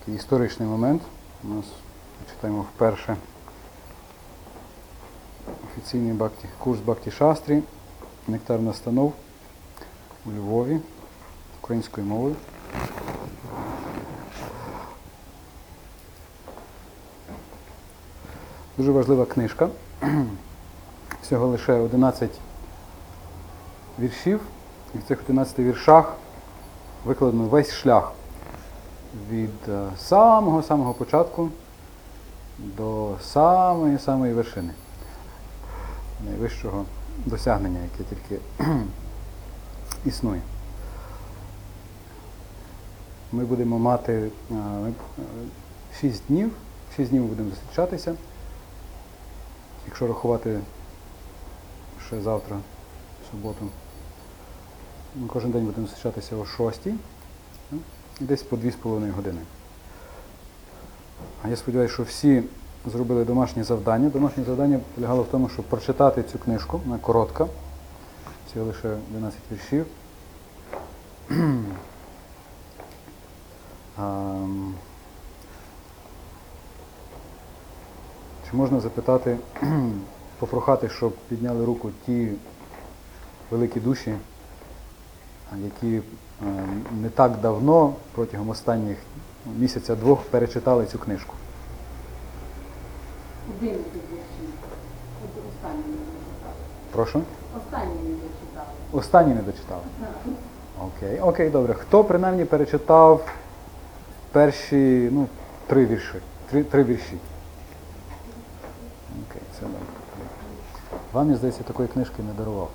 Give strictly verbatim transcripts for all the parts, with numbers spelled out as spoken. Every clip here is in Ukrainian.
такий історичний момент. У нас читаємо вперше офіційний бхакти, курс Бхакти Шастрі, Нектар настанов у Львові українською мовою. Дуже важлива книжка. Всього лише одинадцять віршів. І в цих одинадцяти віршах викладено весь шлях від самого-самого початку до самої-самої вершини, найвищого досягнення, яке тільки існує. Ми будемо мати шість днів, шість днів ми будемо зустрічатися. Якщо рахувати ще завтра, в суботу, ми кожен день будемо зустрічатися о шостій, десь по дві з половиною години. А я сподіваюся, що всі зробили домашнє завдання. Домашнє завдання полягало в тому, щоб прочитати цю книжку, вона коротка, всього лише одинадцять віршів. Чи можна запитати, попрохати, щоб підняли руку ті великі душі, які не так давно, протягом останніх місяця-двох, перечитали цю книжку? Один із віршів. Останній не дочитали. Прошу? Останній не дочитали. Останній не дочитали? Окей, окей, добре. Хто принаймні перечитав перші, ну, три вірші? Три, три вірші. Окей, це добре. Вам, я здається, такої книжки не дарував.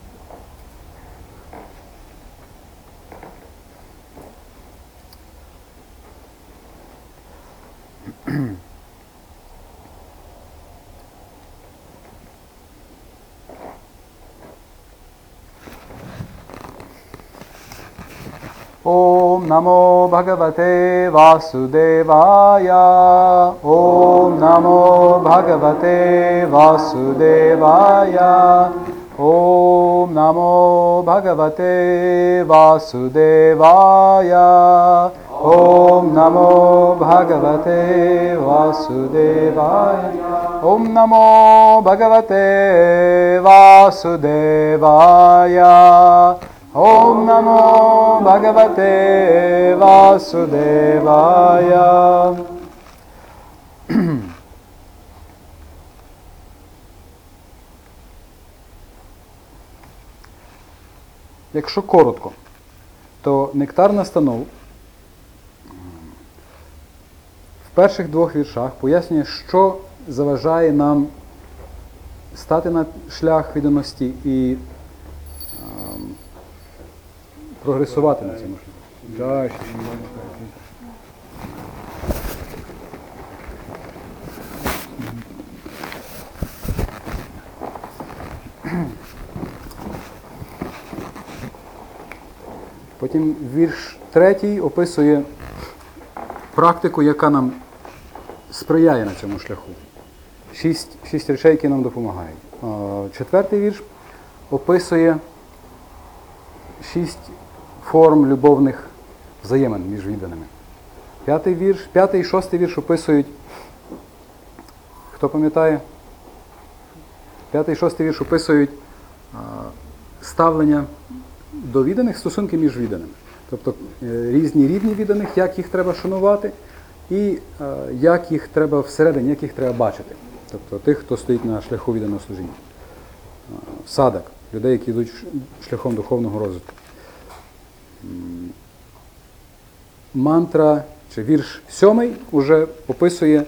Om Namo Bhagavate Vasudevaya. Om Namo Bhagavate Vasudevaya. Om Namo Bhagavate Vasudevaya. Om Namo Bhagavate Vasudevaya. Om Namo Bhagavate Vasudevaya. Om Namo Bhagavate Vasudevaya. Якщо коротко, то Нектар настанов в перших двох віршах пояснює, що заважає нам стати на шлях відданості і прогресувати на цьому шляху. Потім вірш третій описує практику, яка нам сприяє на цьому шляху. Шість, шість речей, які нам допомагають. Четвертий вірш описує шість форм любовних взаємин між відданими. П'ятий вірш, п'ятий і шостий вірш описують, хто пам'ятає? П'ятий і шостий вірш описують а, ставлення до відданих, стосунки між відданими. Тобто різні рівні відданих, як їх треба шанувати і а, як їх треба всередині, як їх треба бачити. Тобто тих, хто стоїть на шляху відданого служіння. Садак, людей, які йдуть шляхом духовного розвитку. Мантра, чи вірш сьомий, уже описує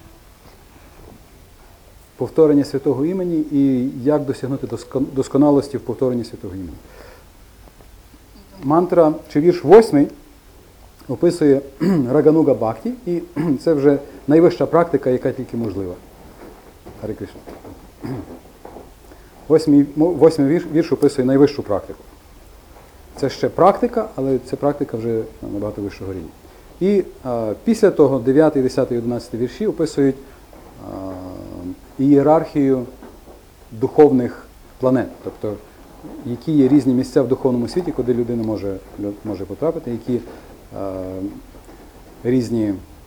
повторення святого імені і як досягнути досконалості в повторенні святого імені. Мантра, чи вірш восьмий, описує Рагануга Бхакти, і це вже найвища практика, яка тільки можлива. Гарі Кришна. Восьмий, восьмий вірш, вірш описує найвищу практику. Це ще практика, але це практика вже набагато вищого рівня. І а, після того дев'ятий, десятий і одинадцятий вірші описують а, ієрархію духовних планет. Тобто, які є різні місця в духовному світі, куди людина може, може потрапити, які а, різні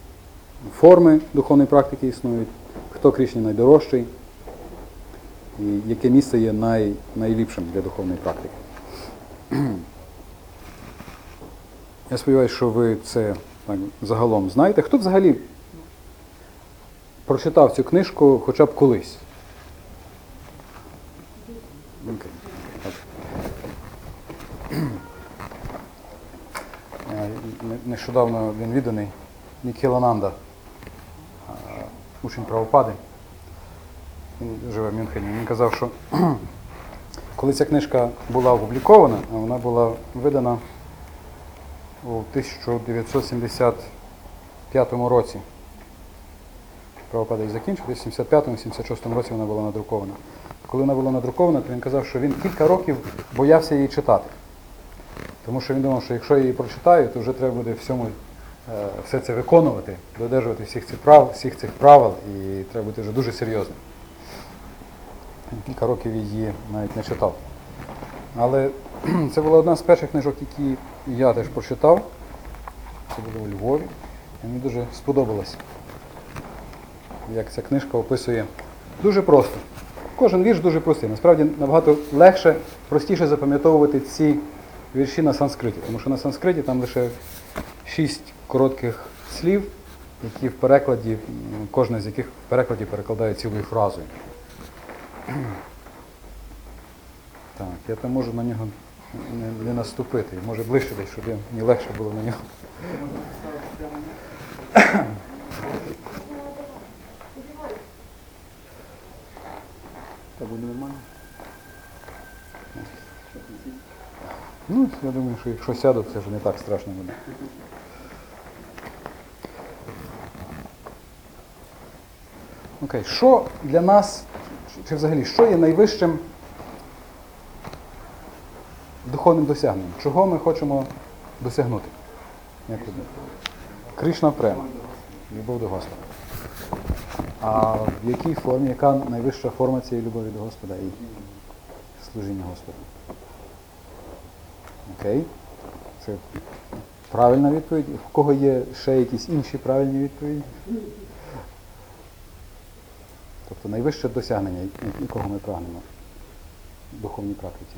форми духовної практики існують, хто Кришні найдорожчий, і яке місце є най, найліпшим для духовної практики. Я сподіваюся, що ви це так, загалом знаєте. Хто взагалі прочитав цю книжку хоча б колись? Окей. Е, Нещодавно він відданий Нікілананда, учень Прабхупади. Він живе в Мюнхені. Він казав, що коли ця книжка була опублікована, а вона була видана у тисяча дев'ятсот сімдесят п'ятому році. Прабхупада її закінчив, у сімдесят п'ятому - сімдесят шостому році вона була надрукована. Коли вона була надрукована, то він казав, що він кілька років боявся її читати. Тому що він думав, що якщо я її прочитаю, то вже треба буде всьому, е, все це виконувати, додержувати всіх цих прав, всіх цих правил, і треба бути вже дуже серйозним. Він кілька років її навіть не читав. Але це була одна з перших книжок, які я теж прочитав. Це було у Львові. І мені дуже сподобалось, як ця книжка описує дуже просто. Кожен вірш дуже простий. Насправді набагато легше, простіше запам'ятовувати ці вірші на санскриті. Тому що на санскриті там лише шість коротких слів, які в перекладі, кожна з яких в перекладі перекладає цілою фразою. Так, я там можу на нього не, не наступити. Може ближче десь, щоб мені легше було на нього. Це буде нормально? Ну, я думаю, що якщо сяду, це вже не так страшно буде. Окей, що для нас, чи взагалі, що є найвищим духовним досягненням? Чого ми хочемо досягнути? Як ви думаєте? Кришна према, любов до Господа. А в якій формі, яка найвища форма цієї любові до Господа і служіння Господу? Окей, це правильна відповідь. В кого є ще якісь інші правильні відповіді? Тобто найвище досягнення, якого ми прагнемо в духовній практиці.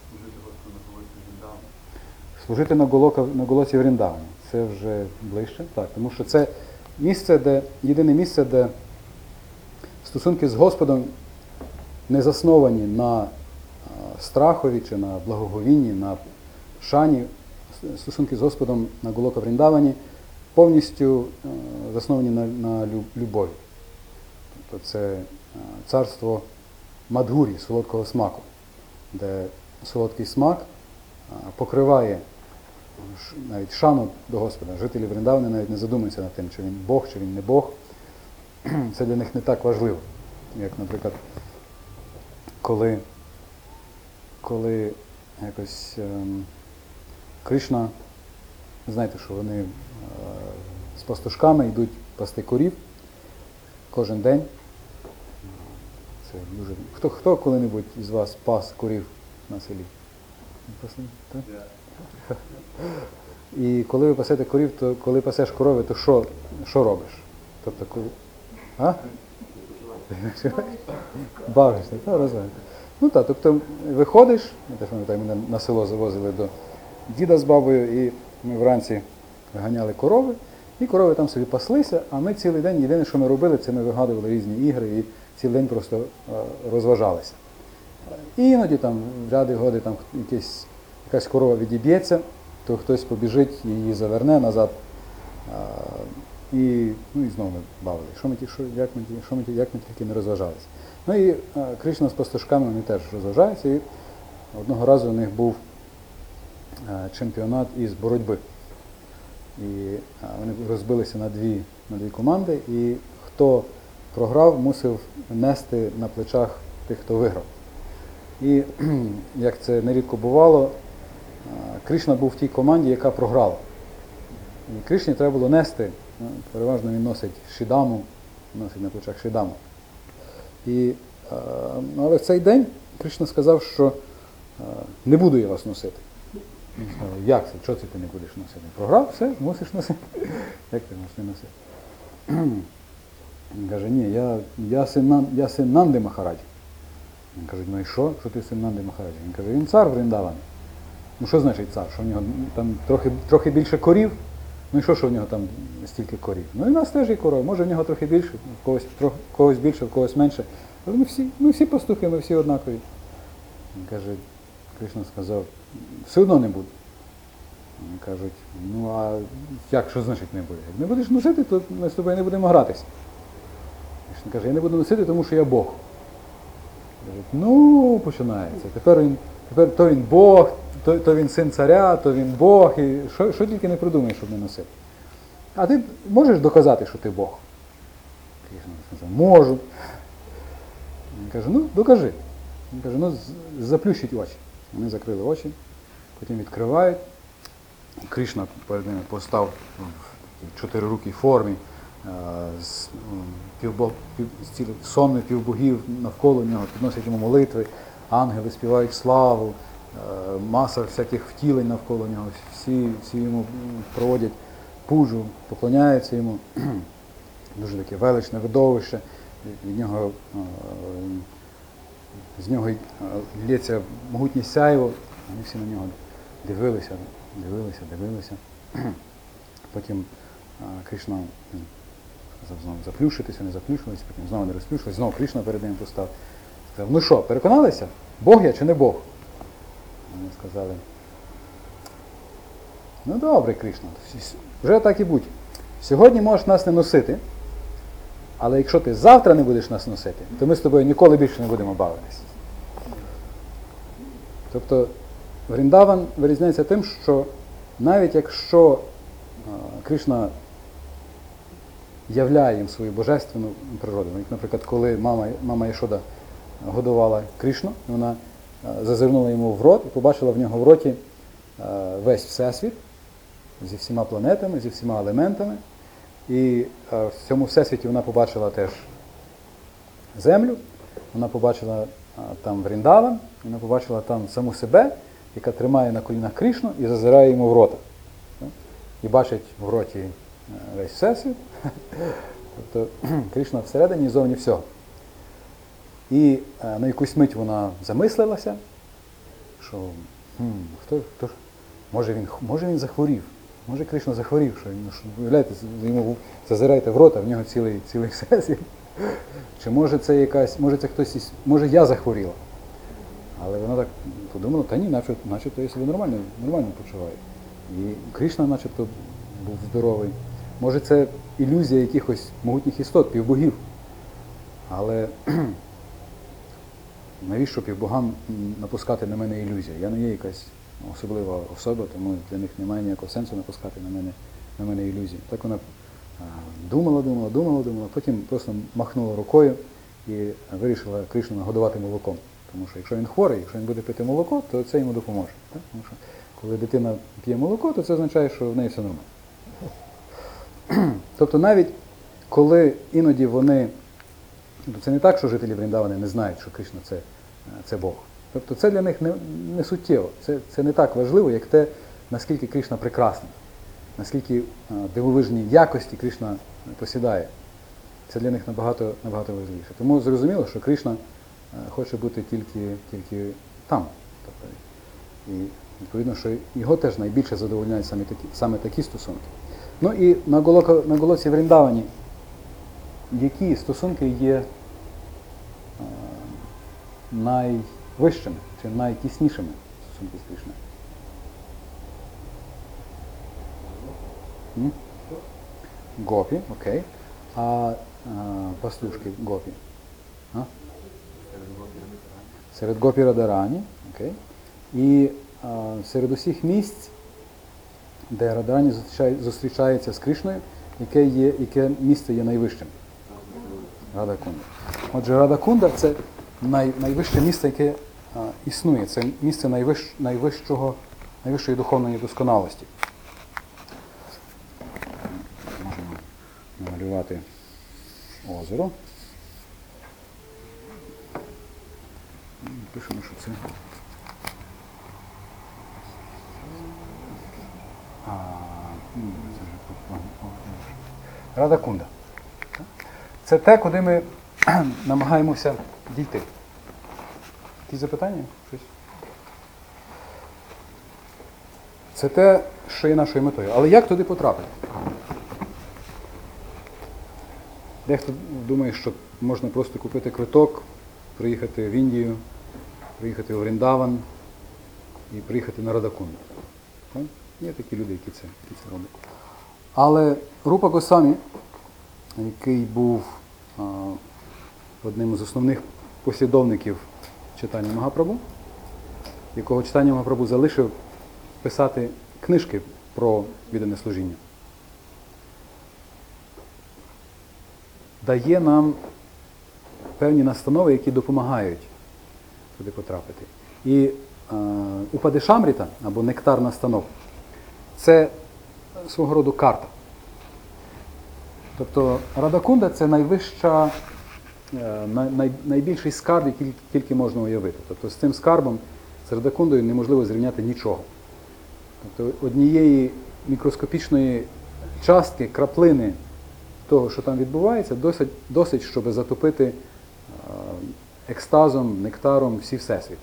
Служити на Голока, на Голоці Вріндавані. Це вже ближче, так, тому що це місце, де, єдине місце, де стосунки з Господом не засновані на страхові чи на благоговінні, на шані. Стосунки з Господом на Голока Вріндавані повністю засновані на, на любові. Тобто це царство Мадгурі, солодкого смаку, де солодкий смак покриває навіть шану до Господа. Жителі Вріндавани навіть не задумуються над тим, чи він Бог, чи він не Бог. Це для них не так важливо, як, наприклад, коли, коли якось ем, Кришна, знаєте, що вони е, з пастушками йдуть пасти корів кожен день. Це дуже... Хто, хто коли-небудь із вас пас корів на селі? Так? Yeah. І коли ви пасете корів, то коли пасеш корови, то що, що робиш? Тобто, коли... А? Бавишся, так, розвиваєш. Ну так, тобто виходиш, я теж пам'ятаю, мене на село завозили до діда з бабою, і ми вранці ганяли корови, і корови там собі паслися, а ми цілий день, єдине, що ми робили, це ми вигадували різні ігри і цілий день просто розважалися. І іноді там в ряди годи там якась, якась корова відіб'ється, то хтось побіжить, її заверне назад, і, ну, і знову ми бавили. Що ми, що, як, ми, що ми, як ми тільки не розважалися. Ну і Кришна з пастушками, вони теж розважаються, і одного разу у них був чемпіонат із боротьби. І вони розбилися на дві, на дві команди, і хто програв, мусив нести на плечах тих, хто виграв. І, як це нерідко бувало, Кришна був в тій команді, яка програла. І Кришні треба було нести, переважно він носить шідаму, носить на плечах шідаму. І, але в цей день Кришна сказав, що не буду я вас носити. Він сказав, як це, чого це ти не будеш носити? Програв, все, мусиш носити. Як ти можеш не носити? Він каже, ні, я, я, син, Нан- я син Нанди Махараджі. Він каже, ну і що, що ти син Нанди Махараджі? Він каже, він цар Вріндаван. Ну що значить цар? Що в нього там трохи, трохи більше корів? Ну і що, що в нього там стільки корів? Ну і в нас теж є коров, може в нього трохи більше, в когось, трохи, в когось більше, в когось менше. Але ми всі, ми всі пастухи, ми всі однакові. Він каже, Кришна сказав, все одно не буде. Вони кажуть, ну а як, що значить не буде? Як не будеш носити, то ми з тобою не будемо гратися. Кришна каже, я не буду носити, тому що я Бог. Кажуть, ну, починається. Тепер він, тепер то він Бог, то, то він син царя, то він Бог, і що, що тільки не придумаєш, щоб не носити. А ти можеш доказати, що ти Бог? Кришна сказав, можу. Він каже, ну, докажи. Він каже, ну, з- заплющіть очі. Вони закрили очі, потім відкривають. Кришна перед ними постав в чотирирукій формі, е, з, м, півбо, пів, з цілих сонми півбогів навколо нього, підносять йому молитви, ангели співають славу, е, маса всяких втілень навколо нього, всі, всі йому м, проводять пуджу, поклоняються йому. Дуже таке величне видовище, від нього, е, з нього й, е, лється могутнє сяйво, вони всі на нього дивилися, дивилися, дивилися. Потім а, Кришна м, сказав знову заплющитися, вони заплющилися, потім знову не розплющилися, знову Кришна перед ним постав. Сказав, ну що, переконалися? Бог я чи не Бог? Вони сказали, ну добре, Кришна, вже так і будь. Сьогодні можеш нас не носити, але якщо ти завтра не будеш нас носити, то ми з тобою ніколи більше не будемо бавитися. Тобто Вріндаван вирізняється тим, що навіть якщо а, Кришна являє їм свою божественну природу, як, наприклад, коли мама, мама Яшода годувала Кришну, вона а, зазирнула йому в рот і побачила в нього в роті а, весь всесвіт зі всіма планетами, зі всіма елементами. І а, в цьому всесвіті вона побачила теж землю, вона побачила а, там Вріндаван, вона побачила там саму себе, яка тримає на колінах Кришну і зазирає йому в рота. І бачить в роті е, весь всесвіт. Тобто Кришна всередині і зовні всього. І е, на якусь мить вона замислилася, що хм, хто, хто ж, може він, може він захворів, може Кришна захворів, що він, що, уявляєте, йому зазираєте в рота, в нього цілий, цілий всесвіт. Чи може це якась, може це хтось із, може я захворіла. Але вона так подумала, та ні, начебто, начебто я себе нормально, нормально почуваю. І Кришна начебто був здоровий. Може це ілюзія якихось могутніх істот, півбогів. Але навіщо півбогам напускати на мене ілюзію? Я не є якась особлива особа, тому для них немає ніякого сенсу напускати на мене, на мене ілюзії. Так вона а, думала, думала, думала, думала, потім просто махнула рукою і вирішила Кришну нагодувати молоком. Тому що якщо він хворий, якщо він буде пити молоко, то це йому допоможе. Так? Тому що коли дитина п'є молоко, то це означає, що в неї все нормально. Тобто навіть коли іноді вони, це не так, що жителі Вріндавани не знають, що Кришна це, це Бог. Тобто це для них не, не суттєво, це, це не так важливо, як те, наскільки Кришна прекрасний, наскільки а, дивовижні якості Кришна посідає. Це для них набагато, набагато важливіше. Тому зрозуміло, що Кришна хоче бути тільки, тільки там. Тобто, і відповідно, що його теж найбільше задовольняють саме такі, саме такі стосунки. Ну і на, Голока, на Голоці Вріндавані, які стосунки є е, найвищими чи найтіснішими стосунки з Кришною? М? Гопі, окей. А, а пастушки Гопі? А? Серед Гопі Радарані, окей. І а, серед усіх місць, де Радарані зустрічає, зустрічається з Кришною, яке, є, яке місце є найвищим? Радакунда. Отже, Радакунда – це най, найвище місце, яке а, існує. Це місце найвищ, найвищого, найвищої духовної досконалості. Можемо намалювати озеро. Пишемо, що це. А, це вже Радакунда. це те, куди ми намагаємося дійти. Якісь запитання? Щось? Це те, що є нашою метою. Але як туди потрапити? Дехто думає, що можна просто купити квиток, приїхати в Індію, приїхати в Вріндаван і приїхати на Радакунду. Є такі люди, які це, які це роблять. Але Рупа Госвамі, який був а, одним з основних послідовників читання Магапрабху, якого читання Магапрабху залишив писати книжки про віддане служіння, дає нам певні настанови, які допомагають туди потрапити. І е, Упадешамріта, або нектар настанов, це свого роду карта. Тобто Радакунда – це найвища, е, най, найбільший скарб, який тільки можна уявити. Тобто з цим скарбом, з Радакундою неможливо зрівняти нічого. Тобто однієї мікроскопічної частки, краплини того, що там відбувається, досить, досить щоб затопити е, екстазом, нектаром всі всесвіт.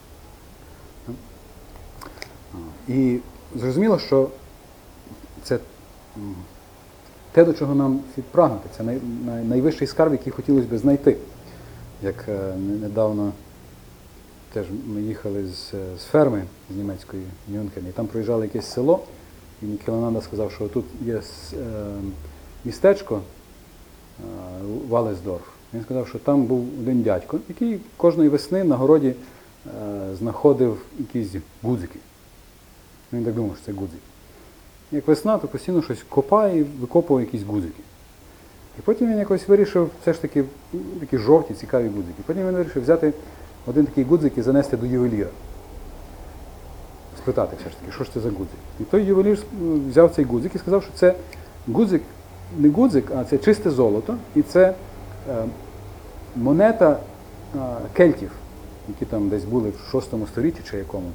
І зрозуміло, що це те, до чого нам слід прагнути. Це най, най, найвищий скарб, який хотілося б знайти. Як е, недавно теж ми їхали з, з ферми з німецької Мюнхен, і там проїжджали якесь село, і Нікілананда сказав, що тут є е, містечко е, Валесдорф. Він сказав, що там був один дядько, який кожної весни на городі е, знаходив якісь гудзики. Він так думав, що це гудзики. Як весна, то постійно щось копає і викопував якісь гудзики. І потім він якось вирішив, все ж таки, такі жовті, цікаві гудзики. Потім він вирішив взяти один такий гудзик і занести до ювеліра. Спитати все ж таки, що ж це за гудзик. І той ювелір взяв цей гудзик і сказав, що це гудзик, не гудзик, а це чисте золото. І це е, монета е, кельтів, які там десь були в шостому столітті чи якому.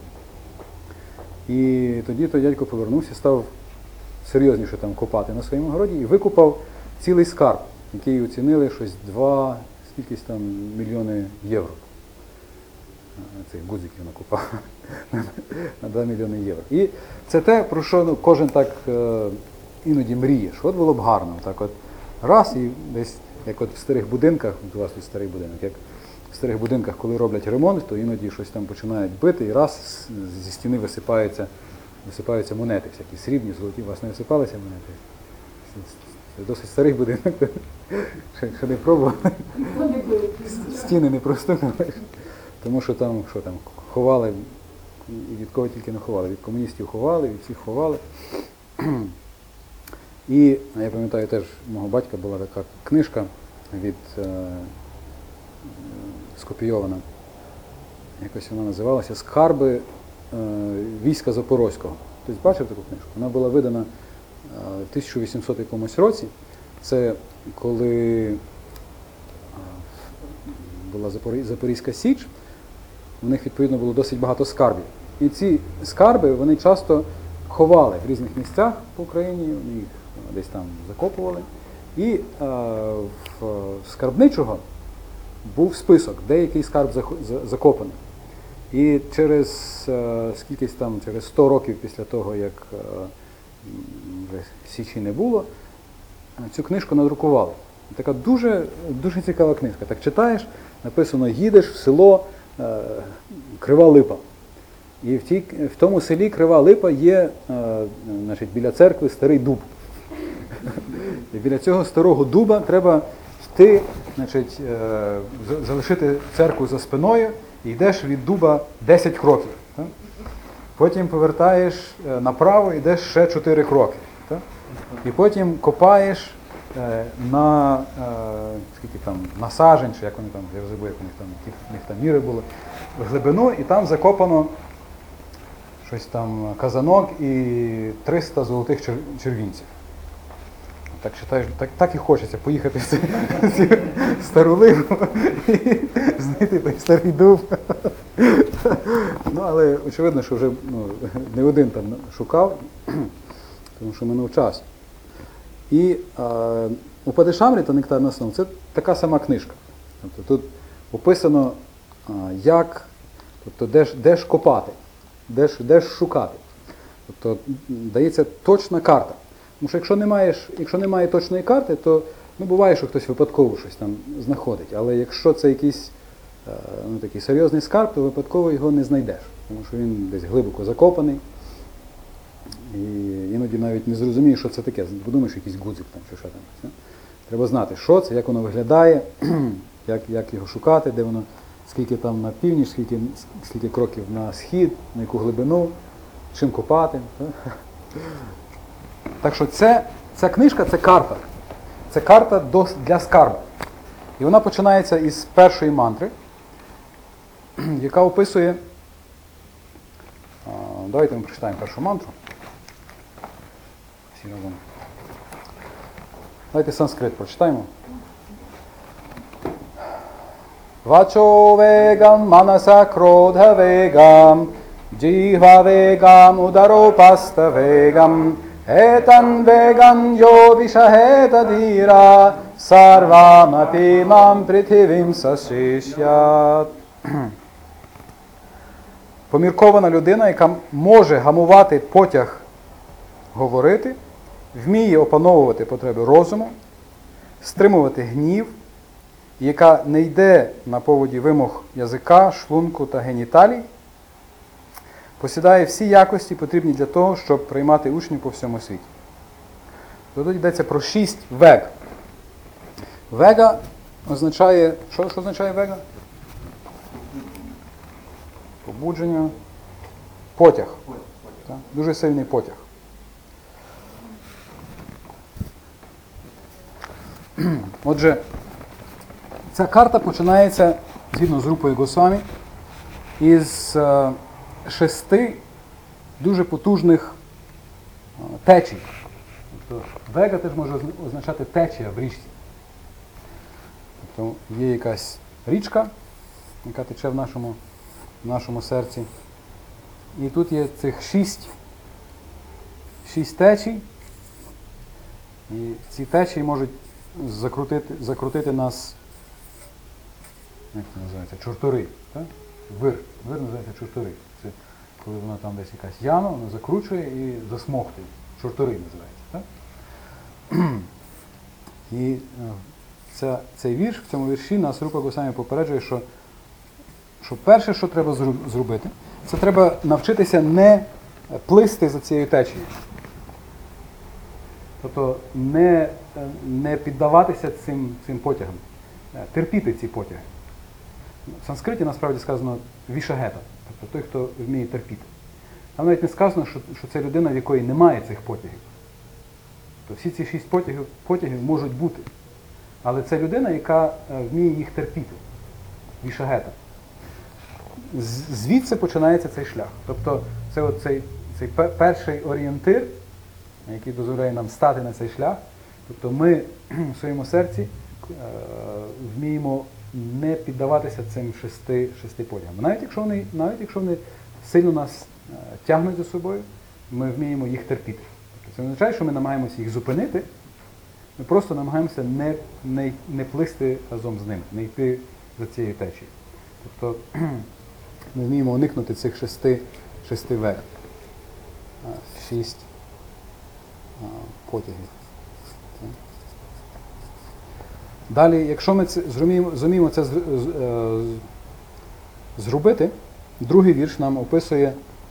І тоді той дядько повернувся, став серйозніше там копати на своєму городі і викопав цілий скарб, який оцінили щось два, скількись там мільйони євро. Цих гудзиків накопав на два мільйони євро. І це те, про що ну, кожен так е, іноді мріє, що от було б гарно, так от раз і десь, як от в старих будинках, у вас тут старий будинок, як в старих будинках, коли роблять ремонт, то іноді щось там починають бити, і раз зі стіни висипаються, висипаються монети, всякі срібні, золоті, у вас не висипалися монети? Це досить старий будинок, ще не пробували. Стіни не простукали. Тому що там, що там, ховали, і від кого тільки не ховали. Від комуністів ховали, від всіх ховали. І я пам'ятаю, теж у мого батька була така книжка від е, скопійована. Якось вона називалася «Скарби е, війська Запорозького». Хтось бачив таку книжку? Вона була видана е, в тисяча вісімсотому якомусь році. Це коли е, була Запорізька Січ. У них, відповідно, було досить багато скарбів. І ці скарби вони часто ховали в різних місцях по Україні, вони їх десь там закопували. І е, в скарбничого був список, де який скарб закопаний. І через е, скількись там, через сто років після того, як е, вже Січі не було, цю книжку надрукували. Така дуже, дуже цікава книжка. Так читаєш, написано «Їдеш в село е, Крива Липа». І в, тій, в тому селі Крива Липа є е, значить, біля церкви старий дуб. І біля цього старого дуба треба йти, значить, е, залишити церкву за спиною і йдеш від дуба десять кроків. Так? Потім повертаєш е, направо і йдеш ще чотири кроки. Так? І потім копаєш е, на, е, скільки там, на сажень, чи як вони там, я забув, як у них там, які в них там міри були, в глибину, і там закопано щось там казанок і триста золотих чер, червінців. Так читаєш, так, так і хочеться поїхати в цю стару липу і знайти той старий дуб. Ну, але очевидно, що вже ну, не один там шукав, тому що минув час. І а, Упадешамріта, нектарна основа, це така сама книжка. Тобто тут описано, а, як, тобто де ж, де ж копати, де ж, де ж шукати. Тобто дається точна карта. Тому що якщо немає, якщо немає точної карти, то ну, буває, що хтось випадково щось там знаходить. Але якщо це якийсь ну, такий серйозний скарб, то випадково його не знайдеш. Тому що він десь глибоко закопаний. І іноді навіть не зрозумієш, що це таке. Подумаєш, якийсь гудзик там чи що там. Треба знати, що це, як воно виглядає, як, як його шукати, де воно, скільки там на північ, скільки, скільки кроків на схід, на яку глибину, чим копати. Так що це, ця книжка – це карта. Це карта до, для скарбу. І вона починається із першої мантри, яка описує... Давайте ми прочитаємо першу мантру. Всі разом. Давайте санскрит прочитаємо. Вачо вегам манаса кродха вегам джихва вегам ударопаста вегам етан вегам йо вішахета діра сарвам апімам притивім сашишят. Поміркована людина, яка може гамувати потяг говорити, вміє опановувати потреби розуму, стримувати гнів, яка не йде на поводі вимог язика, шлунку та геніталій, посідає всі якості, потрібні для того, щоб приймати учнів по всьому світі. Тут йдеться про шість вег. Вега означає... Що, що означає вега? Побудження. Потяг. Так? Дуже сильний потяг. Отже, ця карта починається, згідно з Рупою Госвамі, із е, шести дуже потужних е, течій. Тобто вега теж може означати течія в річці. Тобто є якась річка, яка тече в нашому, в нашому серці. І тут є цих шість, шість течій. І ці течії можуть закрутити, закрутити нас, як це називається, чортори. Так? Вир. Вир називається чортори. Це коли вона там десь якась яма, вона закручує і засмоктує. Чортори називається. Так? І ця, цей вірш, в цьому вірші нас Рупа Госвамі попереджує, що, що перше, що треба зробити, це треба навчитися не плисти за цією течією. Тобто не, не піддаватися цим, цим потягам, терпіти ці потяги. В санскриті насправді сказано вішагета, тобто той, хто вміє терпіти. Там навіть не сказано, що, що це людина, в якої немає цих потягів. Тобто всі ці шість потягів, потягів можуть бути. Але це людина, яка вміє їх терпіти. Вішагета. Звідси починається цей шлях. Тобто це от цей, цей перший орієнтир, який дозволяє нам стати на цей шлях. Тобто ми в своєму серці е, вміємо не піддаватися цим шести, шести потягам. Навіть якщо вони, навіть якщо вони сильно нас е, тягнуть за собою, ми вміємо їх терпіти. Тобто це не означає, що ми намагаємося їх зупинити, ми просто намагаємося не, не, не плисти разом з ними, не йти за цією течією. Тобто ми вміємо уникнути цих шести, шести вег. Шість потягів. Далі, якщо ми це, зуміємо, зуміємо це зробити, другий вірш нам описує,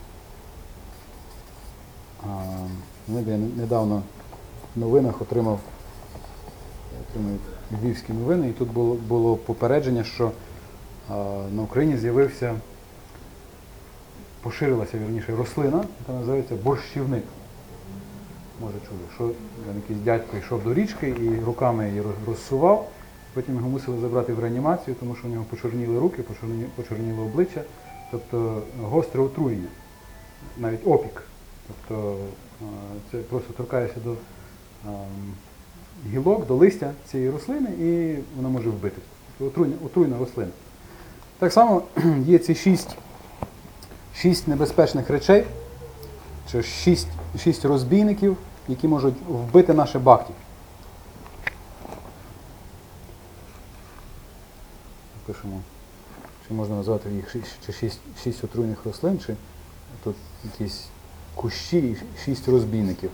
я недавно в новинах отримав, отримав львівські новини, і тут було, було попередження, що на Україні з'явився, поширилася, вірніше, рослина, яка називається борщівник. Може чули, що якийсь дядько йшов до річки і руками її розсував, потім його мусили забрати в реанімацію, тому що у нього почорніли руки, почорніло обличчя, тобто гостре отруєння, навіть опік. Тобто це просто торкаєшся до гілок, до листя цієї рослини і вона може вбити. Отруйна, отруйна рослина. Так само є ці шість, шість небезпечних речей, чи шість, шість розбійників, які можуть вбити наше бхакті. пишемо, чи можна назвати їх шість, чи шість, шість отруйних рослин, чи тут якісь кущі і шість розбійників.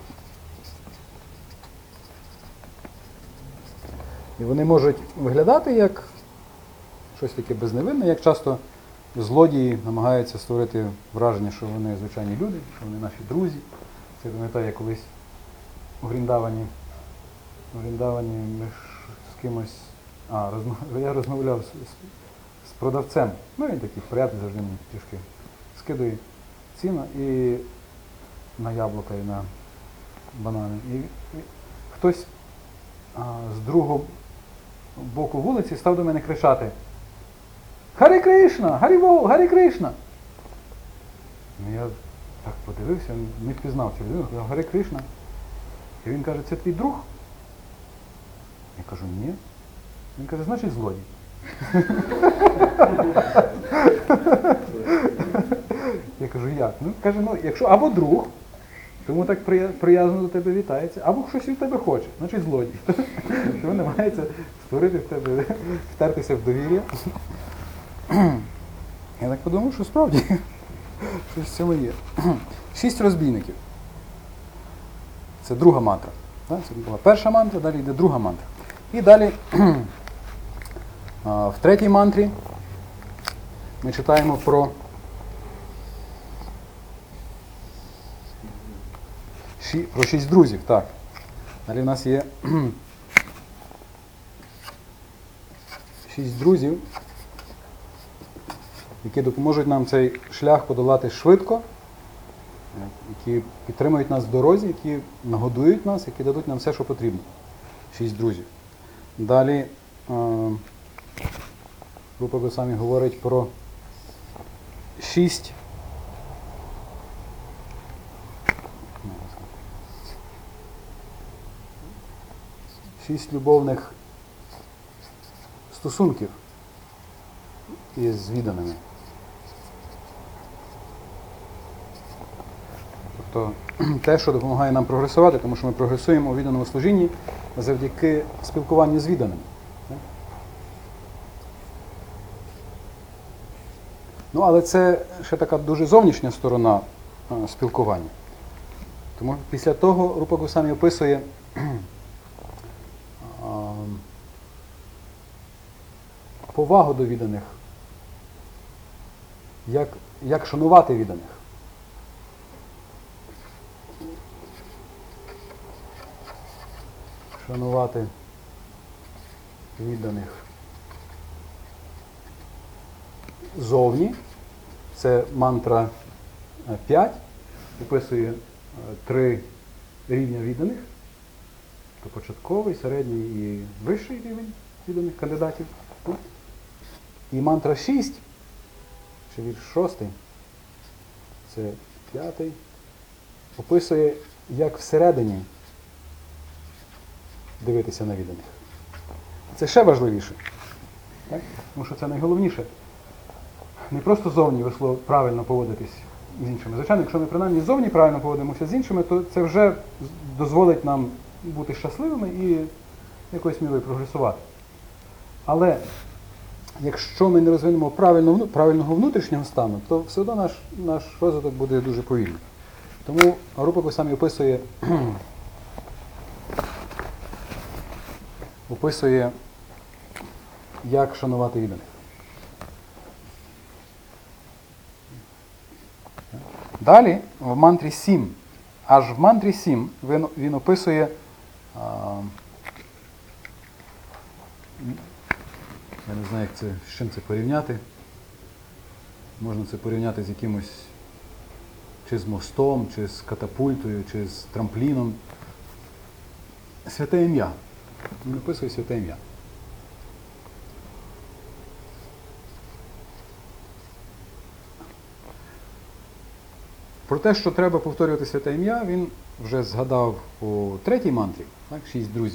І вони можуть виглядати як щось таке безневинне, як часто злодії намагаються створити враження, що вони звичайні люди, що вони наші друзі. Це пам'ятаю, я колись у Гріндавані, у Гріндавані ми ж з кимось, а, розмов, я розмовляв з, з, з продавцем. Ну, він такий приятний, завжди мені трішки скидує ціну і на яблука, і на банани. І, і хтось а, з другого боку вулиці став до мене кричати: Харі Кришна! Харі Богу! Харі Кришна! Ну, я так подивився, не впізнав цю людину, сказав: Харі Кришна. І він каже: це твій друг? Я кажу: ні. Він каже: значить злодій. Я кажу: як? Ну, каже, ну, якщо або друг, тому так приязно до тебе вітається, або щось від тебе хоче, значить злодій. Тому намагається створити в тебе, втертися в довір'я. Я так подумав, що справді щось в цьому є. Шість розбійників. Це друга мантра. Це була перша мантра, далі йде друга мантра. І далі в третій мантрі ми читаємо про ші, про шість друзів. Так. Далі в нас є шість друзів, які допоможуть нам цей шлях подолати швидко, які підтримують нас в дорозі, які нагодують нас, які дадуть нам все, що потрібно. Шість друзів. Далі Рупа Госвамі говорить про шість шість любовних стосунків із відданими. Тобто те, що допомагає нам прогресувати, тому що ми прогресуємо у відданому служінні завдяки спілкуванню з відданими. Ну, але це ще така дуже зовнішня сторона а, спілкування. Тому після того Рупа Госвамі описує а, повагу до відданих, як, як шанувати відданих. Шанувати відданих зовні. Це мантра п'ять, описує три рівня відданих. То початковий, середній і вищий рівень відданих кандидатів. І мантра шість, чи вірш шостий, це п'ятий, описує, як всередині дивитися на відданих. Це ще важливіше. Так? Тому що це найголовніше. Не просто зовні весло правильно поводитись з іншими. Звичайно, якщо ми принаймні зовні правильно поводимося з іншими, то це вже дозволить нам бути щасливими і якоюсь мірою прогресувати. Але якщо ми не розвинемо правильно, правильного внутрішнього стану, то все одно наш, наш розвиток буде дуже повільний. Тому Рупа Госвамі описує описує, як шанувати відданих. Далі, в мантрі сім, аж в мантрі сім він, він описує, а, я не знаю, як це, з чим це порівняти. Можна це порівняти з якимось, чи з мостом, чи з катапультою, чи з трампліном. Святе ім'я. Він описує святе ім'я. Про те, що треба повторювати святе ім'я, він вже згадав у третій мантрі, так, шість друзів.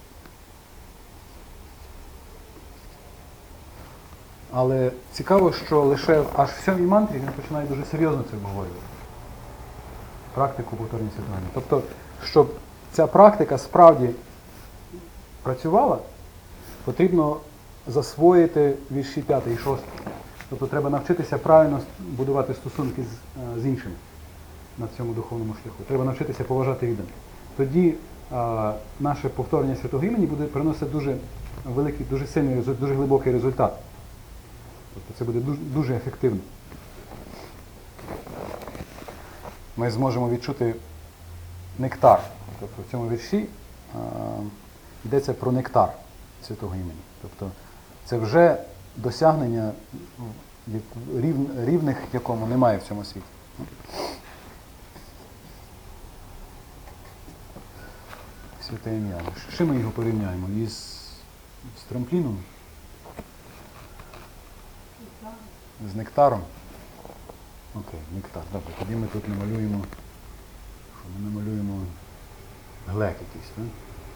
Але цікаво, що лише аж в сьомій мантрі він починає дуже серйозно це обговорювати. Практику повторення святого ім'я. Тобто, щоб ця практика справді працювала, потрібно засвоїти вірші п'ятий і шостий. Тобто треба навчитися правильно будувати стосунки з, з іншими на цьому духовному шляху. Треба навчитися поважати відданих. Тоді а, наше повторення святого імені буде приносити дуже великий, дуже сильний, дуже глибокий результат. Тобто це буде дуже, дуже ефективно. Ми зможемо відчути нектар. Тобто в цьому вірші а, йдеться про нектар святого імені. Тобто це вже досягнення рів, рівних, якому немає в цьому світі. Святе ім'я. Що ми його порівняємо? Із з трампліном? З нектаром? Окей, нектар. Добре, тоді ми тут намалюємо, що ми намалюємо глек якийсь, так?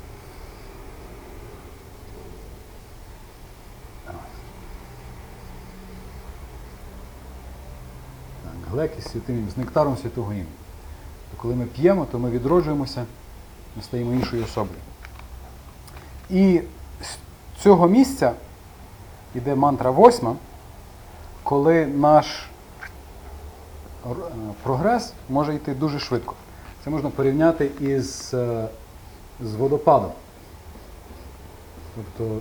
Так, глек із святим, з нектаром святого імені. То коли ми п'ємо, то ми відроджуємося, ми стаємо іншою особою. І з цього місця йде мантра восьма, коли наш прогрес може йти дуже швидко. Це можна порівняти із з водопадом. Тобто,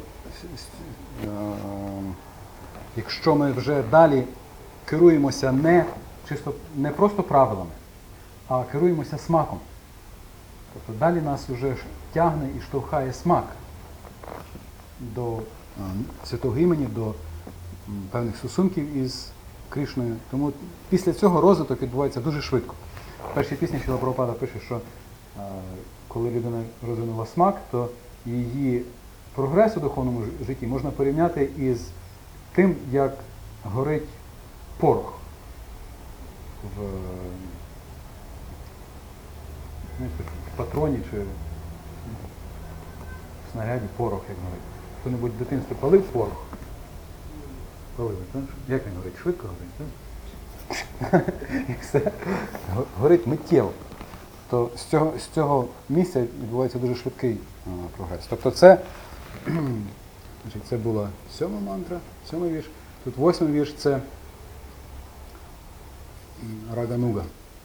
якщо ми вже далі керуємося не, чисто, не просто правилами, а керуємося смаком. Тобто далі нас вже тягне і штовхає смак до святого імені, до певних стосунків із Кришною. Тому після цього розвиток відбувається дуже швидко. В першій пісні Шріла Прабхупада пише, що а, коли людина розвинула смак, то її прогрес у духовному житті можна порівняти із тим, як горить порох в, знаєте, в патроні чи в снаряді порох, як горить. Хто-небудь в дитинстві палив порох? Палили, так? Як він горить? Швидко горить, так? І все горить миттєво. То з цього, з цього місця відбувається дуже швидкий а, прогрес. Тобто це, значить, це була сьома мантра, сьомий вірш. Тут восьмий вірш – це рагануга.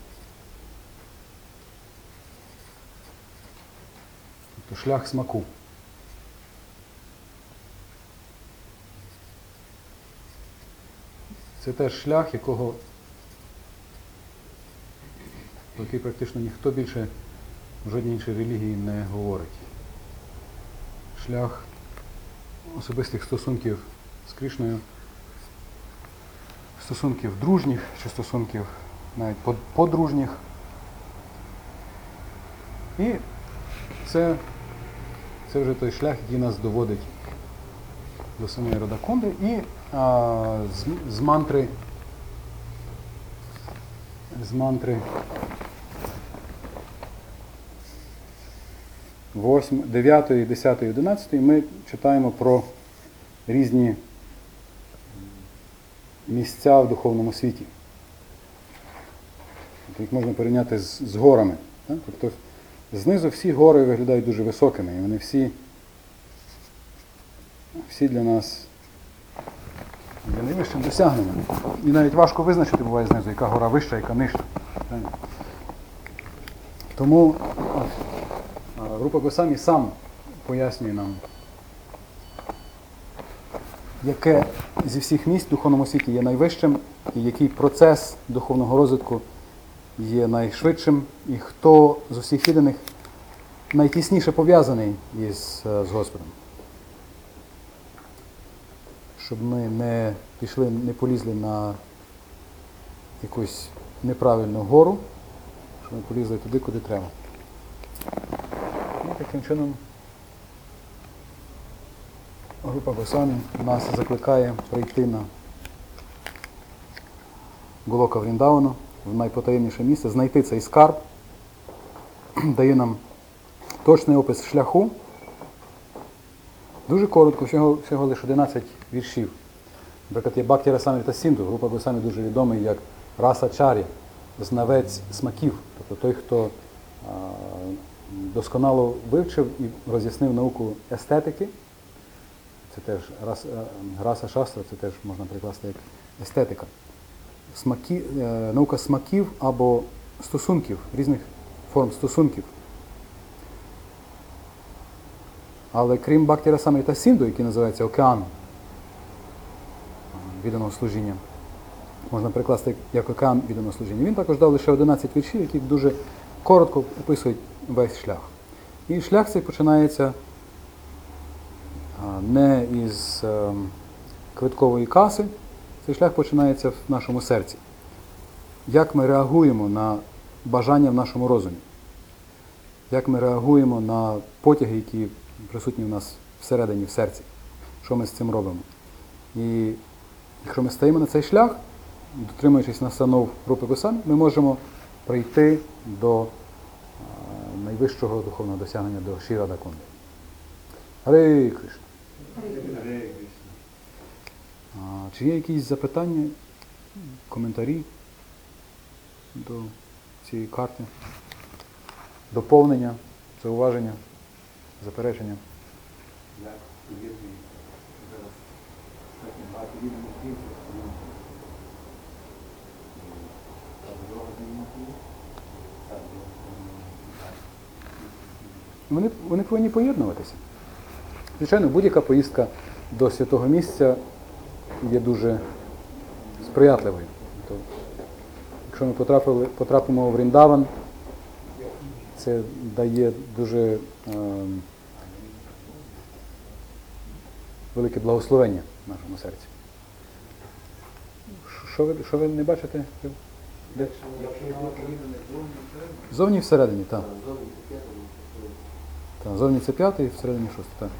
Тобто шлях смаку. Це теж шлях, якого, про який практично ніхто більше в жодній іншій релігії не говорить. Шлях особистих стосунків з Кришною, стосунків дружніх чи стосунків навіть подружніх. І це, це вже той шлях, який нас доводить до самої Радакунди. І а, з, з мантри з мантри дев'ятої, десятої, одинадцятої ми читаємо про різні місця в духовному світі. Їх можна порівняти з, з горами. Так? Тобто знизу всі гори виглядають дуже високими, і вони всі, всі для нас є найвищим досягненням. І навіть важко визначити буває знизу, яка гора вища, яка нижча. Тому Рупа Госвамі сам пояснює нам, яке зі всіх місць в духовному світі є найвищим, і який процес духовного розвитку є найшвидшим, і хто з усіх відданих найтісніше пов'язаний із з Господом. Щоб ми не пішли, не полізли на якусь неправильну гору, щоб ми полізли туди, куди треба. І таким чином Рупа Госвамі нас закликає прийти на Голока Вріндавану, в найпотаємніше місце, знайти цей скарб, дає нам точний опис шляху. Дуже коротко, всього, всього лише одинадцять віршів. Наприклад, є Бхакті Расамрита Сінду, Рупа Госвамі дуже відомий як Раса Чар'я, знавець смаків, тобто той, хто а, досконало вивчив і роз'яснив науку естетики це теж рас, е, раса шастра, це теж можна прикласти як естетика. Смаки, е, наука смаків або стосунків, різних форм стосунків. Але крім Бхакті Расамрита Сінду, який називається океаном відданого служіння, можна прикласти як океан відданого служіння, він також дав лише одинадцять віршів, які дуже коротко описують весь шлях. І шлях цей починається не із квиткової каси, цей шлях починається в нашому серці. Як ми реагуємо на бажання в нашому розумі, як ми реагуємо на потяги, які присутні в нас всередині, в серці, що ми з цим робимо. І якщо ми стаємо на цей шлях, дотримуючись настанов Рупи Госвамі, ми можемо прийти до найвищого духовного досягнення, до Шрі Радакунди. Харе Кришна. А, чи є якісь запитання, коментарі до цієї карти? Доповнення, зауваження, заперечення? Як повірний зараз таким багато відомих кінців, тому та дорога займати, та дорога. Вони, вони повинні поєднуватися. Звичайно, будь-яка поїздка до святого місця є дуже сприятливою. То, якщо ми потрапили, потрапимо в Вріндаван, це дає дуже е, велике благословення в нашому серці. Що ви, що ви не бачите? Де? Зовні всередині, так. Так, зовні це п'ятий, всередині шостий, так.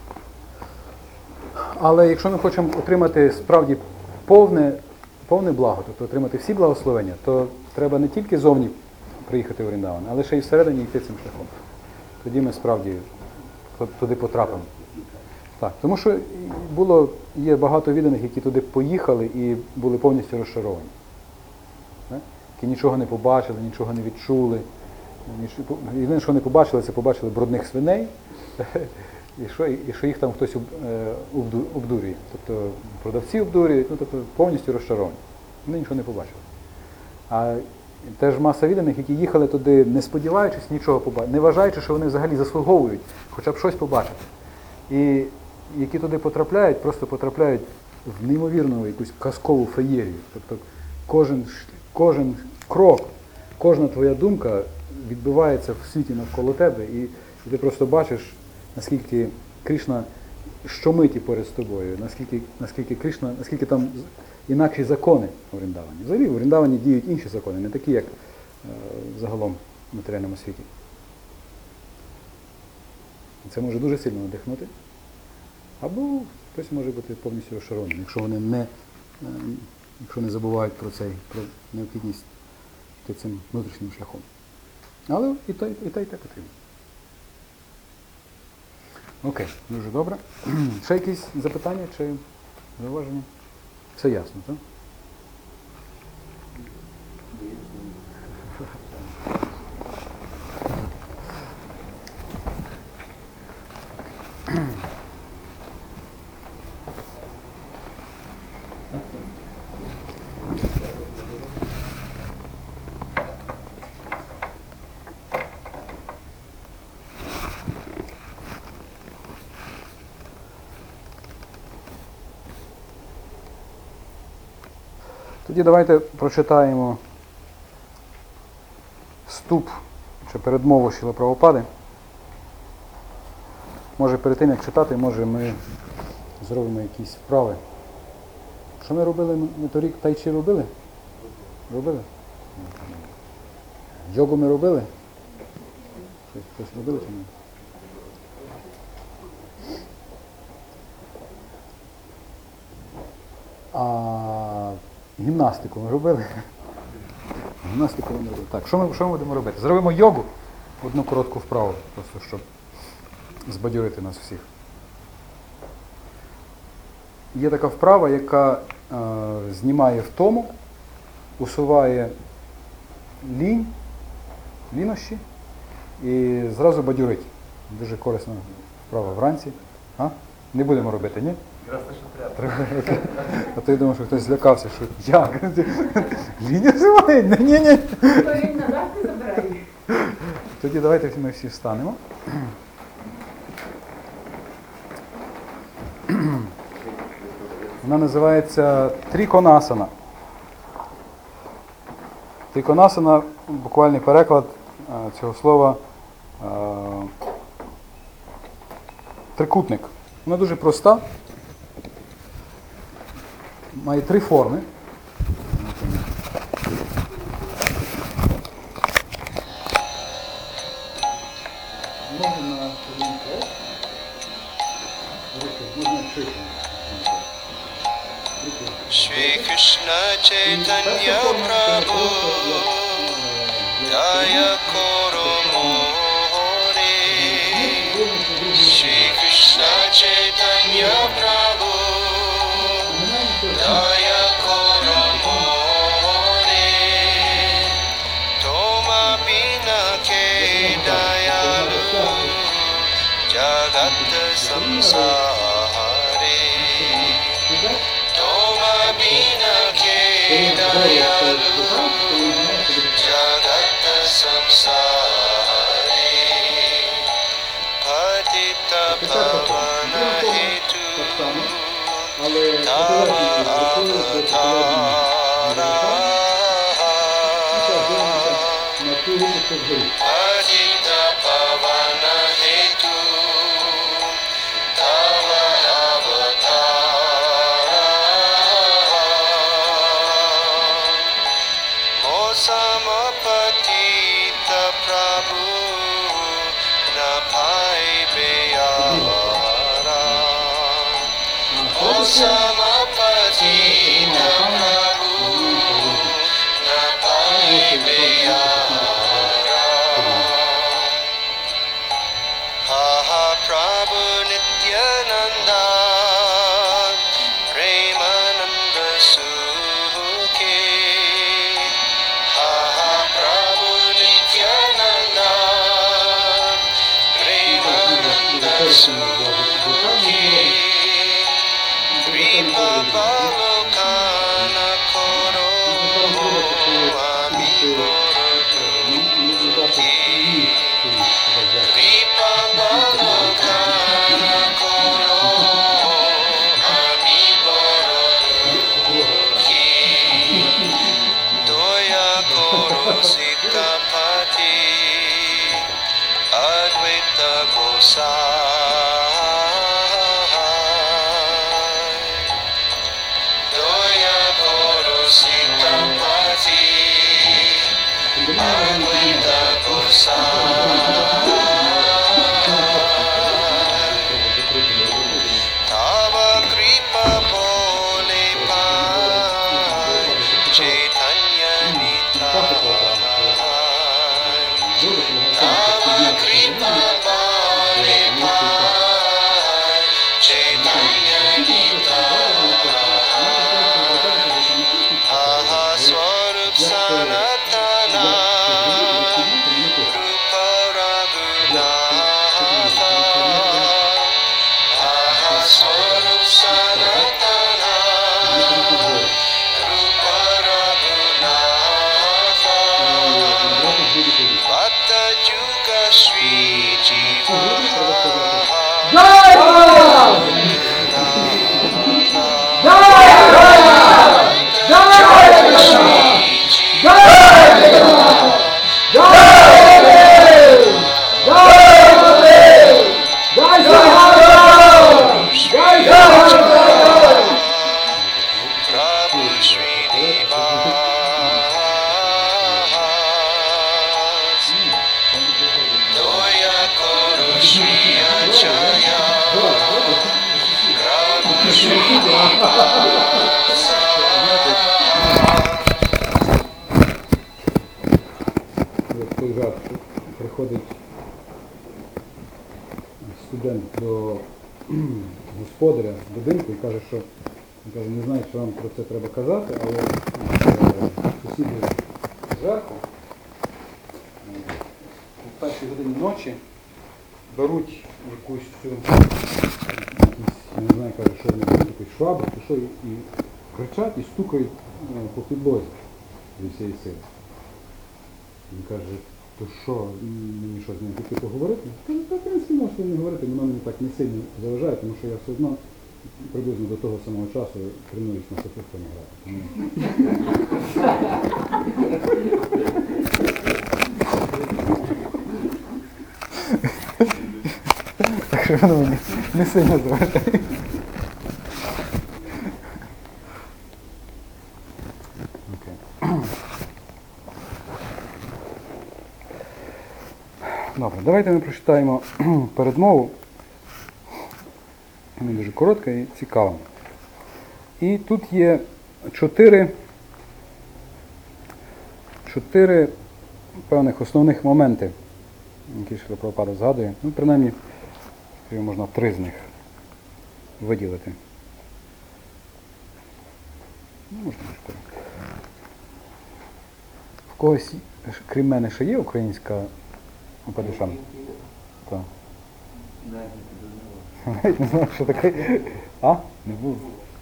Але якщо ми хочемо отримати справді повне, повне благо, тобто отримати всі благословення, то треба не тільки зовні приїхати в Вріндаван, але ще й всередині йти цим шляхом. Тоді ми справді туди потрапимо. Так, тому що було, є багато відданих, які туди поїхали і були повністю розчаровані. Які нічого не побачили, нічого не відчули. Єдине, що не побачили, це побачили брудних свиней, і що, і що їх там хтось обдурює. Тобто продавці обдурюють, ну, тобто повністю розчаровані. Вони нічого не побачили. А теж маса відданих, які їхали туди, не сподіваючись нічого побачити, не вважаючи, що вони взагалі заслуговують хоча б щось побачити. І які туди потрапляють, просто потрапляють в неймовірну якусь казкову феєрію. Тобто кожен, кожен крок, кожна твоя думка відбувається в світі навколо тебе, і, і ти просто бачиш, наскільки Кришна щомиті поряд з тобою, наскільки, наскільки Кришна, наскільки там інакші закони у Вріндавані. Взагалі у Вріндавані діють інші закони, не такі, як е, загалом в матеріальному світі. Це може дуже сильно надихнути. Або хтось може бути повністю розчарованим, якщо вони не, е, якщо не забувають про цей, про необхідність йти цим внутрішнім шляхом. Але і те, і те, і те потрібно. Окей, дуже добре. Ще якісь запитання чи зауваження? Все ясно, так? Тоді давайте прочитаємо вступ чи передмову Шріли Прабхупади. Може перед тим, як читати, може ми зробимо якісь вправи. Що ми робили? Ми торік тайчі робили? Робили? Йогу ми робили? Щось, щось робили чи ні? А гімнастику ми робили? Гімнастику ми робили. Так, що ми, що ми будемо робити? Зробимо йогу, одну коротку вправу, просто щоб збадьорити нас всіх. Є така вправа, яка е, знімає втому, усуває лінь, лінощі і зразу бадьорить. Дуже корисна вправа вранці. А? Не будемо робити, ні? Якраз те, що треба. Треба. А то я думав, що хтось злякався, що як? Лінію зриває? Ні, ні. То він назад не забирає. Тоді давайте ми всі встанемо. Вона називається Тріконасана. Тріконасана, буквальний переклад е, цього слова е, трикутник. Вона дуже проста. Має три форми. Можна на Shri Krishna Chaitanya Prabhu Daya Koro More Shri Krishna Chaitanya Prabhu Daya Koro More Toma Bina Ke Dayalu Jagat Samsare Toma Bina Ke Dayalu Jagat Samsare Patita Pavana Hetu Tava Avatara Patita Pavana Hetu Tava Avatara Mosamapatita Prabhu Napai Beyara Mosamapatita Prabhu Napai Beyara Haha Prabhu Nityananda Premananda Sukhe Haha Prabhu Nityananda Premananda Sukhe Kripa Balokana Koro Ami Boroduki Kripa Balokana Koro Ami Boroduki Doya Koro Sitapati Advaita Gosai Doya Koro Sitapati Advaita Gosai Tava Kripa Bole Pai Chaitanya Nitai Tava Kripa Bole Pai Chaitanya Nitai Aha Swarup Sanatana Rupa Raghunatha Aha Swarup Sanatana Rupa Raghunatha Vata Juga Sri Jiva Prabhu Srinivas Doya Koro Shri Acharya Prabhu Srinivas Як той жарт, що приходить студент до господаря будинку і каже, що він каже, не знаю, що вам про це треба казати, але е, сусіди зверху е, о першій годині ночі беруть якусь цю якісь і каже, що вони беруть якусь швабру, чи що, і, і кричать і стукають е, по підлозі зі всієї сили. Він каже, то що, м, мені щось не тільки поговорити? Каже, та, в принципі, можете не говорити, воно мені так не сильно заважає, тому що я все одно приблизно до того самого часу тренуюсь на саксофоні грати. Тому Так що воно мені не сильно заважає. Окей. Добре, давайте ми прочитаємо передмову. Вона дуже коротка і цікава. І тут є чотири, чотири певних основних моменти, які Шрила Прабхупада згадує. Ну, принаймні, можна три з них виділити. Ну, можна чотири. В когось, крім мене, ще є українська Упадишамріта? Так. Навіть не знав, що таке. А? Не було.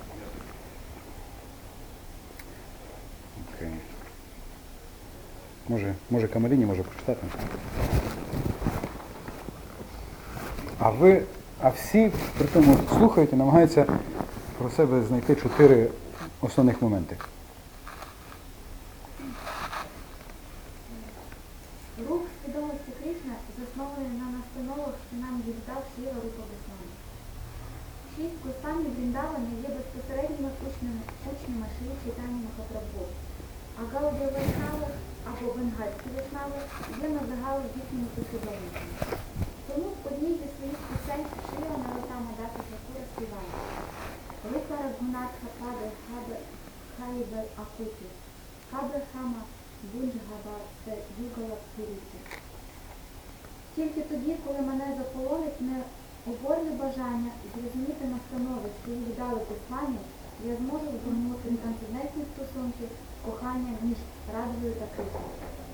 Окей. Може, може Камаліні може прочитати? А ви, а всі при тому слухають і намагаються про себе знайти чотири основних моменти. Рух свідомості Кришна заснований на настановах, що нам віддав Шріла Рупа Госвамі. Шість Госвамі Вріндавани є безпосередніми учнями, учнями Шрі Чайтані Махапрабху, а Гаудія Вайшнави або Бенгальські Вайшнави є на загал їхніми послідовниками. Тому в одній зі своїх пісень Шріла Нароттама Даса Такура співає Рупа Рагунатха Кабе Хабе Хаїбе Акуті Кабе Хама Бунджгаба це югала Пуріті. Тільки тоді, коли мене заполонить необорне бажання зрозуміти настанови, що їх дали посланню, я зможу збагнути трансцендентні стосунки кохання між Радою та Кришною.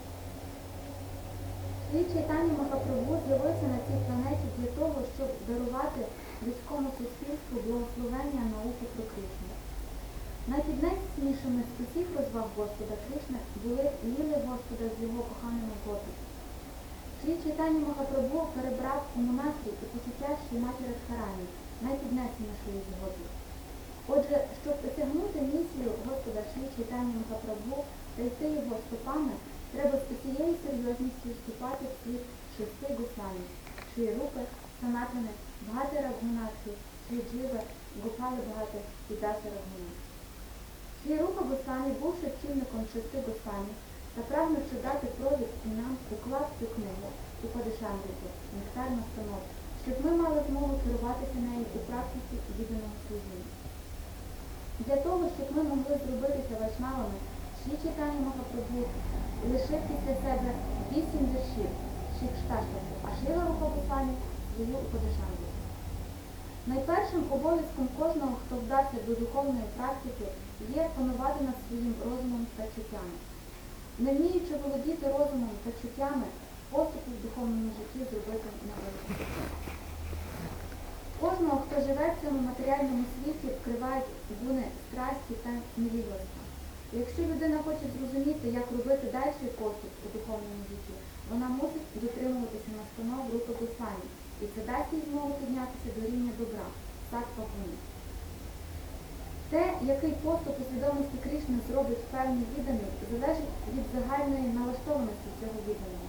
Шрі Чайтані Махапрабху з'явився на цій планеті для того, щоб дарувати людському суспільству благословення науки про Кришну. Найпіднеснішими з усіх розваг Господа Кришни були ліли Господа з його коханими гопами. Шрі Чайтані Махапрабху перебрав у монастирі і почуття Шріматі Радхарані, найпіднесенішої з гопів. Отже, щоб осягнути місію Господа Шрі Чайтані Махапрабху та йти його стопами, треба з усією серйозністю вступати в слід шести Госвамі – Шрі Рупи, Санатани, Бхати Рагунатхи, Шрі Дживи, Гопали Бхати і Даса Рагунатхи. Шрі Рупа Госвамі, бувши вчільником шести Госвамі та прагнучи дати провід і нам, уклав цю книгу Упадишамріту, нектар настанов, щоб ми мали змогу керуватися нею у практиці відданого служіння. Для того, щоб ми могли зробитися вайшнавами, Шрі Чайтані Махапрабху лишив після себе вісім віршів Шікшташтаки, а Шріла Рупа Госвамі свою Упадишамріту. Найпершим обов'язком кожного, хто вдасться до духовної практики, є панувати над своїм розумом та чуттями. Не вміючи володіти розумом та чуттями, поступу в духовному житті зробити не вийде. Кожного, хто живе в цьому матеріальному світі, вкривають гуни страсті та невігластва. Якщо людина хоче зрозуміти, як робити дальший поступ у духовному житті, вона мусить дотримуватися настанов Рупи Госвамі, і це дасть їй змогу піднятися до рівня добра, саттва гуни. Те, який поступ у свідомості Кришни зробить певний відданий, залежить від загальної налаштованості цього відданого.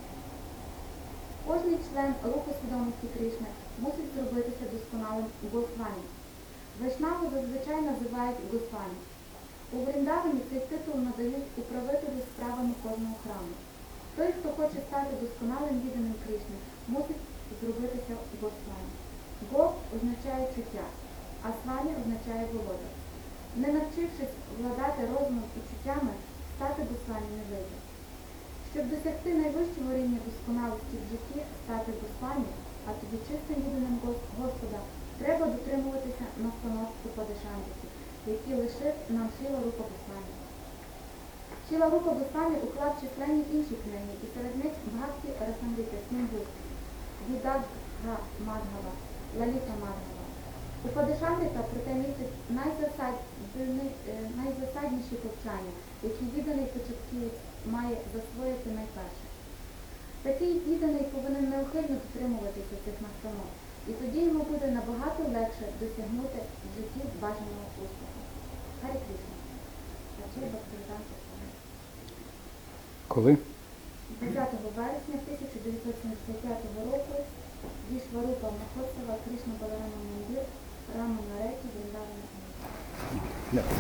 Кожний член руху свідомості Кришни мусить зробитися досконалим Госвамі. Вайшнави зазвичай називають Госвамі. У Вріндавані цей титул надають управителю справами кожного храму. Той, хто хоче стати досконалим відданим Кришни, мусить зробитися Госвамі. Го означає чуття, а свамі означає володар. Не навчившись владати розумом і чуттями, стати Госвамі не вийде. Щоб досягти найвищого рівня досконалості в житті, стати Госвамі, а тоді чистим відданим Господа, треба дотримуватися настанов Упадишамріти, які лишив нам Шріла Рупа Госвамі. Шріла Рупа Госвамі уклав численні інші книги, і серед них Бхакти Расамріта Сіндху, Відагга Мадгава, Лаліта Мадгава. Упадешамрита, проте містить найзасадні- е, найзасадніші повчання, які відданий початківець має засвоїти найперше. Такий відданий повинен неухильно дотримуватися цих настанов, і тоді йому буде набагато легше досягнути в житті бажаного успіху. Гарі Кришна. Ачар'я Бхактивіданта Свамі. Коли? двадцятого вересня тисяча дев'ятсот сімдесят п'ятого року Вішварупа Махотсава, Кришна Баларама Мандір, Рама Нареті, Вріндавана. Дякую.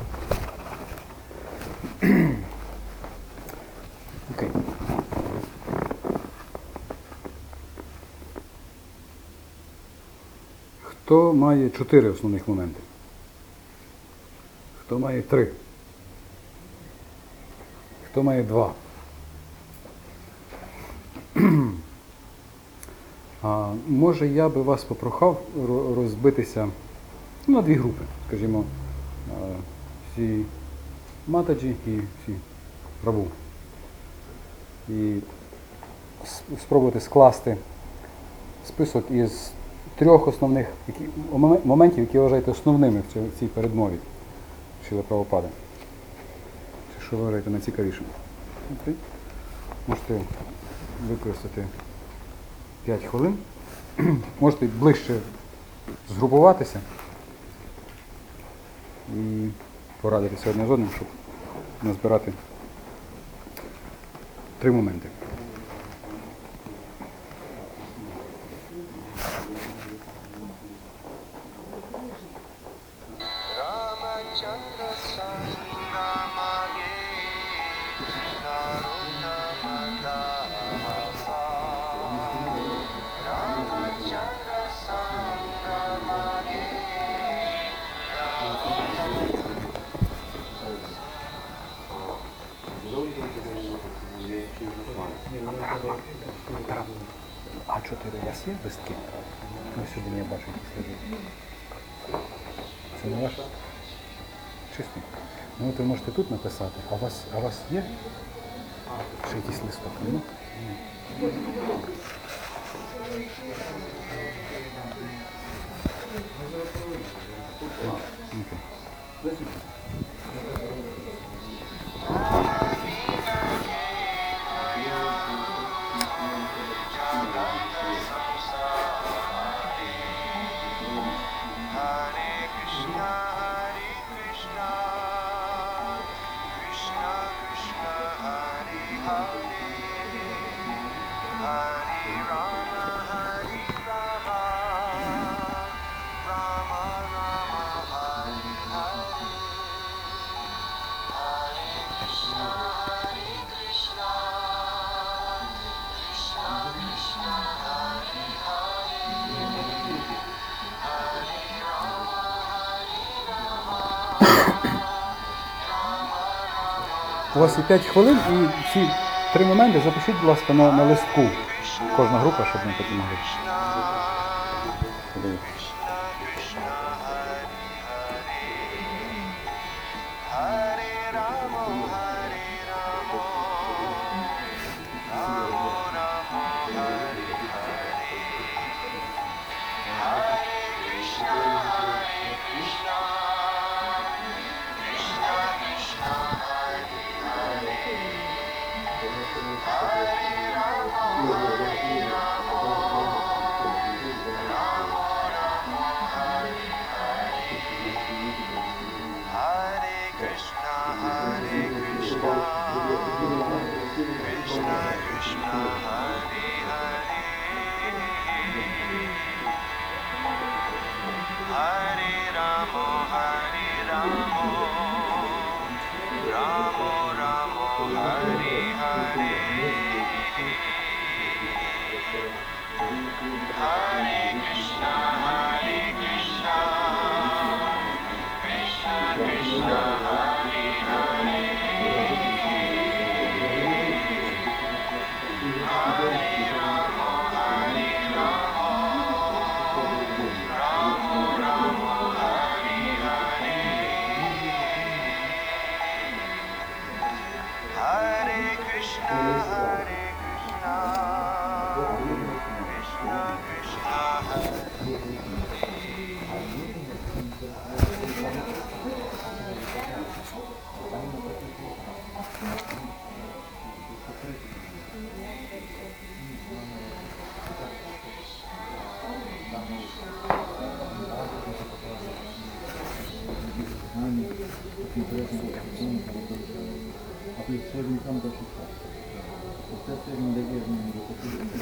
Окей. Хто має чотири основних моменти? Хто має три? Хто має два? А, може, я би вас попрохав ро- розбитися ну, на дві групи, скажімо, а, всі матаджі і всі прабу. І с- спробувати скласти список із трьох основних які, моме- моментів, які вважаєте основними в цій, в цій передмові Шріли Прабхупади. Чи що ви вважаєте найцікавішим? Окей. Можете використати п'ять хвилин. Можете ближче згрупуватися і порадитися одне з одним, щоб назбирати три моменти. Ramachandra Sanghamage Narutamagasa Ramachandra Sanghamage А чотири у вас є листки? Ось сюди я бачу, які лежать. Це не ваше? Чисто. Ну от ви можете тут написати, а у вас, а у вас є ще якийсь листок? Нема? А, окей. Hare Krishna, Hare Krishna, Krishna Krishna, Hare Hare, Hare Rama, Hare Rama, Rama Rama, Hare Hare, Hare Krishna, Hare Krishna, Krishna Krishna, Hare Hare. У вас є п'ять хвилин і ці три моменти запишіть, будь ласка, на, на листку. Кожна група, щоб ми потім могли подивитися. Hare Rama, Hare Rama, Rama Rama, Hare Hare, Hare Krishna, Hare Krishna, Krishna Krishna, Hare Hare, Hare Rama, Hare Rama, Rama Rama, Hare Hare, Hare Krishna, Hare Krishna. А то все він сам дошукав. Це все він дає з ним допомогти.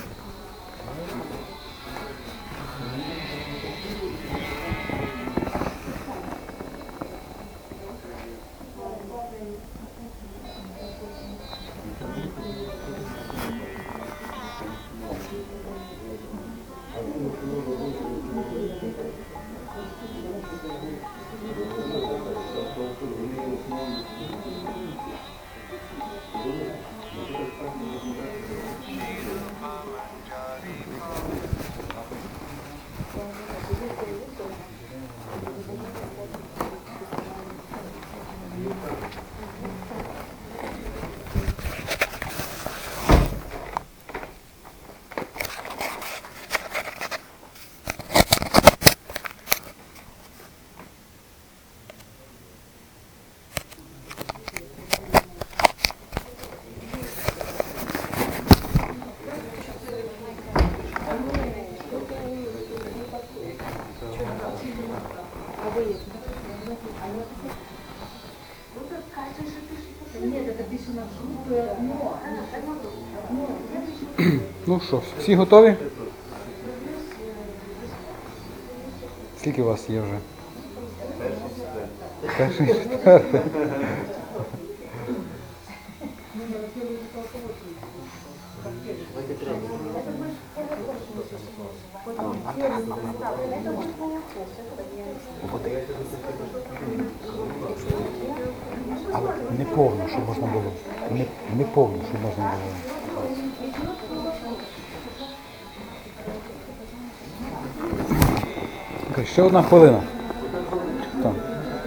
Ну що, всі готові? Скільки у вас є вже? Перший, четвертий. Але не повно, щоб можна було. Не, не повно, щоб можна було. Окей, ще одна хвилина. Там.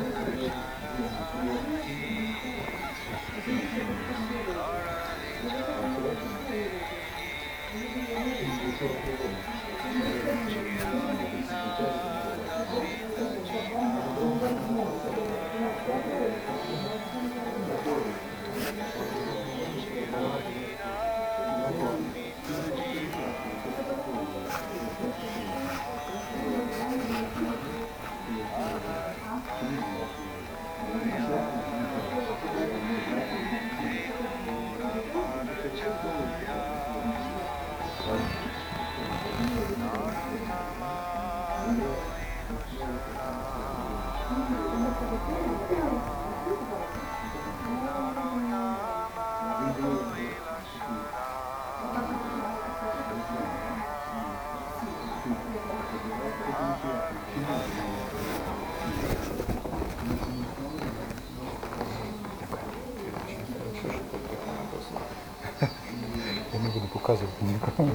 Я не буду показувати нікому.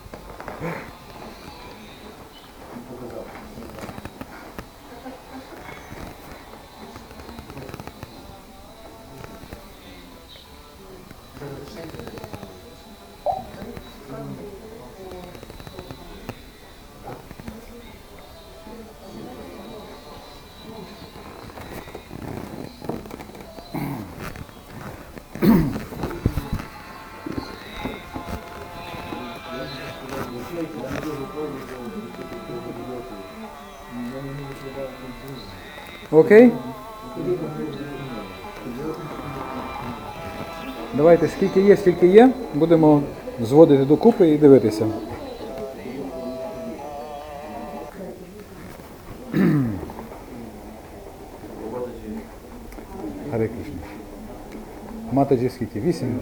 Окей? Давайте, скільки є, скільки є, будемо зводити докупи і дивитися. Харе Кришна. Матаджі скільки? Вісім?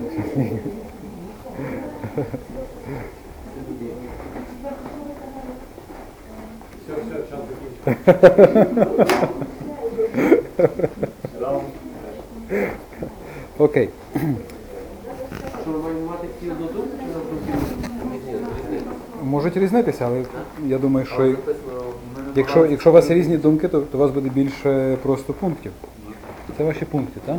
Окей. Що, ви маєте мати всі одну думку, чи навпаки? Можуть різнитися, але я думаю, що якщо, якщо у вас є різні думки, то, то у вас буде більше просто пунктів. Це ваші пункти, так?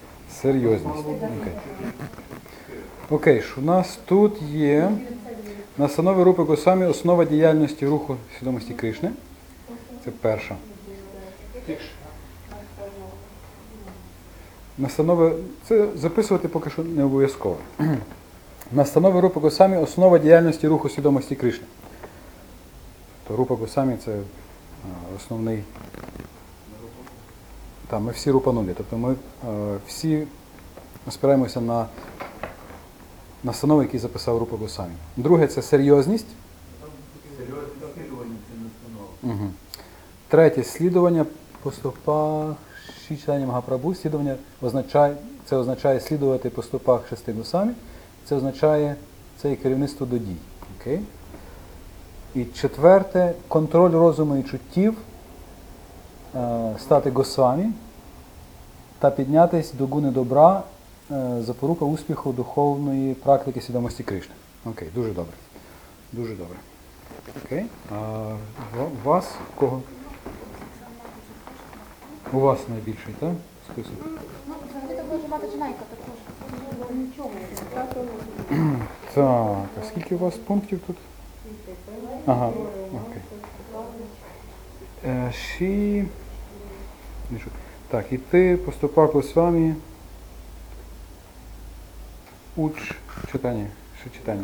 Серйозність. Окей. Окей, що у нас тут є Настанови Рупи Госвамі – основа діяльності руху свідомості Кришни. Це перша. Настанови, це записувати поки що не обов'язково. Настанови Рупи Госвамі – основа діяльності руху свідомості Кришни. То Рупа Госвамі – це а, основний. Та, ми всі рупанулі. Тобто ми а, всі спираємося на настанови, які записав Рупа Госвамі. Друге – це серйозність. Серйозне слідування це настанова. Угу. Третє – слідування по стопах Шрі Чайтані Магапрабху. Слідування означає, це означає слідувати по стопах шести Госвамі. Це означає, це є керівництво до дій. Окей? І четверте – контроль розуму і чуттів, е, стати Госвамі та піднятись до гуни добра, е, запорука успіху духовної практики свідомості Кришни. Окей, дуже добре. Дуже добре. Окей. А ва- вас кого? У вас найбільший, так? Список. Ну, взагалі так може мати Джанайка також. Нічого. Так, а скільки у вас пунктів тут? Ага, окей. Е, Ші... не чую. Так, і ти поступав Госвамі уч читання, що читання?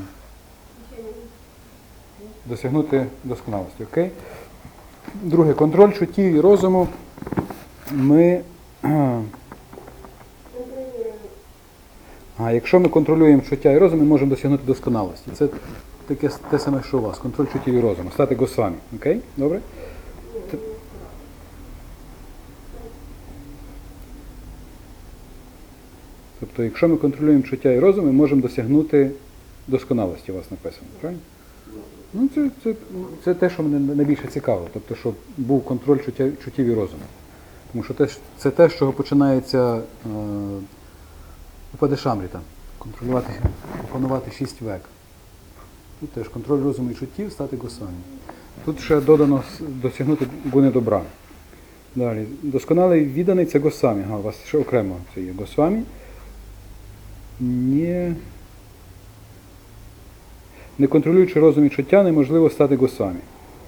Досягнути досконалості, окей? Друге, контроль чуттів і розуму. Ми... А якщо ми контролюємо чуття і розум, ми можемо досягнути досконалості. Це таке те саме, що у вас. Контроль чуттів і розуму. Стати Госвамі. Окей? Добре? Т- Тобто, якщо ми контролюємо чуття і розум, ми можемо досягнути досконалості, у вас написано. Правильно? Ну, це, це, це те, що мене найбільше цікаво. Тобто, щоб був контроль чуття, чуттів і розуму. Тому що те, це те, з чого починається е, Упадешамріта. Контролювати, опанувати шість век. Тут теж контроль розуму і чуттів, стати Госвамі. Тут ще додано с- досягнути гуни добра. Далі. Досконалий відданий – це Госвамі. Ага, у вас ще окремо це є Госвамі. Не, не контролюючи розум і чуття, неможливо стати Госвамі.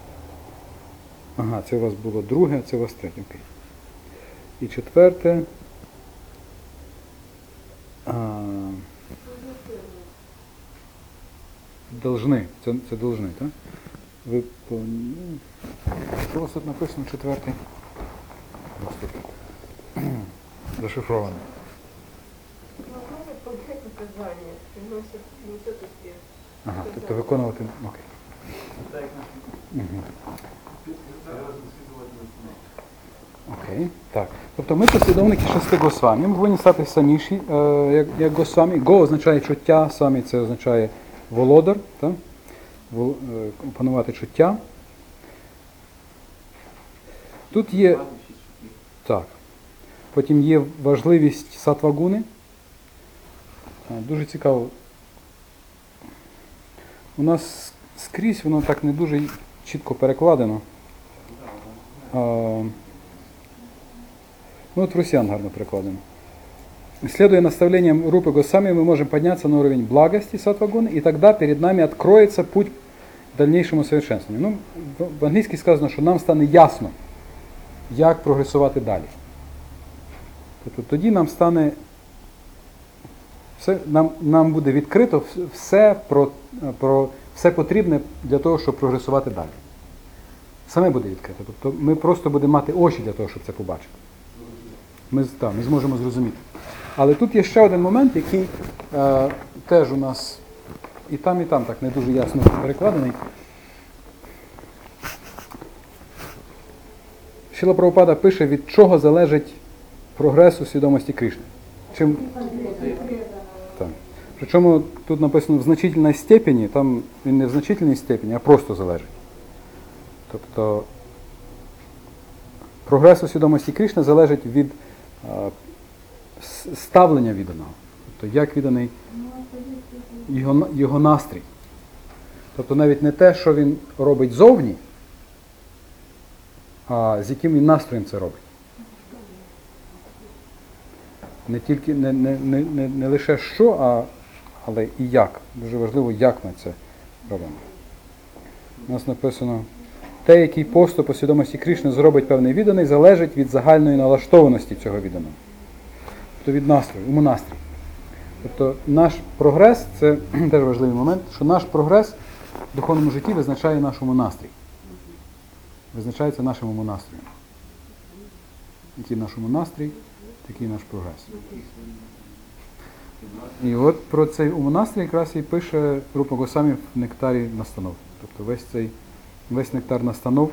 Ага, це у вас було друге, а це у вас третє. Окей. І четверте. А, должны. Це, це должны, так? Ви по... ну, що у вас тут написано четвертий? У вас тут зашифровано. Выполнять понять наказание, приносит, принесет успех. Ага, тобто виконувати. Окей. Так, як нас Угу. серйозно слідувати настанова. Окей. Так. Тобто ми послідовники шести Госвамі. Ми повинні стати самі ші- е, як, як Госвамі. Го означає чуття, самі це означає володар, так? Вол- е, опанувати чуття. Тут є. Мати шість чуттів. Так. Потім є важливість сатвагуни. А, Дуже цікаво. У нас скрізь воно так не дуже чітко перекладено. А, ну от в росіян гарно перекладено. Следуя наставлениям Рупы Госвами, мы можем подняться на уровень благости сатвагуны, и тогда перед нами откроется путь к дальнейшему совершенствованию. Ну, в- в англійській сказано, що нам стане ясно, як прогресувати далі. Тобто тоді нам стане, все, нам, нам буде відкрито вс- все, про, про, все потрібне для того, щоб прогресувати далі. Саме буде відкрито. Тобто ми просто будемо мати очі для того, щоб це побачити. Ми, з- та, ми зможемо зрозуміти. Але тут є ще один момент, який е, теж у нас і там, і там так не дуже ясно перекладений. Шріла Прабхупада пише, від чого залежить прогрес у свідомості Кришни. Чим... Так. Причому тут написано в значительній степені, там він не в значительній степені, а просто залежить. Тобто прогрес у свідомості Кришни залежить від е, с- ставлення відданого. Тобто як відданий його, на- його настрій. Тобто навіть не те, що він робить зовні, а з яким він настроєм це робить. Не тільки не, не, не, не, не лише що, а, але і як. Дуже важливо, як ми це робимо. У нас написано, те, який поступ у свідомості Кришни зробить певний відданий, залежить від загальної налаштованості цього відданого. Тобто від настрою, умонастрій. Тобто наш прогрес, це теж важливий момент, що наш прогрес в духовному житті визначає наш умонастрій. Визначається нашим умонастроєм. Який наш умонастрій, такий наш прогрес. І от про цей умонастрій якраз і пише Рупа Госвамі в нектарі настанов. Тобто весь цей, весь нектар настанов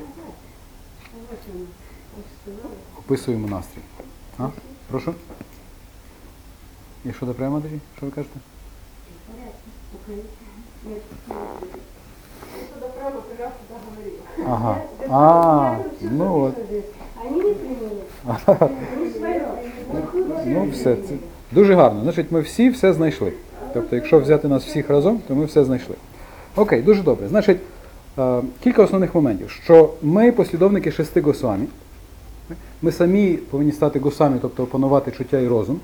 описує умонастрій. А? Прошу? І що до прямо, Андрій? Що ви кажете? Туда прямо, когда туда говорил. Ага. А, ну от. Они не приняли. Не свое. Ну все, це дуже гарно. Значить, ми всі все знайшли. Тобто, якщо взяти нас всіх разом, то ми все знайшли. Окей, дуже добре. Значить, е, кілька основних моментів. Що ми послідовники шести Госвамі. Ми самі повинні стати Госвамі, тобто опанувати чуття і розум.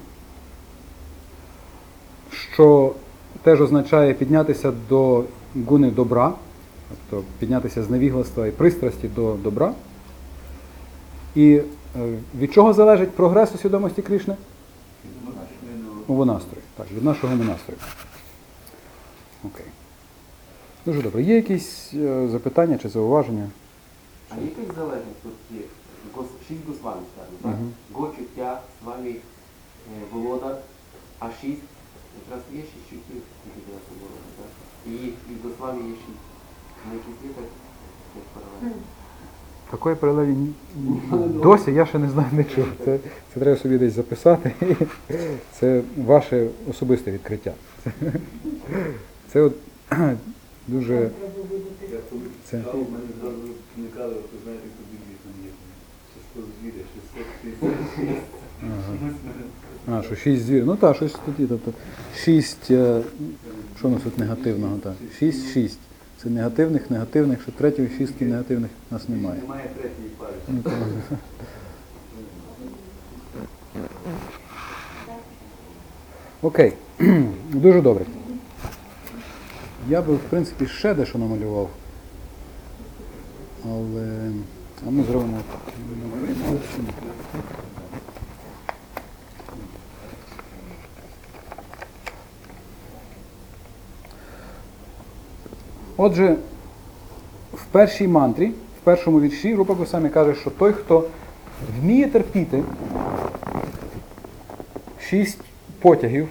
Що теж означає піднятися до гуни добра, тобто піднятися з невігластва і пристрасті до добра. І е, від чого залежить прогрес у свідомості Кришни? Умонастрою. Так, від нашого умонастрою. Окей. Дуже добре. Є якісь е, запитання чи зауваження? А якась залежність тут є? Гос- Шість Госвамі, скажімо, так? Мгм. Го-чуття, з вами е, володар, а шість, якраз є шість чуттів, які тебе володар, так? І, і в Госвамі є шість. На якісь є так, як паралельно? Такої паралелі ні- ні- досі я ще не знаю, не чув. Це, це треба собі десь записати. Це ваше особисте відкриття. Це, це от дуже... Це... Читав, в мене зразу виникали, от ви знаєте, як у Біблії там є. Шесто звіря, шістсот шістдесят шість. Ага. А, що шість звірів. Ну так, щось тоді. Тобто, шість, е, що у нас тут негативного? Так? Шість, шість. Це негативних, негативних, що третьої шістки негативних у нас немає. Немає третьої пари. Ну, то- Окей, дуже добре. Я би, в принципі, ще дещо намалював. Але... А ми зробимо... Отже, в першій мантрі, в першому вірші Рупа Госвамі каже, що той, хто вміє терпіти шість потягів,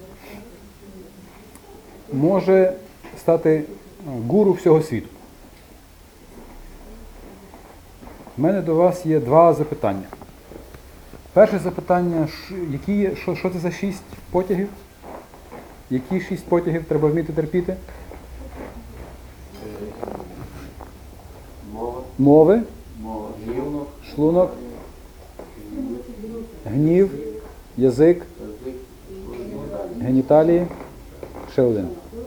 може стати гуру всього світу. У мене до вас є два запитання. Перше запитання, ш- які є, що, що це за шість потягів? Які шість потягів треба вміти терпіти? Мова, Мови, Мова. гнівно, шлунок, гнів, язик, язик, геніталії, ще один.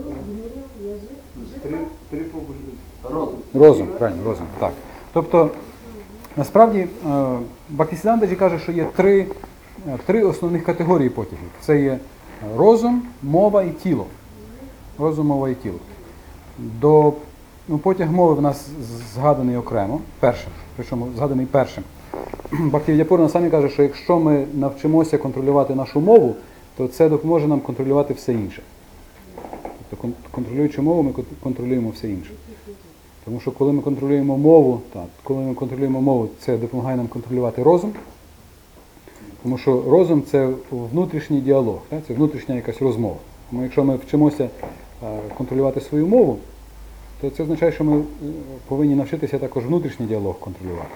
Три, три побужні. розум. Розум, правильно, розум. Так. Тобто, насправді, е, Бхактисідандаджі каже, що є три, е, три основних категорії потягів. Це є розум, мова і тіло. Розум, мова і тіло. До, ну, потяг мови в нас згаданий окремо, першим, причому згаданий першим. Бхактивідяпурна самі каже, що якщо ми навчимося контролювати нашу мову, то це допоможе нам контролювати все інше. Тобто, кон- контролюючи мову, ми кон- контролюємо все інше. Тому що коли ми контролюємо мову, так, коли ми контролюємо мову, це допомагає нам контролювати розум. Тому що розум – це внутрішній діалог, так? Це внутрішня якась розмова. Тому якщо ми вчимося е, контролювати свою мову, то це означає, що ми е, повинні навчитися також внутрішній діалог контролювати.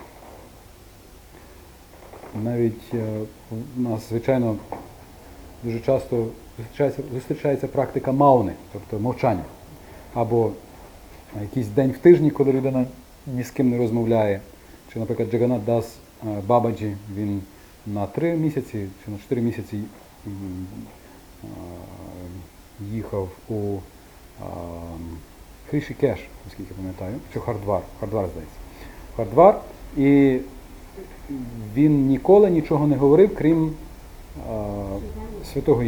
Навіть е, у нас, звичайно, дуже часто зустрічається, зустрічається практика мауни, тобто мовчання. Або якийсь день в тижні, коли людина ні з ким не розмовляє. Чи, наприклад, Джаганат Дас е, Бабаджі, він на три місяці чи на чотири місяці м, е, їхав у е, Хрішікеш, наскільки пам'ятаю, чи Хардвар, Хардвар, здається. Хардвар, і він ніколи нічого не говорив, крім е, святого імені.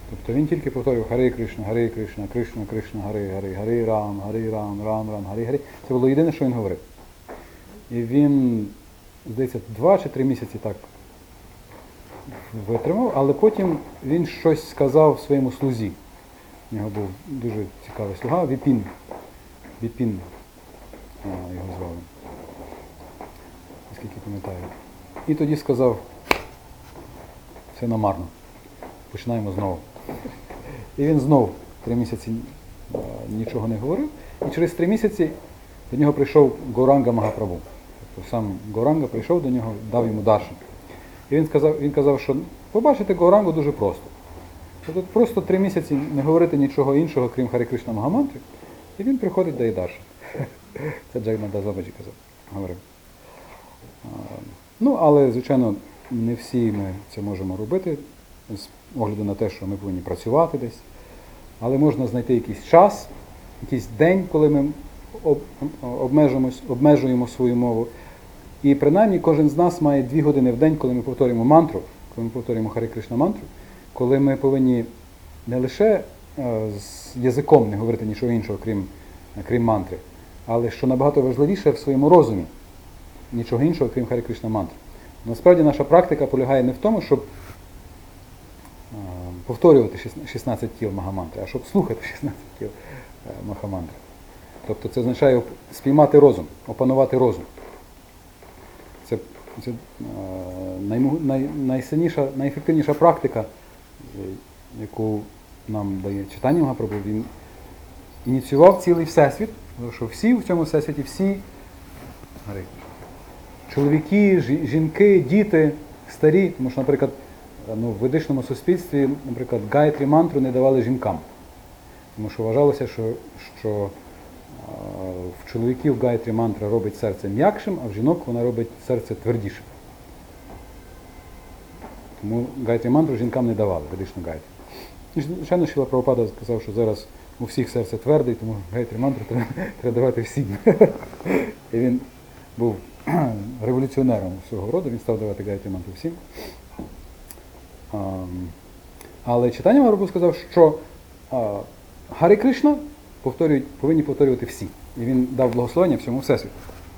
Тобто він тільки повторював Харе Кришна, Харе Кришна, Кришна, Кришна, Харе, Харе, Харе Рам, Харе Рам, Рам, Рам, Харе, Харе. Це було єдине, що він говорив. І він, здається, два чи три місяці так витримав, але потім він щось сказав своєму слузі. У нього був дуже цікавий слуга, Віпін. Віпін а, його звали. Наскільки пам'ятаю. І тоді сказав, все намарно. Починаємо знову. І він знов три місяці а, нічого не говорив. І через три місяці до нього прийшов Гауранга Магапрабху. Тобто сам Гауранга прийшов до нього, дав йому даршан. І він сказав, він казав, що побачити Гаурангу дуже просто. Тобто просто три місяці не говорити нічого іншого, крім Харе Кришна Магамантри, і він приходить до даршан. Це Джагнада Бабаджі казав, говорив. А, ну, але, звичайно, не всі ми це можемо робити, з огляду на те, що ми повинні працювати десь. Але можна знайти якийсь час, якийсь день, коли ми об, обмежуємо, обмежуємо свою мову. І принаймні кожен з нас має дві години в день, коли ми повторюємо мантру, коли ми повторюємо Харе Кришна мантру, коли ми повинні не лише е, з язиком не говорити нічого іншого, крім, крім мантри, але що набагато важливіше в своєму розумі, нічого іншого, крім Харе Кришна мантри. Насправді наша практика полягає не в тому, щоб е, повторювати шістнадцять кіл Магамантри, а щоб слухати шістнадцять кіл е, Магамантри. Тобто це означає спіймати розум, опанувати розум. Це, це е, най, най, найсильніша, найефективніша практика, яку нам дає читання Магапрабху. Він ініціював цілий всесвіт, тому що всі в цьому всесвіті, всі чоловіки, жінки, діти, старі, тому що, наприклад, ну, в ведичному суспільстві, наприклад, Гаятрі мантру не давали жінкам, тому що вважалося, що, що в чоловіків Гаятрі мантра робить серце м'якшим, а в жінок вона робить серце твердішим. Тому Гаятрі мантру жінкам не давали, ведичну Гаятрі. І, звичайно, Шріла Прабхупада сказав, що зараз у всіх серце тверде, тому Гаятрі мантру треба, треба давати всім. І він був революціонером свого роду, він став давати Гаятрі мантру всім. Але читання Магапрабху сказав, що Харе Кришна повторюють, повинні повторювати всі. І він дав благословення всьому всесвіту.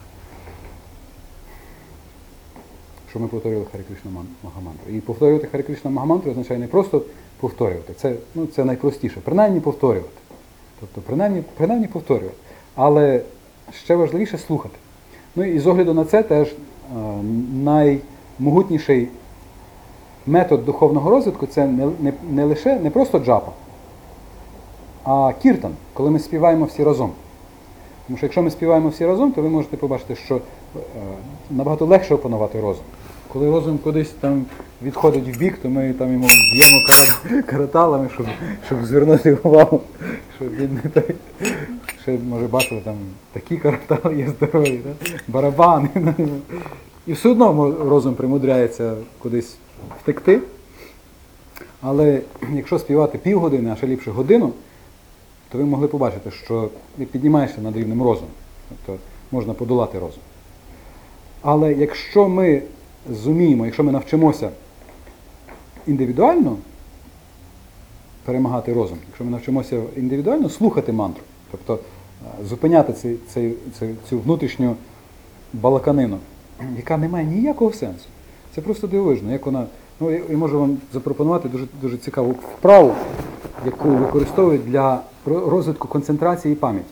Що ми повторювали Харе Кришна Магамантру. І повторювати Харе Кришна Магамантру означає не просто повторювати, це, ну, це найпростіше, принаймні повторювати. Тобто принаймні, принаймні повторювати. Але ще важливіше слухати. Ну і з огляду на це теж е, наймогутніший метод духовного розвитку це не, не, не лише, не просто джапа, а кіртан, коли ми співаємо всі разом. Тому що якщо ми співаємо всі разом, то ви можете побачити, що е, набагато легше опанувати розум. Коли розум кудись там відходить в бік, то ми там йому б'ємо караталами, щоб, щоб звернути увагу, що він не той. Ще, може, бачили, там такі каратали є здорові, да? Барабани. І все одно розум примудряється кудись втекти. Але якщо співати півгодини, а ще ліпше годину, то ви могли побачити, що ви піднімаєшся над рівнем розуму. Тобто можна подолати розум. Але якщо ми зуміємо, якщо ми навчимося індивідуально перемагати розум, якщо ми навчимося індивідуально слухати мантру, тобто зупиняти цей, цей, цей, цю внутрішню балаканину, яка не має ніякого сенсу. Це просто дивовижно, як вона. Ну, я можу вам запропонувати дуже, дуже цікаву вправу, яку використовують для розвитку концентрації і пам'яті.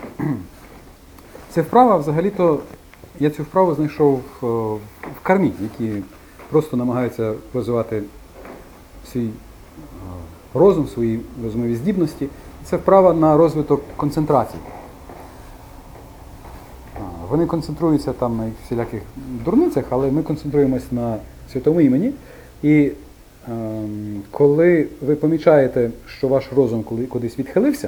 Ця вправа, взагалі-то, я цю вправу знайшов в кармі, які просто намагаються розвивати свій розум, свої розумові здібності. Це вправа на розвиток концентрації. Вони концентруються там на всіляких дурницях, але ми концентруємося на святому імені. І е, коли ви помічаєте, що ваш розум кудись відхилився,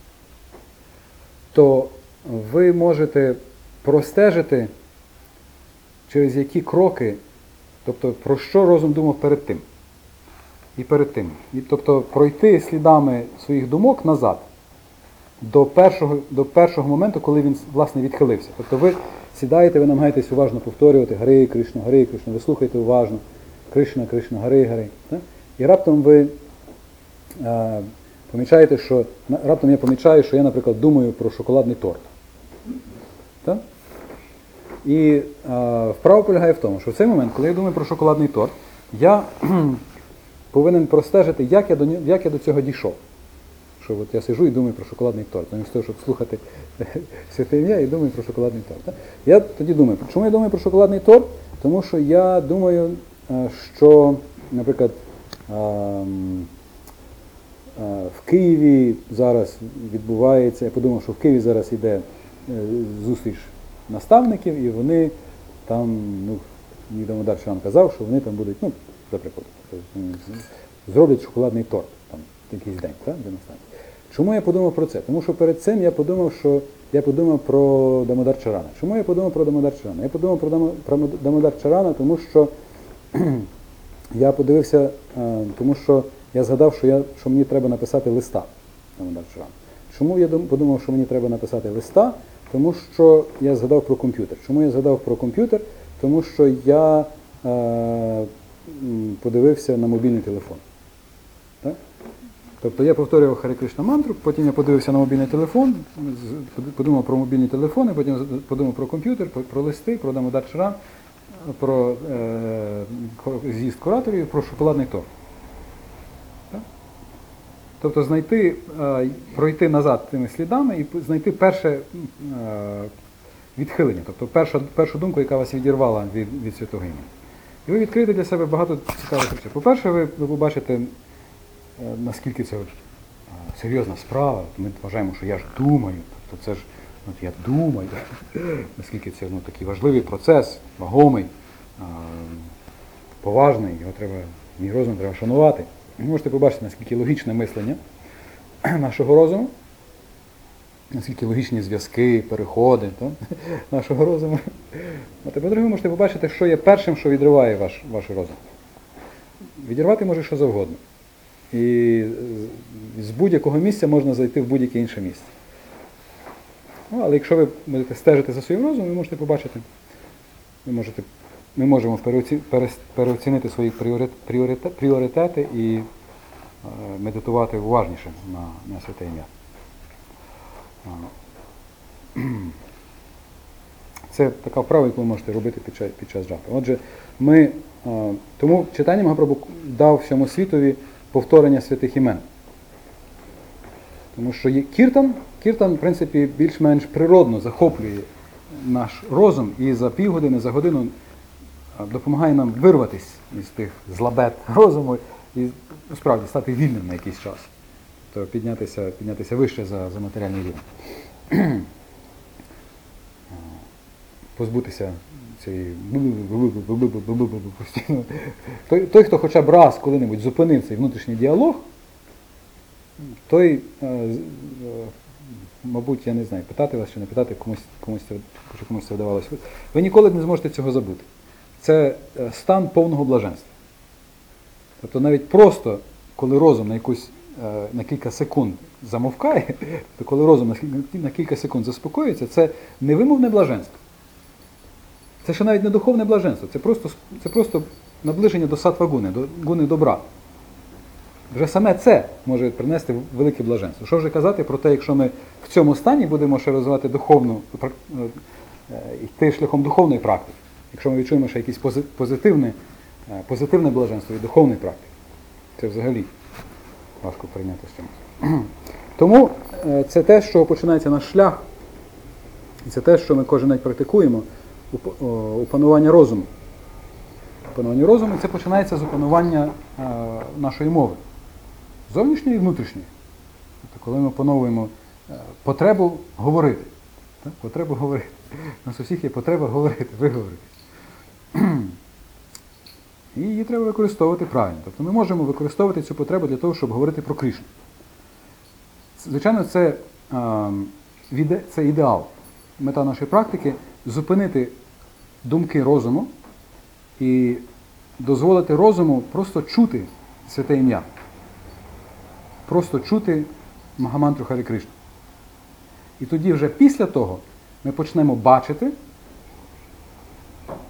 то ви можете простежити, через які кроки, тобто про що розум думав перед тим. І перед тим. І, тобто пройти слідами своїх думок назад, до першого, до першого моменту, коли він, власне, відхилився. Тобто ви сідаєте, ви намагаєтесь уважно повторювати Харе Кришна, Харе Кришна, ви слухаєте уважно, Кришна, Кришна, Харе, Харе. Так? І раптом ви е, помічаєте, що на- раптом я помічаю, що я, наприклад, думаю про шоколадний торт. Так? І е, вправа полягає в тому, що в цей момент, коли я думаю про шоколадний торт, я кхм, повинен простежити, як я до, нього- як я до цього дійшов. Що от я сижу і думаю про шоколадний торт, замість того, щоб слухати святе ім'я і думаю про шоколадний торт. Так? Я тоді думаю, чому я думаю про шоколадний торт? Тому що я думаю, е, що, наприклад, ем, е, в Києві зараз відбувається, я подумав, що в Києві зараз йде е, зустріч наставників, і вони там, ну, мій Дамодар Шрам казав, що вони там будуть, ну, до прикладу, зроблять шоколадний торт, там, якийсь день, так, для наставників. Чому я подумав про це? Тому що перед цим я подумав, що я подумав про Дамодар Чарана. Чому я подумав про Дамодар Чарана? Я подумав про, Дамо, про Дамодар Чарана, тому що я подивився, е, тому що я згадав, що, я, що мені треба написати листа Дамодар Чарану. Чому я дум- подумав, що мені треба написати листа? Тому що я згадав про комп'ютер. Чому я згадав про комп'ютер? Тому що я е, м, подивився на мобільний телефон. Так? Тобто я повторював Харе Кришна мантру, потім я подивився на мобільний телефон, з- подумав про мобільні телефони, потім з- подумав про комп'ютер, про, про листи, про Дамодар Чаран, про е, ко- з'їзд кураторів, про шоколадний торт. Так? Тобто знайти, е, пройти назад тими слідами і п- знайти перше е, відхилення, тобто першу, першу думку, яка вас відірвала від, від святого імені. І ви відкриєте для себе багато цікавих речей. По-перше, ви, ви побачите, е, наскільки це е, серйозна справа. Ми вважаємо, що я ж думаю, тобто це ж, от я думаю, наскільки це, ну, такий важливий процес, вагомий, е, поважний, його треба, мій розум треба шанувати. Ви можете побачити, наскільки логічне мислення нашого розуму, наскільки логічні зв'язки, переходи, та, нашого розуму. А по-друге, ви можете побачити, що є першим, що відриває ваш, ваш розум. Відірвати може що завгодно. І з- з будь-якого місця можна зайти в будь-яке інше місце. Ну, але якщо ви будете стежити за своїм розумом, ви можете побачити, ви можете, ми можемо переоці- перес- переоцінити свої пріорит- пріоритет- пріоритети і е, медитувати уважніше на, на святе ім'я. А, Це така вправа, яку ви можете робити під час, під час джапи. Отже, ми, е, тому читання Магапрабху дав всьому світові повторення святих імен. Тому що є кіртан, кіртан, в принципі, більш-менш природно захоплює наш розум і за півгодини, за годину е, допомагає нам вирватися із тих злабет розуму і справді стати вільним на якийсь час. Тобто піднятися, піднятися вище за, за матеріальний рівень. Позбутися цієї постійно. Той, той, хто хоча б раз коли-небудь зупинив цей внутрішній діалог, той, е, мабуть, я не знаю, питати вас чи не питати, комусь, комусь, це, чи комусь це вдавалося. Ви ніколи не зможете цього забути. Це стан повного блаженства. Тобто навіть просто, коли розум на якусь на кілька секунд замовкає, то коли розум на кілька секунд заспокоюється, це невимовне блаженство. Це ще навіть не духовне блаженство, це просто, це просто наближення до сатва-гуни, до гуни добра. Вже саме це може принести велике блаженство. Що вже казати про те, якщо ми в цьому стані будемо ще розвивати духовну, йти шляхом духовної практики, якщо ми відчуємо ще якесь позитивне, позитивне блаженство від духовної практики. Це взагалі важко прийняти з чимось. Тому це те, з чого починається наш шлях, і це те, що ми кожен день практикуємо, опанування розуму. Опанування розуму, і це починається з опанування е, нашої мови. Зовнішньої і внутрішньої. Тобто, коли ми опановуємо е, потребу говорити. Так? Потребу говорити. У нас у всіх є потреба говорити, виговорити. І її треба використовувати правильно. Тобто ми можемо використовувати цю потребу для того, щоб говорити про Кришну. Звичайно, це, е, це ідеал. Мета нашої практики – зупинити думки розуму і дозволити розуму просто чути святе ім'я. Просто чути Магамантру Харе Кришна. І тоді вже після того ми почнемо бачити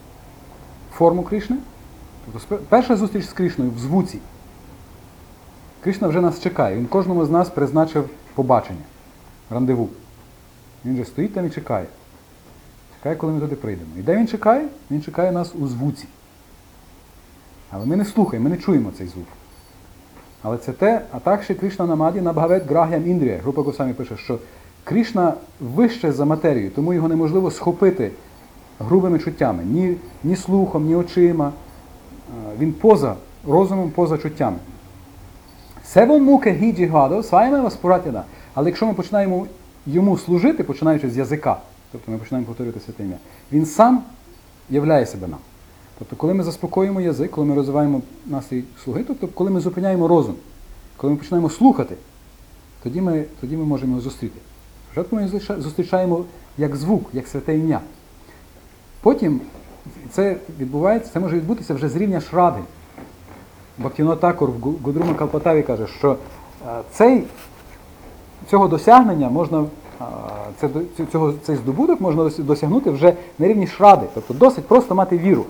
форму Кришни. Тобто перша зустріч з Кришною в звуці. Кришна вже нас чекає. Він кожному з нас призначив побачення, рандеву. Він же стоїть там і чекає. Чекає, коли ми туди прийдемо. І де він чекає? Він чекає нас у звуці. Але ми не слухаємо, ми не чуємо цей звук. Але це те, а так ще Кришна намаді набгавет грах'ям індрія. Група Госвамі пише, що Кришна вище за матерію, тому його неможливо схопити грубими чуттями. Ні, ні слухом, ні очима. Він поза розумом, поза чуттями. Севон муке гіджі гадо, свайме васпуратяна. Але якщо ми починаємо йому служити, починаючи з язика, тобто ми починаємо повторювати святе ім'я, він сам являє себе нам. Тобто, коли ми заспокоюємо язик, коли ми розвиваємо настрій слуги, тобто, коли ми зупиняємо розум, коли ми починаємо слухати, тоді ми, тоді ми можемо його зустріти. Спочатку ми його зустрічаємо як звук, як святе ім'я. Потім це відбувається, це може відбутися вже з рівня шради. Бхактивінод Такур в Гудрума Калпатаві каже, що цей, цього досягнення можна, це, цього, цей здобуток можна досягнути вже на рівні шради. Тобто досить просто мати віру.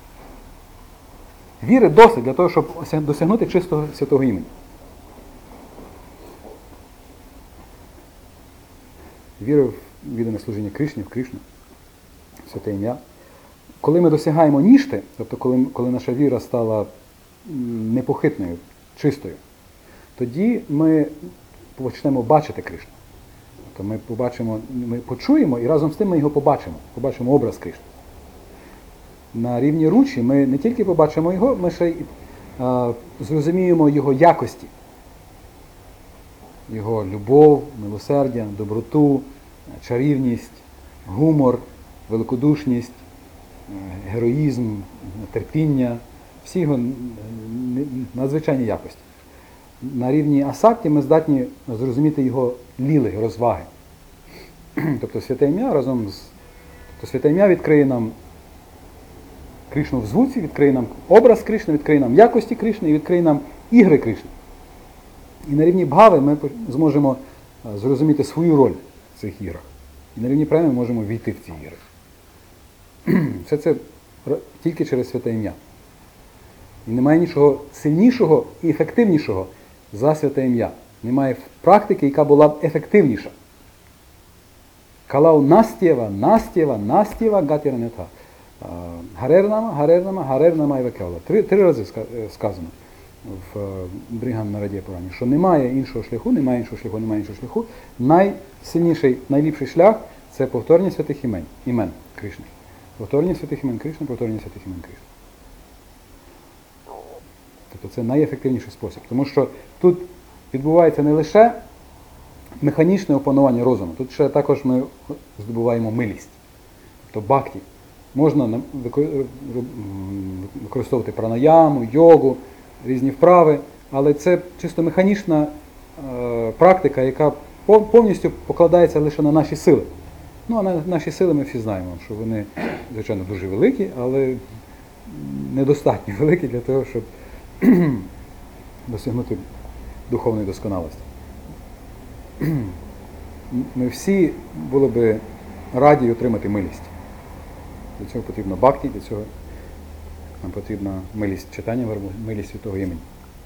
Віри досить для того, щоб досягнути чистого святого імені. Віри в віддане служіння Кришні, в Кришну, святе ім'я. Коли ми досягаємо нішти, тобто коли, коли наша віра стала непохитною, чистою, тоді ми почнемо бачити Кришну. Тобто ми побачимо, ми почуємо і разом з тим ми його побачимо, побачимо образ Кришни. На рівні ручі ми не тільки побачимо його, ми ще й а, зрозуміємо його якості. Його любов, милосердя, доброту, чарівність, гумор, великодушність, героїзм, терпіння, всі його надзвичайні якості. На рівні асакті ми здатні зрозуміти його ліли, розваги. Тобто святе ім'я разом з... Тобто святе ім'я відкриє нам Кришну в звуці, відкриє нам образ Кришни, відкриє нам якості Кришни і відкриє нам ігри Кришни. І на рівні бхави ми зможемо зрозуміти свою роль в цих іграх. І на рівні преми ми можемо війти в ці ігри. Все це тільки через святе ім'я. І немає нічого сильнішого і ефективнішого за святе ім'я. Немає практики, яка була б ефективніша. Калау настєва, настєва, настєва гатіранета. Гарернама, гарернама, гарернама і векеола. Три, три рази сказано в Брігам Нараді Пурані, що немає іншого шляху, немає іншого шляху, немає іншого шляху. Найсильніший, найліпший шлях – це повторення святих імен, імен Кришни. Повторення святих імен Кришни, повторення святих імен Кришни. Тобто це найефективніший спосіб. Тому що тут відбувається не лише механічне опанування розуму, тут ще також ми здобуваємо милість. Тобто бхакті. Можна використовувати пранаяму, йогу, різні вправи, але це чисто механічна е, практика, яка повністю покладається лише на наші сили. Ну, а на наші сили ми всі знаємо, що вони, звичайно, дуже великі, але недостатньо великі для того, щоб досягнути духовної досконалості. Ми всі були би раді отримати милість. Для цього потрібно бхакті, для цього нам потрібна милість читання, милість святого імені.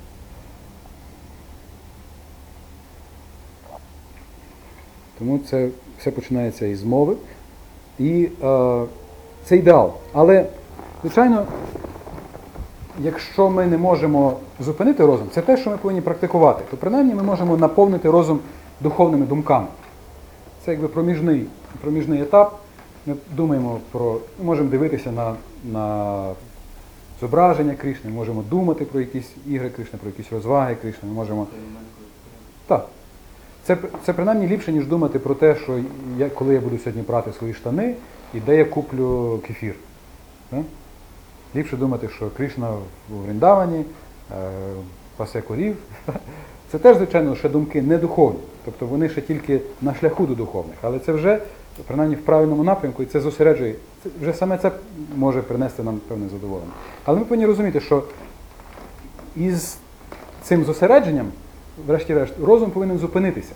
Тому це все починається із мови. І е, це ідеал. Але, звичайно, якщо ми не можемо зупинити розум, це те, що ми повинні практикувати, то принаймні ми можемо наповнити розум духовними думками. Це якби проміжний, проміжний етап. Ми думаємо про, ми можемо дивитися на, на зображення Кришни, ми можемо думати про якісь ігри Кришни, про якісь розваги Кришни, ми можемо... Так. Це, це принаймні ліпше, ніж думати про те, що я, коли я буду сьогодні прати свої штани і де я куплю кефір. Так? Ліпше думати, що Кришна в Вріндавані, е, пасе корів. Це теж, звичайно, ще думки не духовні. Тобто вони ще тільки на шляху до духовних. Але це вже, принаймні, в правильному напрямку, і це зосереджує. Це, вже саме це може принести нам певне задоволення. Але ми повинні розуміти, що із цим зосередженням, врешті-решт, розум повинен зупинитися.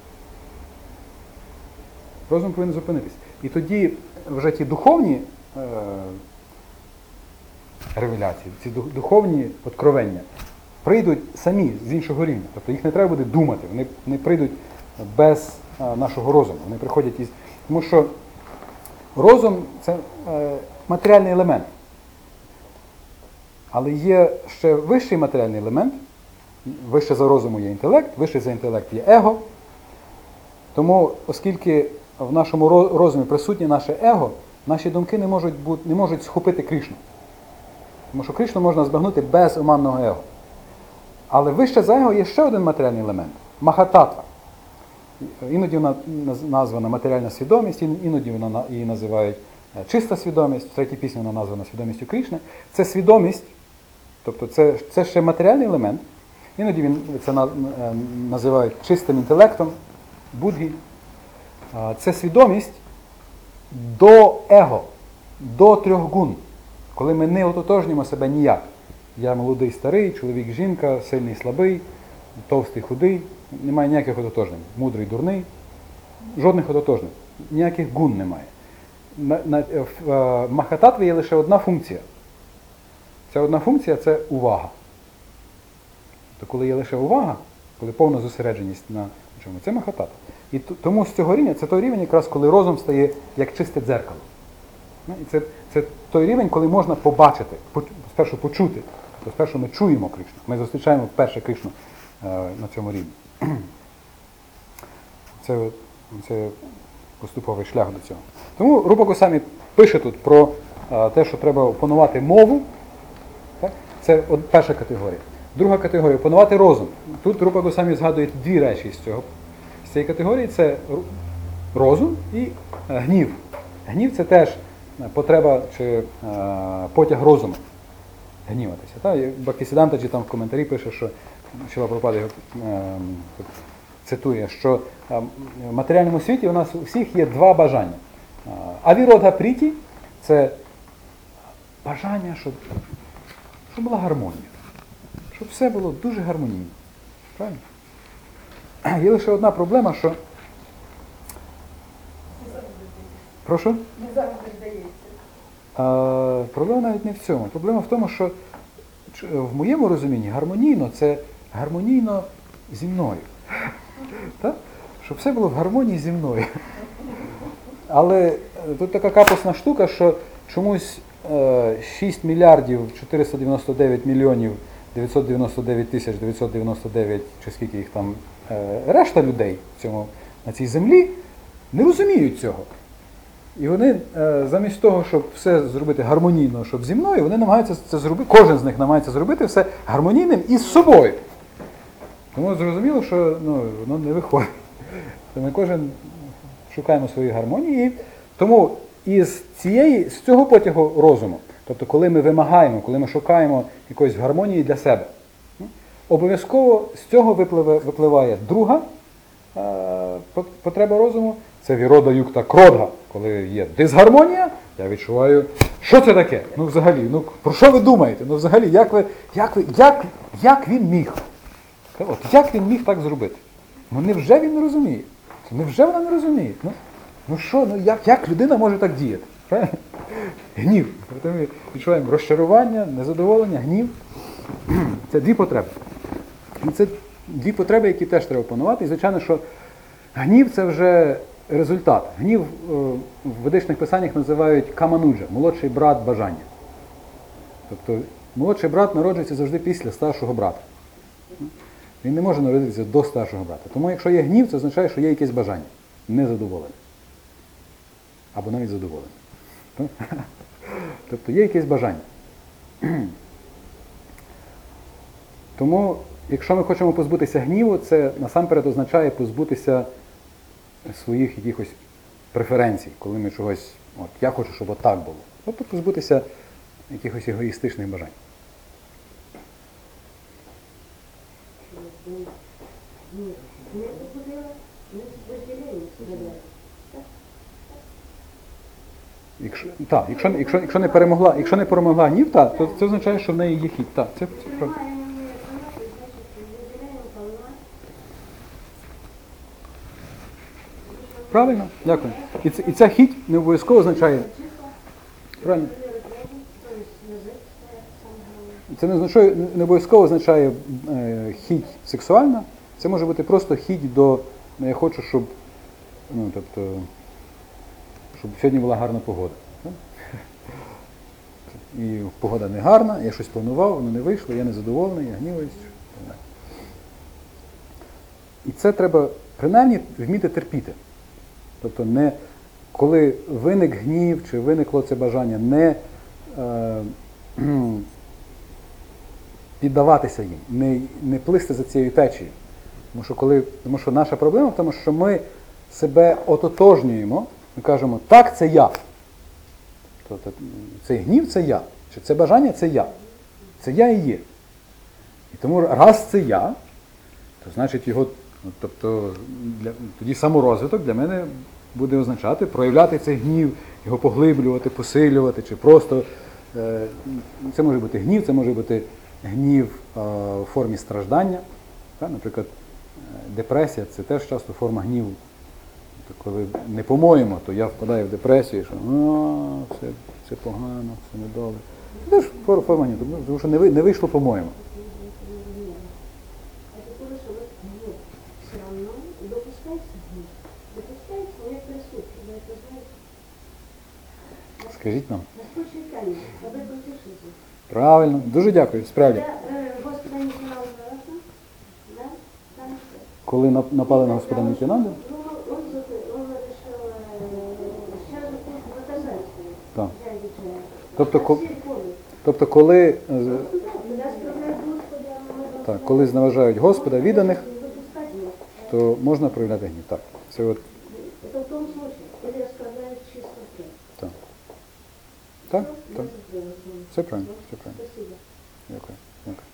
Розум повинен зупинитися. І тоді вже ті духовні е, ревеляції, ці духовні откровення, прийдуть самі з іншого рівня. Тобто їх не треба буде думати, вони, вони прийдуть без а, нашого розуму. Вони приходять із. Тому що розум це е, матеріальний елемент. Але є ще вищий матеріальний елемент, вище за розуму є інтелект, вище за інтелект є его. Тому, оскільки в нашому розумі присутнє наше его, наші думки не можуть, бути, не можуть схопити Кришну. Тому що Кришну можна збагнути без оманного его. Але вище за его є ще один матеріальний елемент – махататва. Іноді вона названа матеріальна свідомість, іноді вона її називають чиста свідомість, в третій пісні вона названа свідомістю Кришни. Це свідомість, тобто це, це ще матеріальний елемент. Іноді він це називають чистим інтелектом, будгі. Це свідомість до его, до трьох гун, коли ми не ототожнюємо себе ніяк. Я молодий, старий, чоловік, жінка, сильний, слабий, товстий, худий. Немає ніяких ототожнень. Мудрий, дурний. Жодних ототожнень. Ніяких гун немає. На, на, в е, Махататві є лише одна функція. Ця одна функція – це увага. Тобто, коли є лише увага, коли повна зосередженість на чому, це Махататва. І тому з цього рівня, це той рівень, якраз коли розум стає як чисте дзеркало. І це, це той рівень, коли можна побачити, спершу почути. Тобто спершу ми чуємо Кришну. Ми зустрічаємо вперше Кришну е, на цьому рівні. Це, це поступовий шлях до цього. Тому Рупа Госвамі пише тут про а, те, що треба опанувати мову. Так? Це от, перша категорія. Друга категорія – опанувати розум. Тут Рупа Госвамі згадує дві речі з цього. З цієї категорії це розум і а, гнів. Гнів – це теж потреба чи а, потяг розуму. Гніватися. Так? Бхактисіданта там в коментарі пише, що Шріла Прабхупада його а, цитує, що в матеріальному світі у нас у всіх є два бажання. Авіродга пріті – це бажання, щоб, щоб була гармонія. Щоб все було дуже гармонійно. Правильно? Є лише одна проблема, що... Прошу? Не завжди вдається. А, проблема навіть не в цьому. Проблема в тому, що в моєму розумінні гармонійно – це гармонійно зі мною. Так? Щоб все було в гармонії зі мною. Але тут така капусна штука, що чомусь е, шість мільярдів чотириста дев'яносто дев'ять мільйонів дев'ятсот дев'яносто дев'ять тисяч дев'ятсот дев'яносто дев'ять, чи скільки їх там, е, решта людей в цьому, на цій землі не розуміють цього. І вони е, замість того, щоб все зробити гармонійно, щоб зі мною, вони намагаються це зробити, кожен з них намагається зробити все гармонійним і з собою. Тому зрозуміло, що ну, воно не виходить. Ми кожен шукаємо свої гармонії. І тому із цієї, з цього потягу розуму, тобто коли ми вимагаємо, коли ми шукаємо якоїсь гармонії для себе, обов'язково з цього випливає, випливає друга е, потреба розуму, це вірода юкта кродга. Коли є дисгармонія, я відчуваю, що це таке? Ну взагалі, ну про що ви думаєте? Ну взагалі, як ви, як ви, як, як він міг? От як він міг так зробити? Ну невже він не розуміє? Невже вона не розуміє? Ну, ну що, ну як, як людина може так діяти? Правильно? Гнів. Ми відчуваємо розчарування, незадоволення, гнів. Це дві потреби. І це дві потреби, які теж треба опанувати. І звичайно, що гнів – це вже результат. Гнів в ведичних писаннях називають камануджа, молодший брат бажання. Тобто молодший брат народжується завжди після старшого брата. Він не може народитися до старшого брата. Тому якщо є гнів, це означає, що є якесь бажання. Незадоволене. Або навіть задоволене. Тобто є якесь бажання. Тому, якщо ми хочемо позбутися гніву, це насамперед означає позбутися своїх якихось преференцій, коли ми чогось, от, я хочу, щоб отак було. Тобто позбутися якихось егоїстичних бажань. Якщо, так, якщо, якщо, якщо, не перемогла, якщо не перемогла гнів, так, то це означає, що в неї є хід. Так, це, це правда. Правильно, дякую. І, це, і ця хіть не обов'язково означає. Правильно. це не означає, не обов'язково означає е, хіть сексуальна, це може бути просто хіть до, ну, я хочу, щоб, ну, тобто, щоб сьогодні була гарна погода. Так? І погода не гарна, я щось планував, воно не вийшло, я не задоволений, я гніваюсь. І це треба принаймні вміти терпіти. Тобто не коли виник гнів чи виникло це бажання, не е, піддаватися їм, не, не плисти за цією течією. Тому що, коли, тому що наша проблема в тому, що ми себе ототожнюємо, ми кажемо, так, це я. Тобто цей гнів це я, чи це бажання це я. Це я і є. І тому раз це я, то значить його, ну, тобто для, тоді саморозвиток для мене буде означати проявляти цей гнів, його поглиблювати, посилювати, чи просто, е, це може бути гнів, це може бути гнів е, в формі страждання. Так? Наприклад, депресія – це теж часто форма гніву. Тобто, коли не по-моєму, то я впадаю в депресію, що а, все, все погано, все недобре. Це ж форма гніву, тому що не, ви, не вийшло по-моєму. Это то, что вот гнев все равно допускается гнев. Допускается, но я присутствую, вы это знаете. Скажіть нам. Господь читание, об этом пишите. Правильно. Дуже дякую, справді. Когда э, Господа не знал ужасно, да, там что? Коли нап- напали на господина лейтенанта, Ну, он, за- он решил, э, сейчас же пусть наказать. так. Дядя Джей. Тобто, ко- Все помнят. тобто коли, е, Когда справляют Господа, мы так, коли зневажають Господа, відданих, не допускать его. то можна проявляти гнів. Так, це от, Это в том случае, когда оскорбляют чистоту. так. Так, так. Спасибо. Все правильно, все правильно. Спасибо. Дякую, дякую.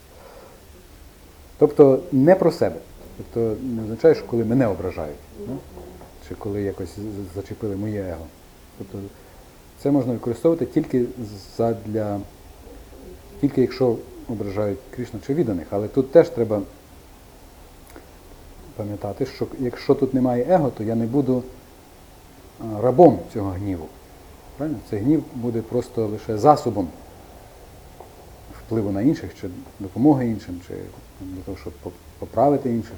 Тобто не про себе. Тобто не означає, що коли мене ображають, ну? Чи коли якось з- зачепили моє его. Тобто це можна використовувати тільки задля, тільки якщо ображають Кришну чи відданих. Але тут теж треба пам'ятати, що якщо тут немає его, то я не буду а, рабом цього гніву. Правильно? Цей гнів буде просто лише засобом впливу на інших, чи допомоги іншим, чи для того, щоб по- поправити інших.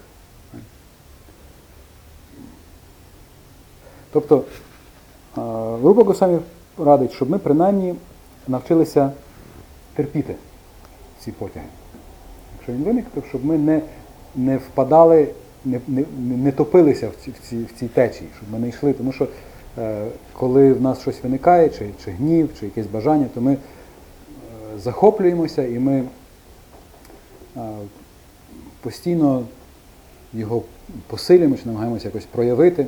Тобто, а, Рупа Госвамі радить, щоб ми принаймні навчилися терпіти ці потяги. Якщо він виник, то щоб ми не, не впадали, не, не, не топилися в цій, в, цій, в цій течії, щоб ми не йшли. Тому що е, коли в нас щось виникає, чи, чи гнів, чи якесь бажання, то ми е, захоплюємося і ми е, постійно його посилюємо, чи намагаємося якось проявити.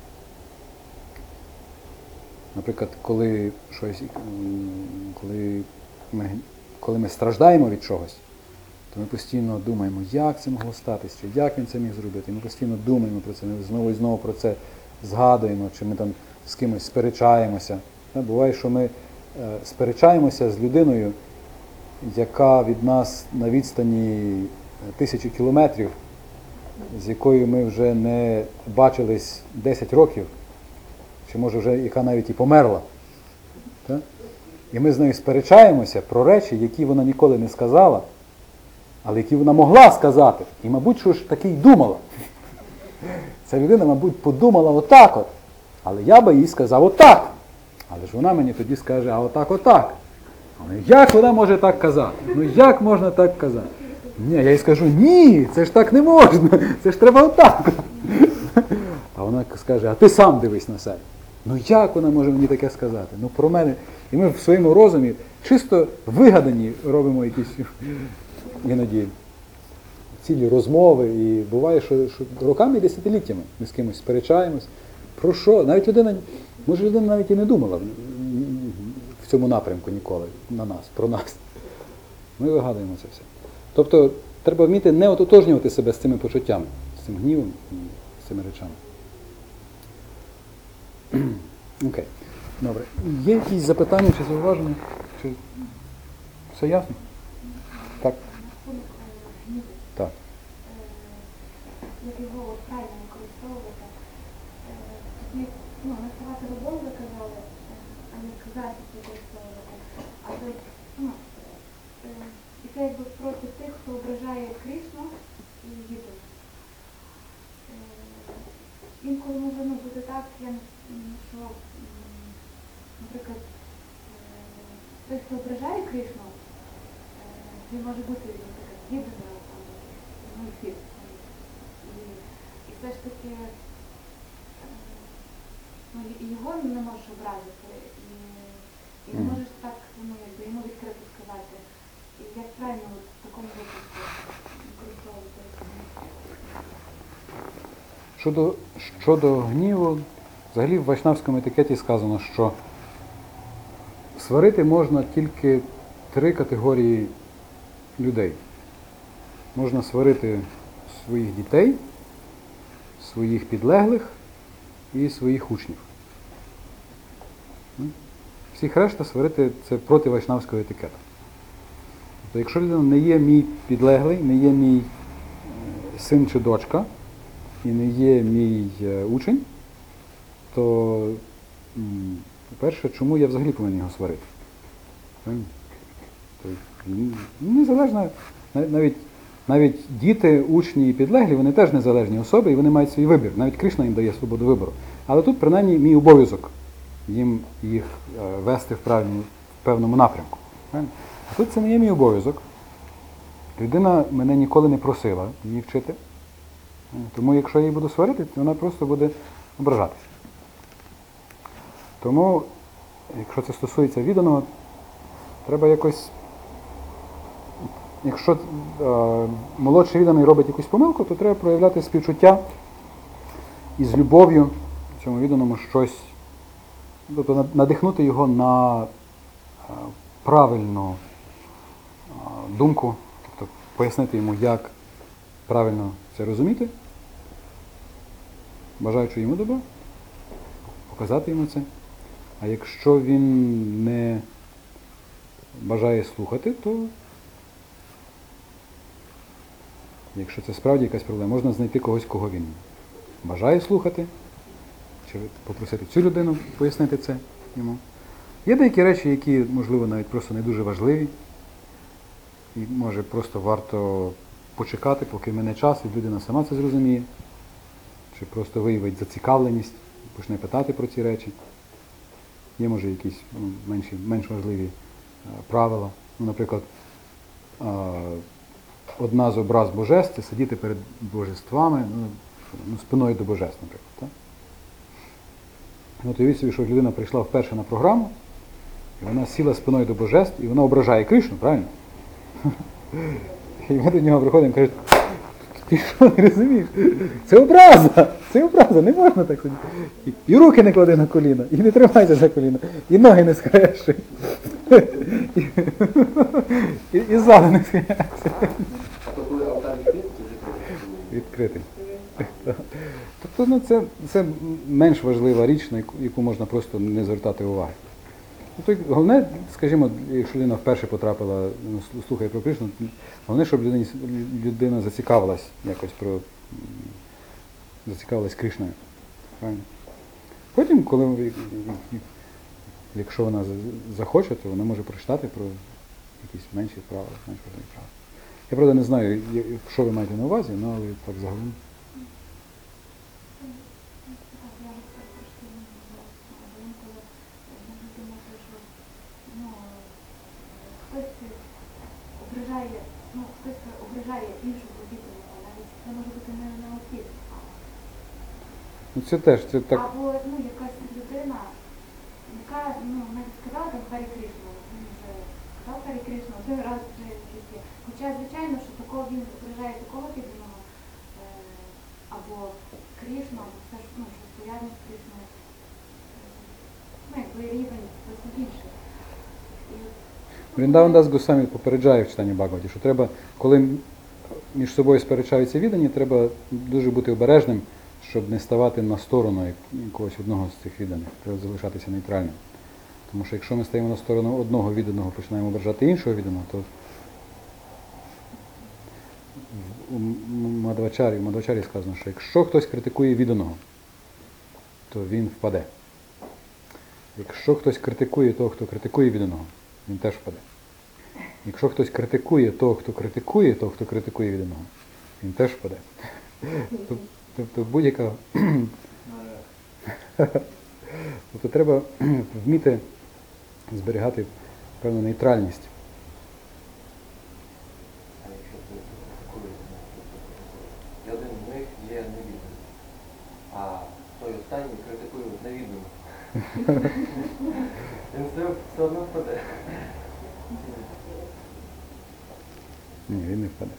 Наприклад, коли щось, м, коли ми, коли ми страждаємо від чогось, то ми постійно думаємо, як це могло статися, чи як він це міг зробити. І ми постійно думаємо про це, ми знову і знову про це згадуємо, чи ми там з кимось сперечаємося. Та, буває, що ми е, сперечаємося з людиною, яка від нас на відстані тисячі кілометрів, з якою ми вже не бачились десять років, чи може вже яка навіть і померла. Так? І ми з нею сперечаємося про речі, які вона ніколи не сказала, але які вона могла сказати. І, мабуть, що ж таки й думала. Ця людина, мабуть, подумала отак от. Але я би їй сказав отак. Але ж вона мені тоді скаже, а отак, отак. Але як вона може так казати? Ну як можна так казати? Ні, я їй скажу, ні, це ж так не можна, це ж треба отак. А вона скаже, а ти сам дивись на себе. Ну як вона може мені таке сказати? Ну про мене. І ми в своєму розумі чисто вигадані робимо якісь іноді цілі розмови. І буває, що, що роками і десятиліттями ми з кимось сперечаємось. Про що? Навіть людина, може людина навіть і не думала в цьому напрямку ніколи на нас, про нас. Ми вигадуємо це все. Тобто треба вміти не ототожнювати себе з цими почуттями, з цим гнівом і з цими речами. Окей. Добре. Є якісь запитання чи зауваження? Чи все ясно? Так. Так. Як його от правильно використовувати, е, тоді ну, наставати любов, ви казали, е, а не засіб використовувати. Але ну, е, І це якби проти тих, хто ображає Кришну і Віду. Інколи може ну, бути так, я, м, що, м, наприклад, е, той, хто ображає Кришну, е, він може бути, наприклад, відданим, ну, всіх. І, і все ж таки е, ну, і його не можеш образити, і, і не Мгм. можеш так ну, якби, йому відкрито сказати. І як правильно от, в такому випадку використовувати? Щодо, щодо гніву, взагалі в вайшнавському етикеті сказано, що сварити можна тільки три категорії людей. Можна сварити своїх дітей, своїх підлеглих і своїх учнів. М? Всіх решта сварити – це проти вайшнавського етикету. Тобто, якщо людина не є мій підлеглий, не є мій е, син чи дочка, і не є мій е, учень, то, м, по-перше, чому я взагалі повинен його сварити? Правильно? То, м, Незалежно, нав- навіть, навіть діти, учні і підлеглі, вони теж незалежні особи, і вони мають свій вибір. Навіть Кришна їм дає свободу вибору. Але тут, принаймні, мій обов'язок їм їх е, вести в, правильному, в певному напрямку. Правильно? А тут це не є мій обов'язок. Людина мене ніколи не просила її вчити. Тому якщо я її буду сварити, то вона просто буде ображатися. Тому, якщо це стосується відданого, треба якось, якщо е, молодший відданий робить якусь помилку, то треба проявляти співчуття і з любов'ю цьому відданому щось, тобто надихнути його на е, правильну е, думку, тобто пояснити йому, як правильно це розуміти, бажаючи йому добра, показати йому це. А якщо він не бажає слухати, то якщо це справді якась проблема, можна знайти когось, кого він бажає слухати, чи попросити цю людину пояснити це йому. Є деякі речі, які, можливо, навіть просто не дуже важливі, і може просто варто почекати, поки мине час, і людина сама це зрозуміє, чи просто виявить зацікавленість, почне питати про ці речі. Є, може, якісь ну, менші, менш важливі е, правила. Ну, наприклад, е, одна з образ божеств – це сидіти перед божествами, ну, ну, спиною до божеств, наприклад. Так? От уявіть собі, що людина прийшла вперше на програму, і вона сіла спиною до божеств, і вона ображає Кришну, правильно? І ми до нього приходимо і кажуть, ти що, не розумієш? Це образа! Це образа, не можна так сидіти. І, і руки не клади на коліна, і не тримайся за коліна, і ноги не скрешуй. І, і, і ззаду не схиляйся. А то коли алтар відкритий, то закритий. Відкритий. Тобто ну, це, це менш важлива річ, на яку, яку можна просто не звертати уваги. Тобто, головне, скажімо, якщо людина вперше потрапила, ну, слухає про Кришну, головне, щоб людина, людина зацікавилась якось про м, зацікавилась Кришною. Правильно? Потім, коли, якщо вона захоче, то вона може прочитати про якісь менші правила, менш важливі правила. Я, правда, не знаю, що ви маєте на увазі, ну, але так загалом. Хтось ображає, ну, хтось ображає іншого відданого, навіть це може бути не на освіт. Ну, це теж, це так. Або ну, якась людина, яка ну, навіть сказала там Харі Кришна, він вже сказав Харі Кришна, один раз вже якийсь є. Хоча, звичайно, що такого він ображає такого відданого, е, або Кришну, або все ж, ну, щось пов'язане з Кришною. Е, ну, якби рівень зовсім інший. І Вріндаван Дас Госвамі попереджає в читанні Бхагаваті, що треба, коли між собою сперечаються віддані, треба дуже бути обережним, щоб не ставати на сторону якогось одного з цих відданих. Треба залишатися нейтральним. Тому що якщо ми стаємо на сторону одного відданого, починаємо ображати іншого відданого, то у Мадвачарі, в Мадвачарі сказано, що якщо хтось критикує відданого, то він впаде. Якщо хтось критикує того, хто критикує відданого, він теж впаде. Якщо хтось критикує того, хто критикує, того, хто критикує відданого, він теж впаде. Тоб- Тобто будь-яка. Тобто треба вміти зберігати певну нейтральність. А якщо ти критикуєш, і один з них є невідомий, а той останній критикує невідомий. Він все, все одно впаде. Ні, він не впаде.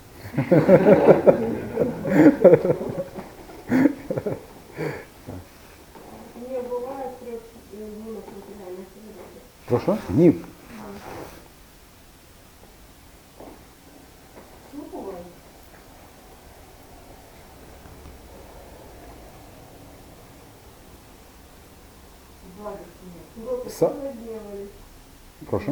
Не буває при гнівах матеріальних людей. Прошу? Гнів. Ну, буває. Благо, Са- Прошу?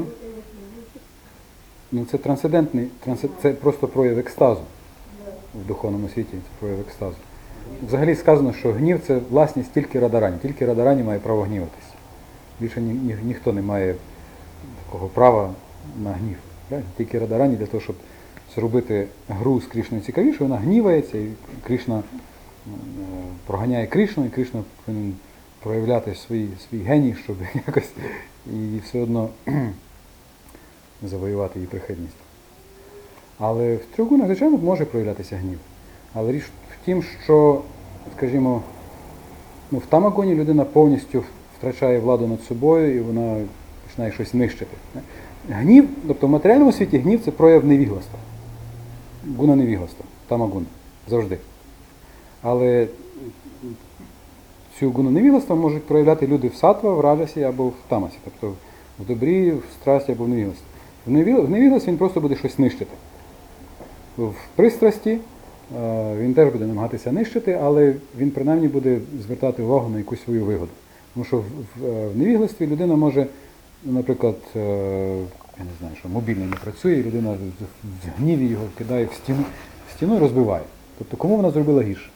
Ну це трансцендентний, трансце- це просто прояв екстазу в духовному світі, це прояв екстазу. Взагалі сказано, що гнів це власність тільки Радарані. Тільки Радарані має право гніватися. Більше ні, ні, ніхто не має такого права на гнів. Правильно? Тільки Радарані для того, щоб зробити гру з Кришною цікавіше, вона гнівається, і Кришна е, проганяє Кришну, і Кришна повинен проявляти свій, свій геній, щоб якось і все одно завоювати її прихильність. Але в трьох гунах, звичайно, може проявлятися гнів. Але річ в тім, що, скажімо, ну, в тамагоні людина повністю втрачає владу над собою і вона починає щось нищити. Гнів, тобто в матеріальному світі гнів це прояв невігластва. Гуна невігластва, тамагуна, завжди. Але цю гуну невігластва можуть проявляти люди в сатва, в раджасі або в тамасі, тобто в добрі, в страсті або в невігласті. В невіл- в невігласті він просто буде щось нищити. В пристрасті е, він теж буде намагатися нищити, але він принаймні буде звертати увагу на якусь свою вигоду. Тому що в, в, в невігластві людина може, наприклад, е, я не знаю, що мобільний не працює, і людина в, в гніві його кидає в стіну, в стіну і розбиває. Тобто кому вона зробила гірше?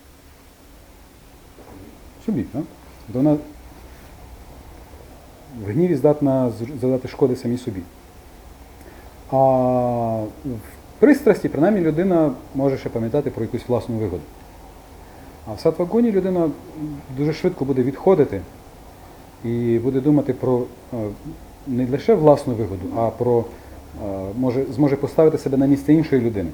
Собі, так? Тобто вона в гніві здатна з- завдати шкоди самій собі. А в пристрасті, принаймні, людина може ще пам'ятати про якусь власну вигоду. А в сатвагоні людина дуже швидко буде відходити і буде думати про е, не лише власну вигоду, а про е, може, зможе поставити себе на місце іншої людини.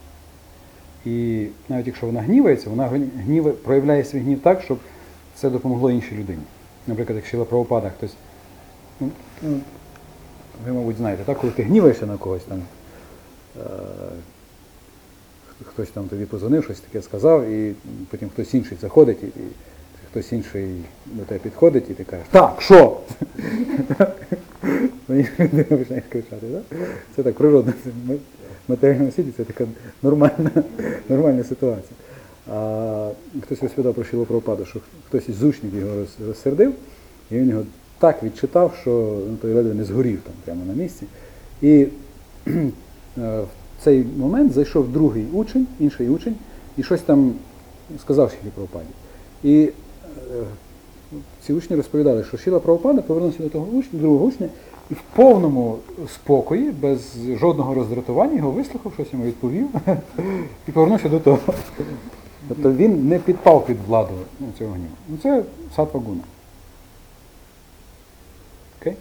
І навіть якщо вона гнівається, вона гніва, проявляє свій гнів так, щоб це допомогло іншій людині. Наприклад, як Шріла Прабхупада, хтось, ну, ну, ви, мабуть, знаєте, так, коли ти гніваєшся на когось, там, е, хтось там тобі позвонив, щось таке сказав, і потім хтось інший заходить, і, і хтось інший до тебе підходить, і ти кажеш, так, що? Ну, і людина починає кричати, так? Це так природно, це в матеріальному світі, це така нормальна, нормальна ситуація. А хтось розповідав про Шрілу Прабхупаду, що хтось із учнів його роз- розсердив, і він його так відчитав, що ну, той ледве не згорів там прямо на місці. І е, в цей момент зайшов другий учень, інший учень, і щось там сказав Шрілі Прабхупаді. І е, ці учні розповідали, що Шріла Прабхупада повернувся до того учня, другого учня, і в повному спокої, без жодного роздратування, його вислухав, щось йому відповів, і повернувся до того. Тобто він не підпав під владу ну, цього гніву. Ну це сатва гуна. Окей?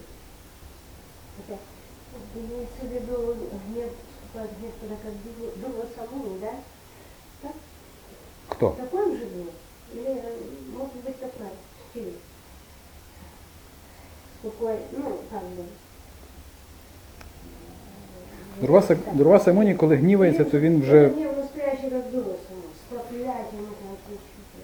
Имеется в виду гнев, вступает гнев, когда как дула, дула саму, да? Так? Хто? Такой он же был? Или, э, может быть, такой стиль? Такой, ну, как бы. Дурваса, Дурваса Муні, коли гнівається, то він вже... Гнев настоящий, как дула саму, с проклятием, это отлично.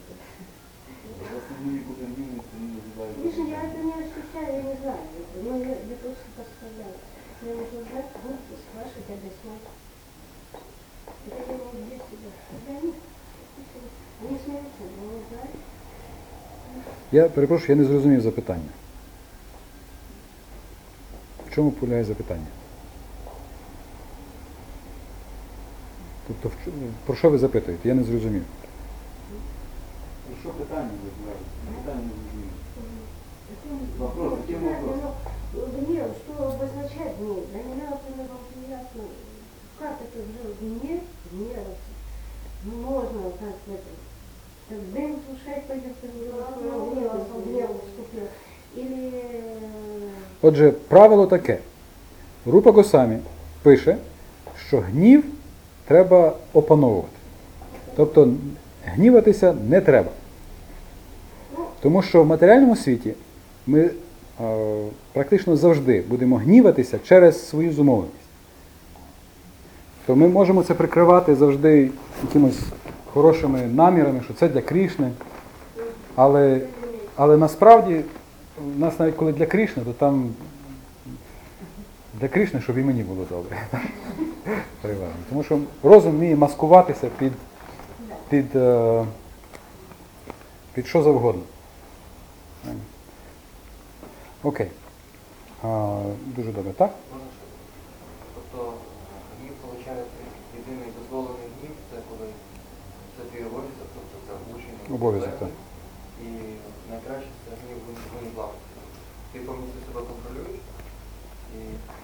Нікуди гнівається, він називає. Видишь, я это не ощущаю, я не знаю. это, Но я, я просто представляю. Мне нужно знать, будут спрашивать, объяснять. Это я не здесь себя. Да нет. Они смеются, но не знают. Я перепрошую, я не зрозумів запитання. В чому полягає запитання? Тобто, в чому- про що ви запитуєте? Я не зрозумів. Ну, що питання ви знаєте? Питання не зрозуміло. Таким- Вопрос, ну, каким понятно, вопрос? но Гнев, что обозначает гнев? Да не надо на страшно. Как это же гнев, гневаться? Можно так это, так дым слушать, пойдет, гнев, гнев вступил. Или э, Отже, правило таке. Рупа Госамі пише, що гнів треба опановувати. Тобто гніватися не треба. Тому що в матеріальному світі ми е, практично завжди будемо гніватися через свою зумовленість. То ми можемо це прикривати завжди якимось хорошими намірами, що це для Крішни. Але, але насправді, у нас навіть коли для Крішни, то там для Крішни, щоб і мені було добре. Переважно. Тому що розум вміє маскуватися під, під, е, під що завгодно. Окей. А, дуже добре, так? Можна ще? Тобто гнів, виходить, єдиний дозволений гнів, це коли це твій обов'язок, тобто це учень. Обов'язок, так. І найкраще це гнів винні благо. Ти повністю себе контролюєш і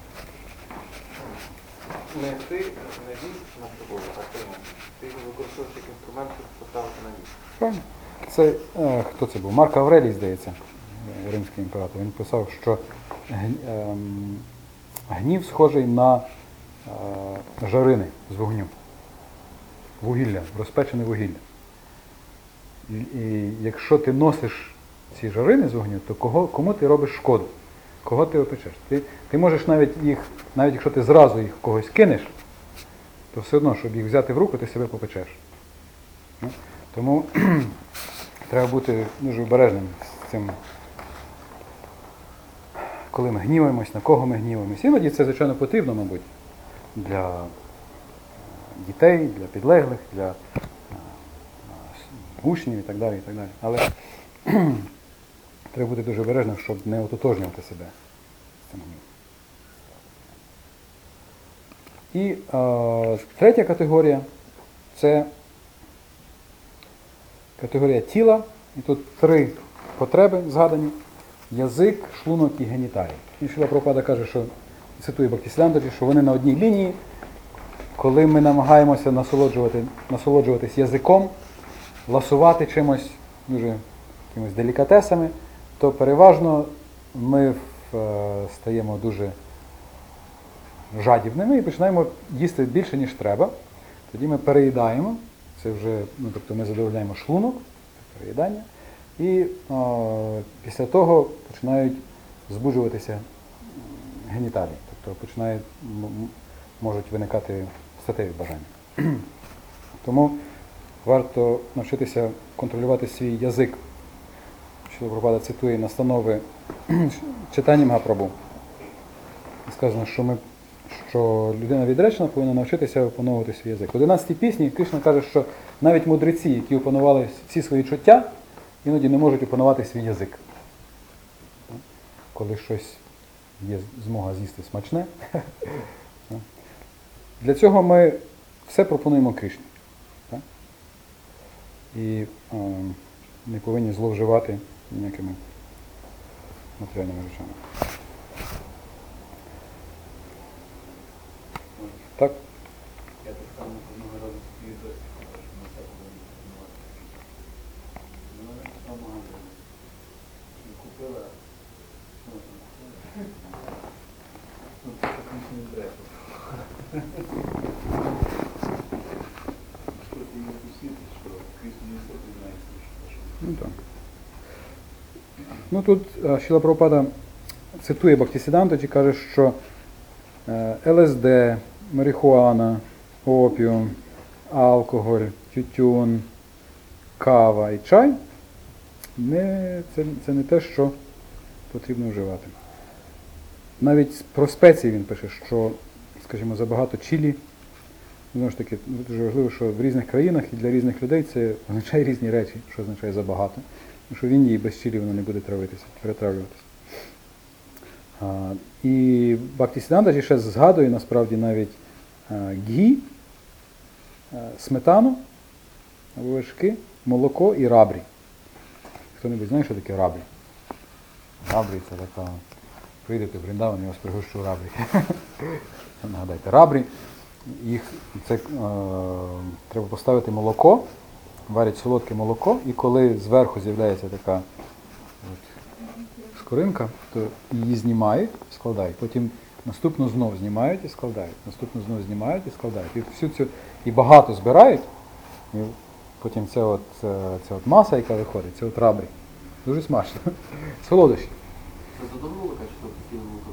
не ти, не він над тобою, а ти. Ти його використовуєш як інструмент, щоб поставити на ніг. Правильно. Це, е, хто це був? Марк Аврелій, здається, римський імператор. Він писав, що г- ем, гнів схожий на е, жарини з вогню. Вугілля, розпечене вугілля. І, і якщо ти носиш ці жарини з вогню, то кого, кому ти робиш шкоду? Кого ти опечеш? Ти, ти можеш навіть їх, навіть якщо ти зразу їх в когось кинеш, то все одно, щоб їх взяти в руку, ти себе попечеш. Ну, тому треба бути дуже обережним з цим, коли ми гніваємось, на кого ми гніваємось. Іноді це, звичайно, потрібно, мабуть, для дітей, для підлеглих, для е, учнів і так далі, і так далі. Але треба бути дуже обережним, щоб не ототожнювати себе з цим гнівом. І е, третя категорія – це категорія тіла. І тут три потреби згадані. Язик, шлунок і геніталії. І Шріла Прабхупада каже, що, цитує Бхактисідандаджі, що вони на одній лінії. Коли ми намагаємося насолоджувати, насолоджуватись язиком, ласувати чимось, дуже якимось делікатесами, то переважно ми е, стаємо дуже жадібними і починаємо їсти більше, ніж треба. Тоді ми переїдаємо, це вже, ну, тобто ми задовольняємо шлунок, переїдання, і о, після того починають збуджуватися геніталії, тобто починають, м- можуть виникати статеві бажання. Тому варто навчитися контролювати свій язик. Шріла Прабхупада цитує настанови читання Магапрабху. Сказано, що, ми, що людина відречена повинна навчитися опановувати свій язик. В одинадцятій пісні Кришна каже, що навіть мудреці, які опанували всі свої чуття, іноді не можуть опанувати свій язик. Коли щось є змога з'їсти смачне. Для цього ми все пропонуємо Кришні. І е, не повинні зловживати ніякими матеріальними речами. Так? Я так само одного разу собі досі кажу, що ми все повинні пропонувати. Вона не така магазин. Не купила, що вона там купила? Ну, це так не бреху. Що ти її пустити, що Кришна не все признається, що Ну так. Ну тут е, Шріла Прабхупада цитує Бхактисідандаджі, каже, що е, ЛСД, марихуана, опіум, алкоголь, тютюн, кава і чай не, це, це не те, що потрібно вживати. Навіть про спеції він пише, що, скажімо, забагато чилі. Знову ж таки, дуже важливо, що в різних країнах і для різних людей це означає різні речі, що означає забагато. Тому що в Індії без чилі воно не буде травитися, перетравлюватися. А, і Бхактисідандаджі ще згадує, насправді, навіть а, гі, а, сметану, або вершки, молоко і рабрі. Хто-небудь знає, що таке рабрі? Рабрі – це така приїдете в Вріндаван, я вас пригощу рабрі. Нагадайте, рабрі. Їх, це, е, треба поставити молоко, варять солодке молоко, і коли зверху з'являється така от, скоринка, то її знімають, складають. Потім наступну знов знімають і складають. Наступну знов знімають і складають. І всю цю, і багато збирають, і потім ця от, ця от маса, яка виходить, це от рабрі. Дуже смачно. Солодощі. Це задоволено, що постійно молоко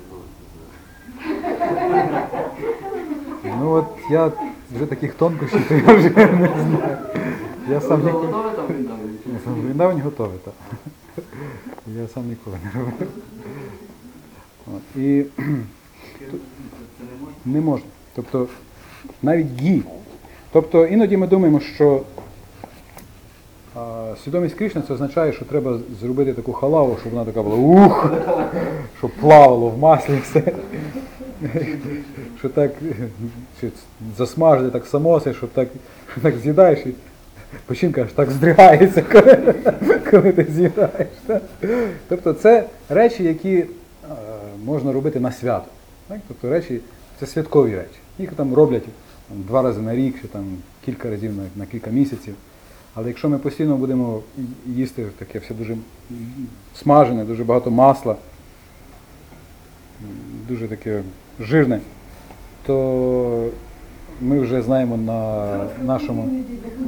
не Ну от я вже таких тонкощів, то я вже не знаю. Я сам Воно ніколи... готове там віддали? В Вріндавані готові, так. Я сам ніколи не робив. От, і Це не можна? не можна. Тобто навіть гі. Тобто іноді ми думаємо, що а, свідомість Кришни це означає, що треба зробити таку халаву, щоб вона така була ух, щоб плавало в маслі все. Що так чи засмажити так самоси, щоб так, що так з'їдаєш і печінка аж так здригається, коли, коли ти з'їдаєш. Так? Тобто це речі, які е, можна робити на свято. Так? Тобто речі, це святкові речі. Їх там роблять там, два рази на рік, чи там кілька разів на, на кілька місяців. Але якщо ми постійно будемо їсти таке все дуже смажене, дуже багато масла, дуже таке жирне, то ми вже знаємо на нашому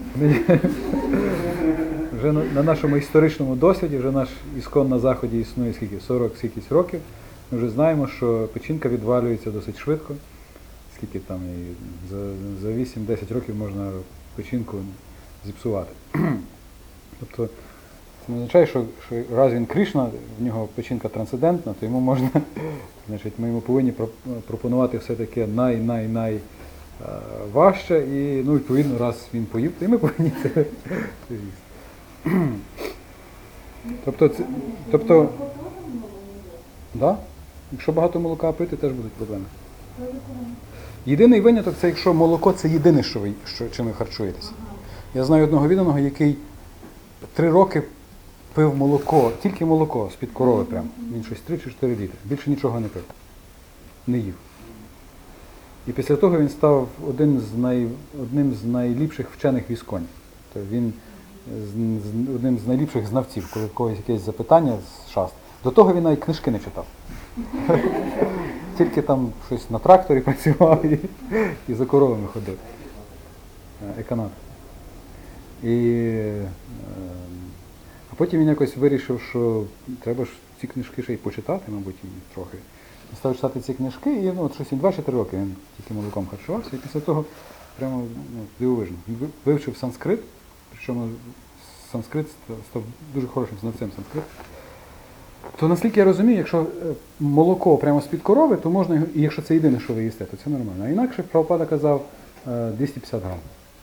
вже на, на нашому історичному досвіді, вже наш іскон на Заході існує скільки, сорок скількись років, ми вже знаємо, що печінка відвалюється досить швидко, скільки там і за, за вісім-десять років можна печінку зіпсувати. Тобто це не означає, що, що раз він Кришна, в нього печінка трансцендентна, то йому можна, значить, ми йому повинні пропонувати все таке най-най-най важче, і, ну, відповідно, раз він поїв, то і ми повинні це їсти. Тобто, це, тобто, да? Якщо багато молока пити, теж будуть проблеми. Єдиний виняток, це якщо молоко, це єдине, що ви, що, чим ви харчуєтеся. Я знаю одного відданого, який три роки пив молоко, тільки молоко з-під корови прямо. Він щось три чи чотири літри. Більше нічого не пив. Не їв. І після того він став один з най, одним з найліпших вчених в ісконі. Тобто він з, з, одним з найліпших знавців, коли в когось якесь запитання з шаст. До того він навіть книжки не читав. Тільки там щось на тракторі працював і, і за коровами ходив. Еконат. І, е, а потім він якось вирішив, що треба ж ці книжки ще й почитати, мабуть, і трохи. Він став читати ці книжки, і ну, от щось два чи три роки він тільки молоком харчувався, і після того прямо ну, дивовижно. Він вивчив санскрит, причому санскрит став дуже хорошим знавцем санскриту. То наскільки я розумію, якщо молоко прямо з-під корови, то можна, і якщо це єдине, що ви їсте, то це нормально. А інакше Прабхупада казав двісті п'ятдесят грам.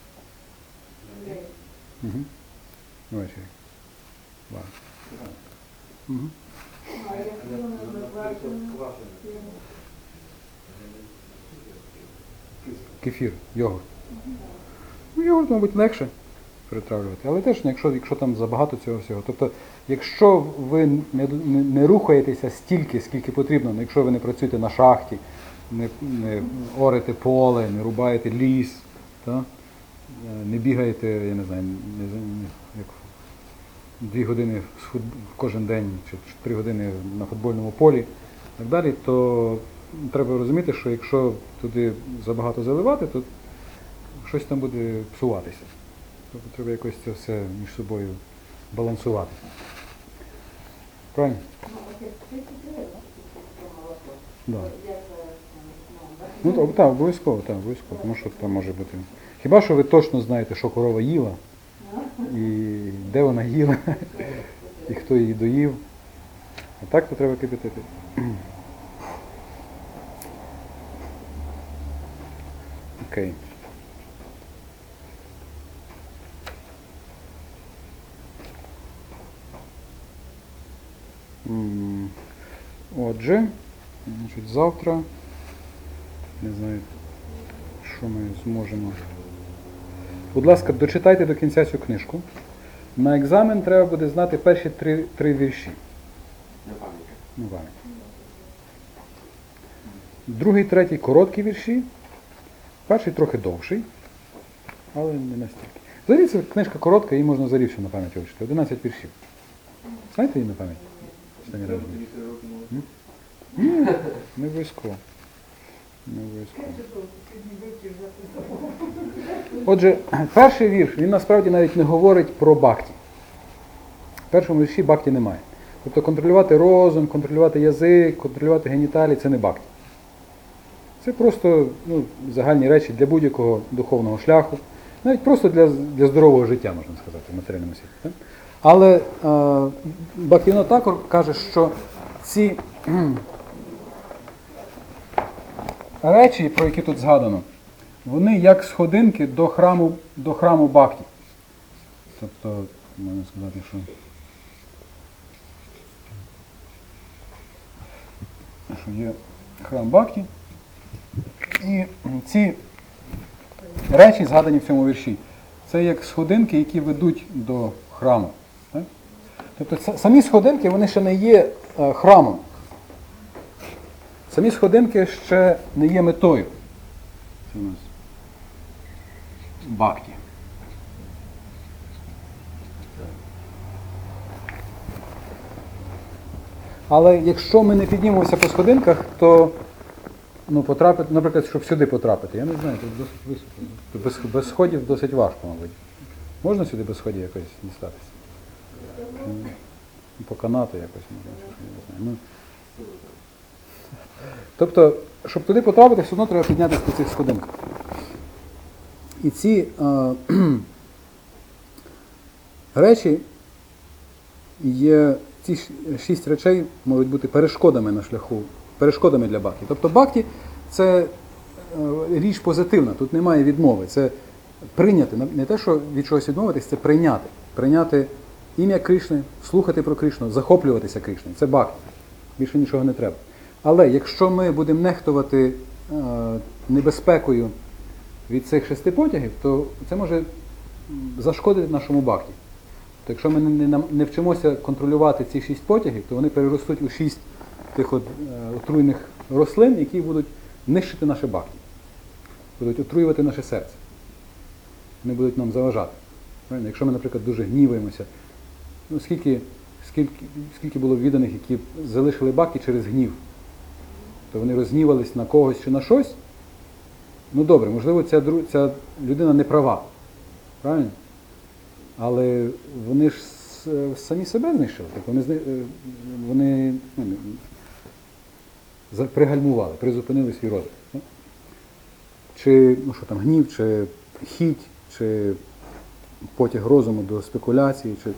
Угу. Ввечері. Ладно. Угу. Кефір, йогурт. Ну, йогурт, мабуть, легше перетравлювати, але теж, якщо, якщо там забагато цього всього. Тобто, якщо ви не, не, не рухаєтеся стільки, скільки потрібно, якщо ви не працюєте на шахті, не, не орете поле, не рубаєте ліс, та, не бігаєте, я не знаю, не, не, як дві години кожен день чи три години на футбольному полі і так далі, то треба розуміти, що якщо туди забагато заливати, то щось там буде псуватися. Тобто треба якось це все між собою балансувати. Правильно? Да. Ну так, так, обов'язково, так, обов'язково, тому що там може бути. Хіба що ви точно знаєте, що корова їла, і де вона їла, і хто її доїв. А так то треба кипятити. Окей. Отже, значить, завтра, не знаю, що ми зможемо. Будь ласка, дочитайте до кінця цю книжку. На екзамен треба буде знати перші три, три вірші. На пам'ять. Ну, пам'ять. Другий, третій короткі вірші. Перший трохи довший, але не настільки. Взагалі це книжка коротка, її можна взагалі ще на пам'ять вивчити. одинадцять віршів. Знаєте її на пам'ять? Останній раз було. Ні, не обов'язково. Не обов'язково. Отже, перший вірш, він насправді навіть не говорить про бхакті. В першому вірші бхакті немає. Тобто контролювати розум, контролювати язик, контролювати геніталії – це не бхакті. Це просто ну, загальні речі для будь-якого духовного шляху, навіть просто для, для здорового життя, можна сказати, в матеріальному світі. Так? Але е, Бхактивinoda Thakур каже, що ці кхм, речі, про які тут згадано, вони як сходинки до храму, до храму Бхакті. Тобто, можна сказати, що що є храм Бхакті, і ці речі, згадані в цьому вірші, це як сходинки, які ведуть до храму. Так? Тобто самі сходинки, вони ще не є е, храмом. Самі сходинки ще не є метою. Це у нас Бхакті. Але якщо ми не піднімемося по сходинках, то ну, потрапити, наприклад, щоб сюди потрапити, я не знаю, тут досить високо. Тут без, без сходів досить важко, мабуть. Можна сюди без сходів якось дістатися? По канату якось можна, я не знаю. Ну, тобто, щоб туди потрапити, все одно треба піднятися по цих сходинках. І ці е, речі є, ці шість речей можуть бути перешкодами на шляху, перешкодами для бхакті. Тобто бхакті – це річ позитивна, тут немає відмови. Це прийняти, не те, що від чогось відмовитись, це прийняти. Прийняти ім'я Кришни, слухати про Кришну, захоплюватися Кришною. Це бхакті. Більше нічого не треба. Але якщо ми будемо нехтувати е, небезпекою від цих шести потягів, то це може зашкодити нашому бхакті. То якщо ми не, не, не вчимося контролювати ці шість потягів, то вони переростуть у шість тих от, е, отруйних рослин, які будуть нищити наше бхакті. Будуть отруювати наше серце. Вони будуть нам заважати. Правильно? Якщо ми, наприклад, дуже гніваємося, ну скільки, скільки, скільки було відданих, які залишили бхакті через гнів, то вони розгнівались на когось чи на щось, ну добре, можливо, ця, ця людина не права. Правильно? Але вони ж самі себе знищили. Тобто вони, вони ну, пригальмували, призупинили свій розвиток. Чи, ну що там, гнів, чи хіть, чи потяг розуму до спекуляції, чи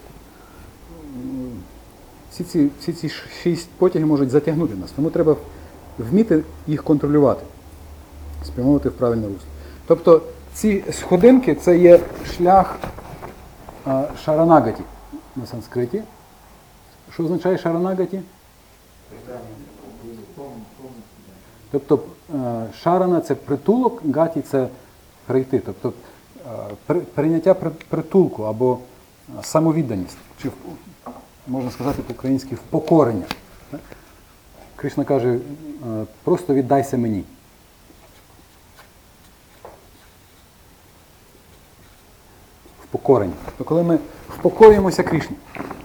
всі ці, всі ці шість потягів можуть затягнути нас. Тому треба вміти їх контролювати, спрямовувати в правильне русло. Тобто ці сходинки – це є шлях а, шаранагаті на санскриті. Що означає шаранагаті? Тобто шарана – це притулок, гаті – це прийти. Тобто прийняття притулку або самовідданість, чи можна сказати по-українськи впокорення. Кришна каже, просто віддайся мені. Впокорення. То коли ми впокорюємося Кришні.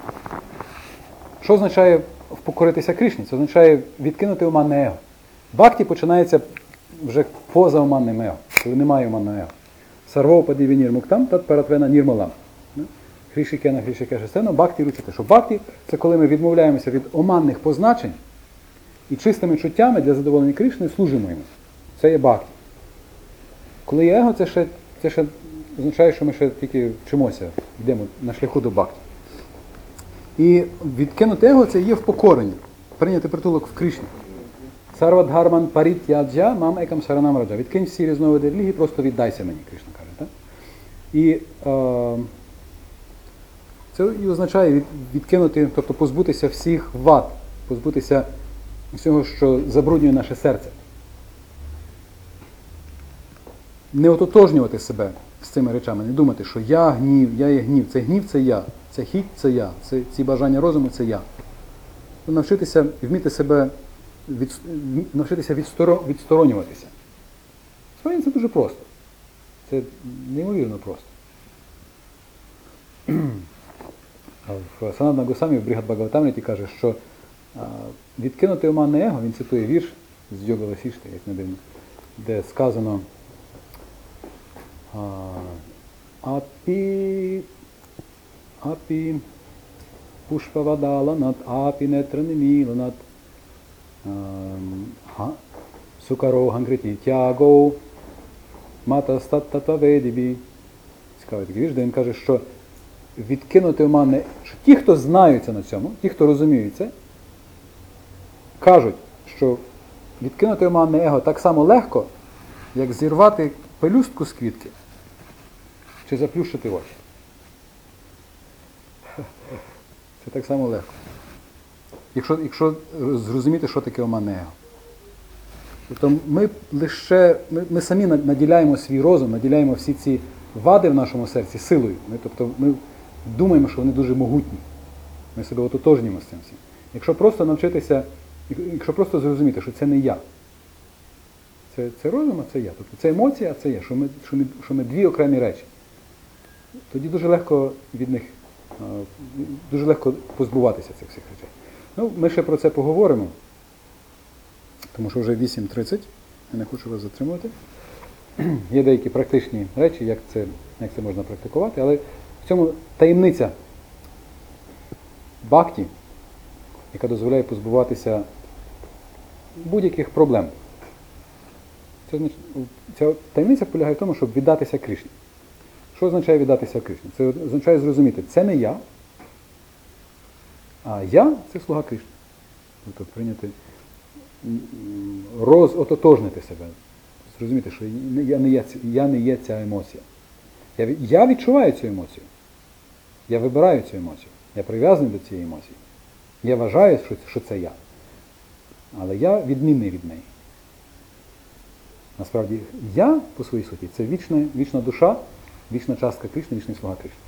Що означає впокоритися Кришні? Це означає відкинути оманне его. Бхакті починається вже поза оманним его, коли немає оманного его. Сарвопаді вінір муктам, тат паратвена нірмалам. Хрішікена, хрішікеша сена, бхакті ручите. Що бхакті – це коли ми відмовляємося від оманних позначень і чистими чуттями для задоволення Кришни служимо йому. Це є бхакті. Коли є его, це ще, це ще означає, що ми ще тільки вчимося, йдемо на шляху до бхакті. І відкинути его – це є впокорення, прийняти притулок в Кришні. Сарвадгарман парітяджа мам екам саранам раджа. Відкинь всі різновиди релігії, просто віддайся мені, Кришна каже. Так? І е, це і означає від, відкинути, тобто позбутися всіх вад, позбутися всього, що забруднює наше серце. Не ототожнювати себе з цими речами, не думати, що я гнів, я є гнів. Це гнів – це я, це хіть – це я, це, ці бажання розуму – це я. Навчитися вміти себе від, навчитися відсторо, відсторонюватися. Справді це дуже просто. Це неймовірно просто. В Санатна Госамі в Брігад Бхагаватамріті каже, що а, відкинути оманне его, він цитує вірш з Йога Васішти, як не дивно, де сказано а, апі апі пушпавадаланат, апі нетранеміланат, сукаро гангриті тяго, мата статтатаведібі. Цікавий такий вірш, де він каже, що відкинути оманне, що ті, хто знаються на цьому, ті, хто розуміють це, кажуть, що відкинути оманне его так само легко, як зірвати пелюстку з квітки чи заплющити очі. Це так само легко. Якщо, якщо зрозуміти, що таке оманне его. Тобто ми лише, ми, ми самі наділяємо свій розум, наділяємо всі ці вади в нашому серці силою. Ми, тобто ми думаємо, що вони дуже могутні. Ми себе ототожнюємо з цим всім. Якщо просто навчитися, якщо просто зрозуміти, що це не я. Це, це розум, а це я. Тобто це емоція, а це я. Що ми, що ми, що ми дві окремі речі. Тоді дуже легко від них, дуже легко позбуватися цих всіх речей. Ну, ми ще про це поговоримо, тому що вже вісім тридцять, я не хочу вас затримувати. Є деякі практичні речі, як це, як це можна практикувати, але в цьому таємниця бхакті, яка дозволяє позбуватися будь-яких проблем. Це, ця таємниця полягає в тому, щоб віддатися Кришні. Що означає віддатися Кришні? Це означає зрозуміти, це не я, а я – це слуга Кришни. Тобто прийняти, розототожнити себе. Зрозуміти, що я не є, я не є ця емоція. Я, я відчуваю цю емоцію. Я вибираю цю емоцію. Я прив'язаний до цієї емоції. Я вважаю, що, що це я. Але я відмінний від неї. Насправді, я, по своїй суті, це вічна, вічна душа, вічна частка Кришни, вічний слуга Кришни.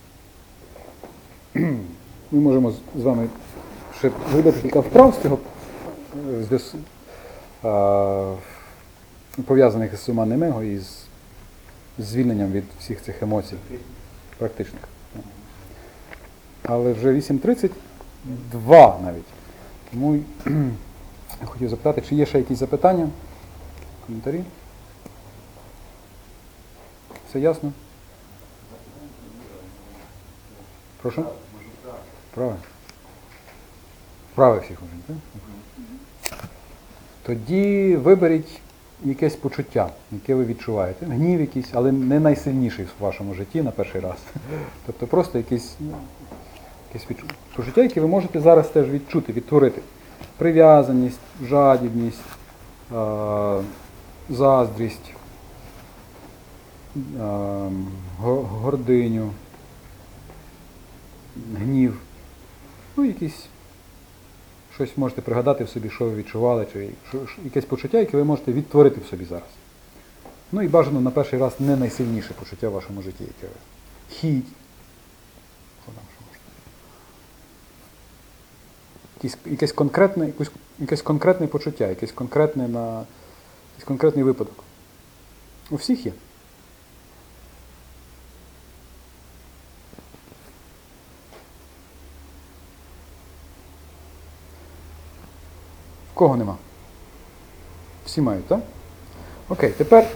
Ми можемо з вами ще зробити кілька вправ з цього, з, а, пов'язаних з оманним его і з звільненням від всіх цих емоцій практичних. Але вже вісім тридцять два навіть. Тому я хотів запитати, чи є ще якісь запитання, коментарі? Все ясно? Прошу? Правильно. Вправи всіх уже, так? Тоді виберіть якесь почуття, яке ви відчуваєте. Гнів якийсь, але не найсильніший в вашому житті на перший раз. Тобто просто якісь, ну, якісь відчу... почуття, які ви можете зараз теж відчути, відтворити. Прив'язаність, жадібність, е- заздрість, е- гординю, гнів. Ну, якісь щось можете пригадати в собі, що ви відчували, чи що, якесь почуття, яке ви можете відтворити в собі зараз. Ну і бажано на перший раз не найсильніше почуття в вашому житті, яке ви. Хіть. Що там, що можна? Якесь, якесь, конкретне, якесь, якесь конкретне почуття, якесь конкретне на, якийсь конкретний випадок. У всіх є. Кого нема? Всі мають, так? Окей, тепер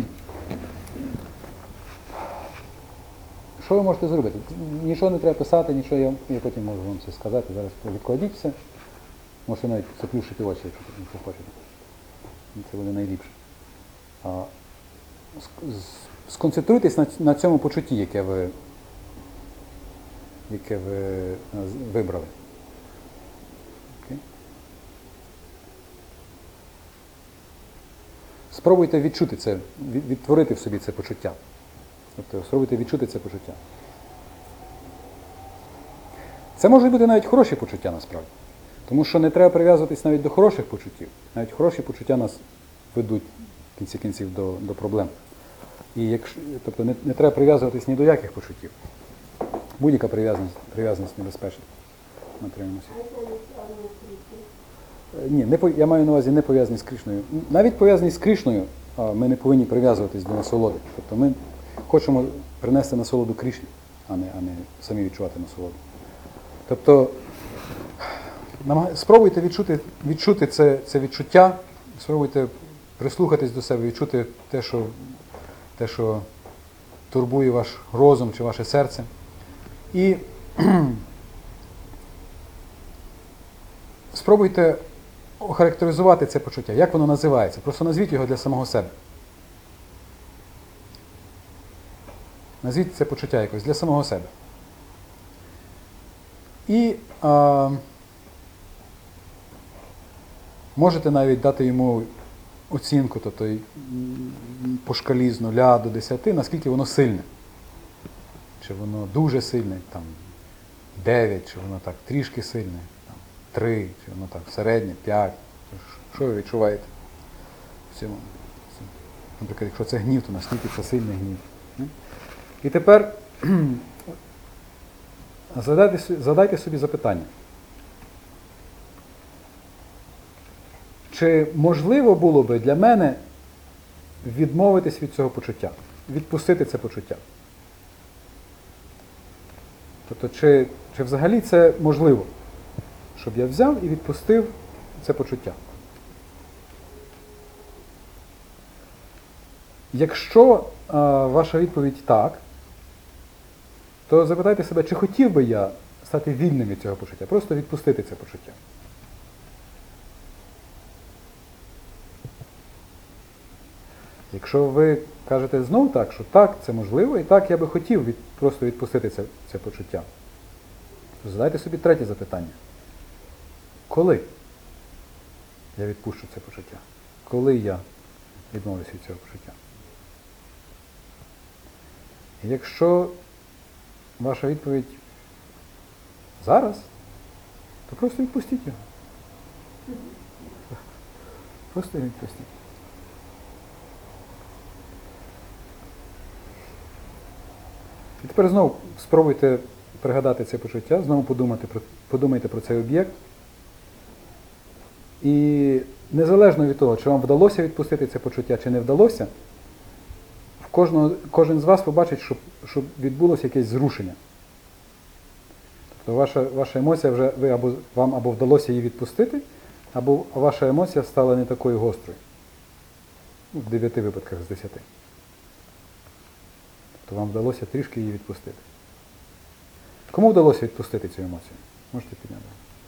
що ви можете зробити? Нічого не треба писати, нічого, я, я потім можу вам це сказати. Зараз відкладіть все. Можете навіть заплющити очі, якщо, якщо хочете. Це буде найліпше. А, сконцентруйтесь на, на цьому почутті, яке ви, яке ви вибрали. Спробуйте відчути це, відтворити в собі це почуття. Тобто спробуйте відчути це почуття. Це можуть бути навіть хороші почуття, насправді. Тому що не треба прив'язуватись навіть до хороших почуттів. Навіть хороші почуття нас ведуть в кінці кінців до, до проблем. І якщо, тобто не, не треба прив'язуватись ні до яких почуттів. Будь-яка прив'язаність, прив'язаність небезпечна. Ні, не, по- я маю на увазі не пов'язані з Кришною. Навіть пов'язані з Кришною, а, ми не повинні прив'язуватись до насолоди. Тобто ми хочемо принести насолоду Кришні, а не, а не самі відчувати насолоду. Тобто намаг- спробуйте відчути, відчути це, це відчуття, спробуйте прислухатись до себе, відчути те, що, те, що турбує ваш розум чи ваше серце. І спробуйте охарактеризувати це почуття. Як воно називається? Просто назвіть його для самого себе. Назвіть це почуття якось для самого себе. І а, можете навіть дати йому оцінку, тобто м, по шкалі з нуля до десяти, наскільки воно сильне. Чи воно дуже сильне, там, дев'ять, чи воно так трішки сильне, там, три, чи воно так середнє, п'ять. Що ви відчуваєте в цьому? Наприклад, якщо це гнів, то наскільки це сильний гнів. І тепер задайте, собі- задайте собі запитання. Чи можливо було би для мене відмовитись від цього почуття, відпустити це почуття? Тобто, чи, чи взагалі це можливо, щоб я взяв і відпустив це почуття? Якщо а, ваша відповідь так, то запитайте себе, чи хотів би я стати вільним від цього почуття, просто відпустити це почуття. Якщо ви кажете знову так, що так, це можливо, і так, я би хотів від, просто відпустити це, це почуття, то задайте собі третє запитання. Коли я відпущу це почуття? Коли я відмовлюся від цього почуття? І якщо ваша відповідь зараз, то просто відпустіть його. Просто його відпустіть. І тепер знову спробуйте пригадати це почуття, знову подумати про, подумайте про цей об'єкт. І незалежно від того, чи вам вдалося відпустити це почуття, чи не вдалося, в кожного, кожен з вас побачить, що, що відбулося якесь зрушення. Тобто ваша, ваша емоція вже, ви або, вам або вдалося її відпустити, або ваша емоція стала не такою гострою. В дев'яти випадках з десяти. То вам вдалося трішки її відпустити. Кому вдалося відпустити цю емоцію? Можете підняти?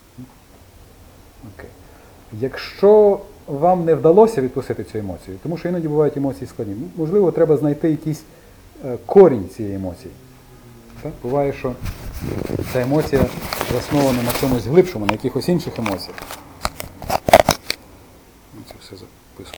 Окей. Якщо вам не вдалося відпустити цю емоцію, тому що іноді бувають емоції складні, можливо, треба знайти якийсь е, корінь цієї емоції. Так? Буває, що ця емоція заснована на чомусь глибшому, на якихось інших емоціях. Це все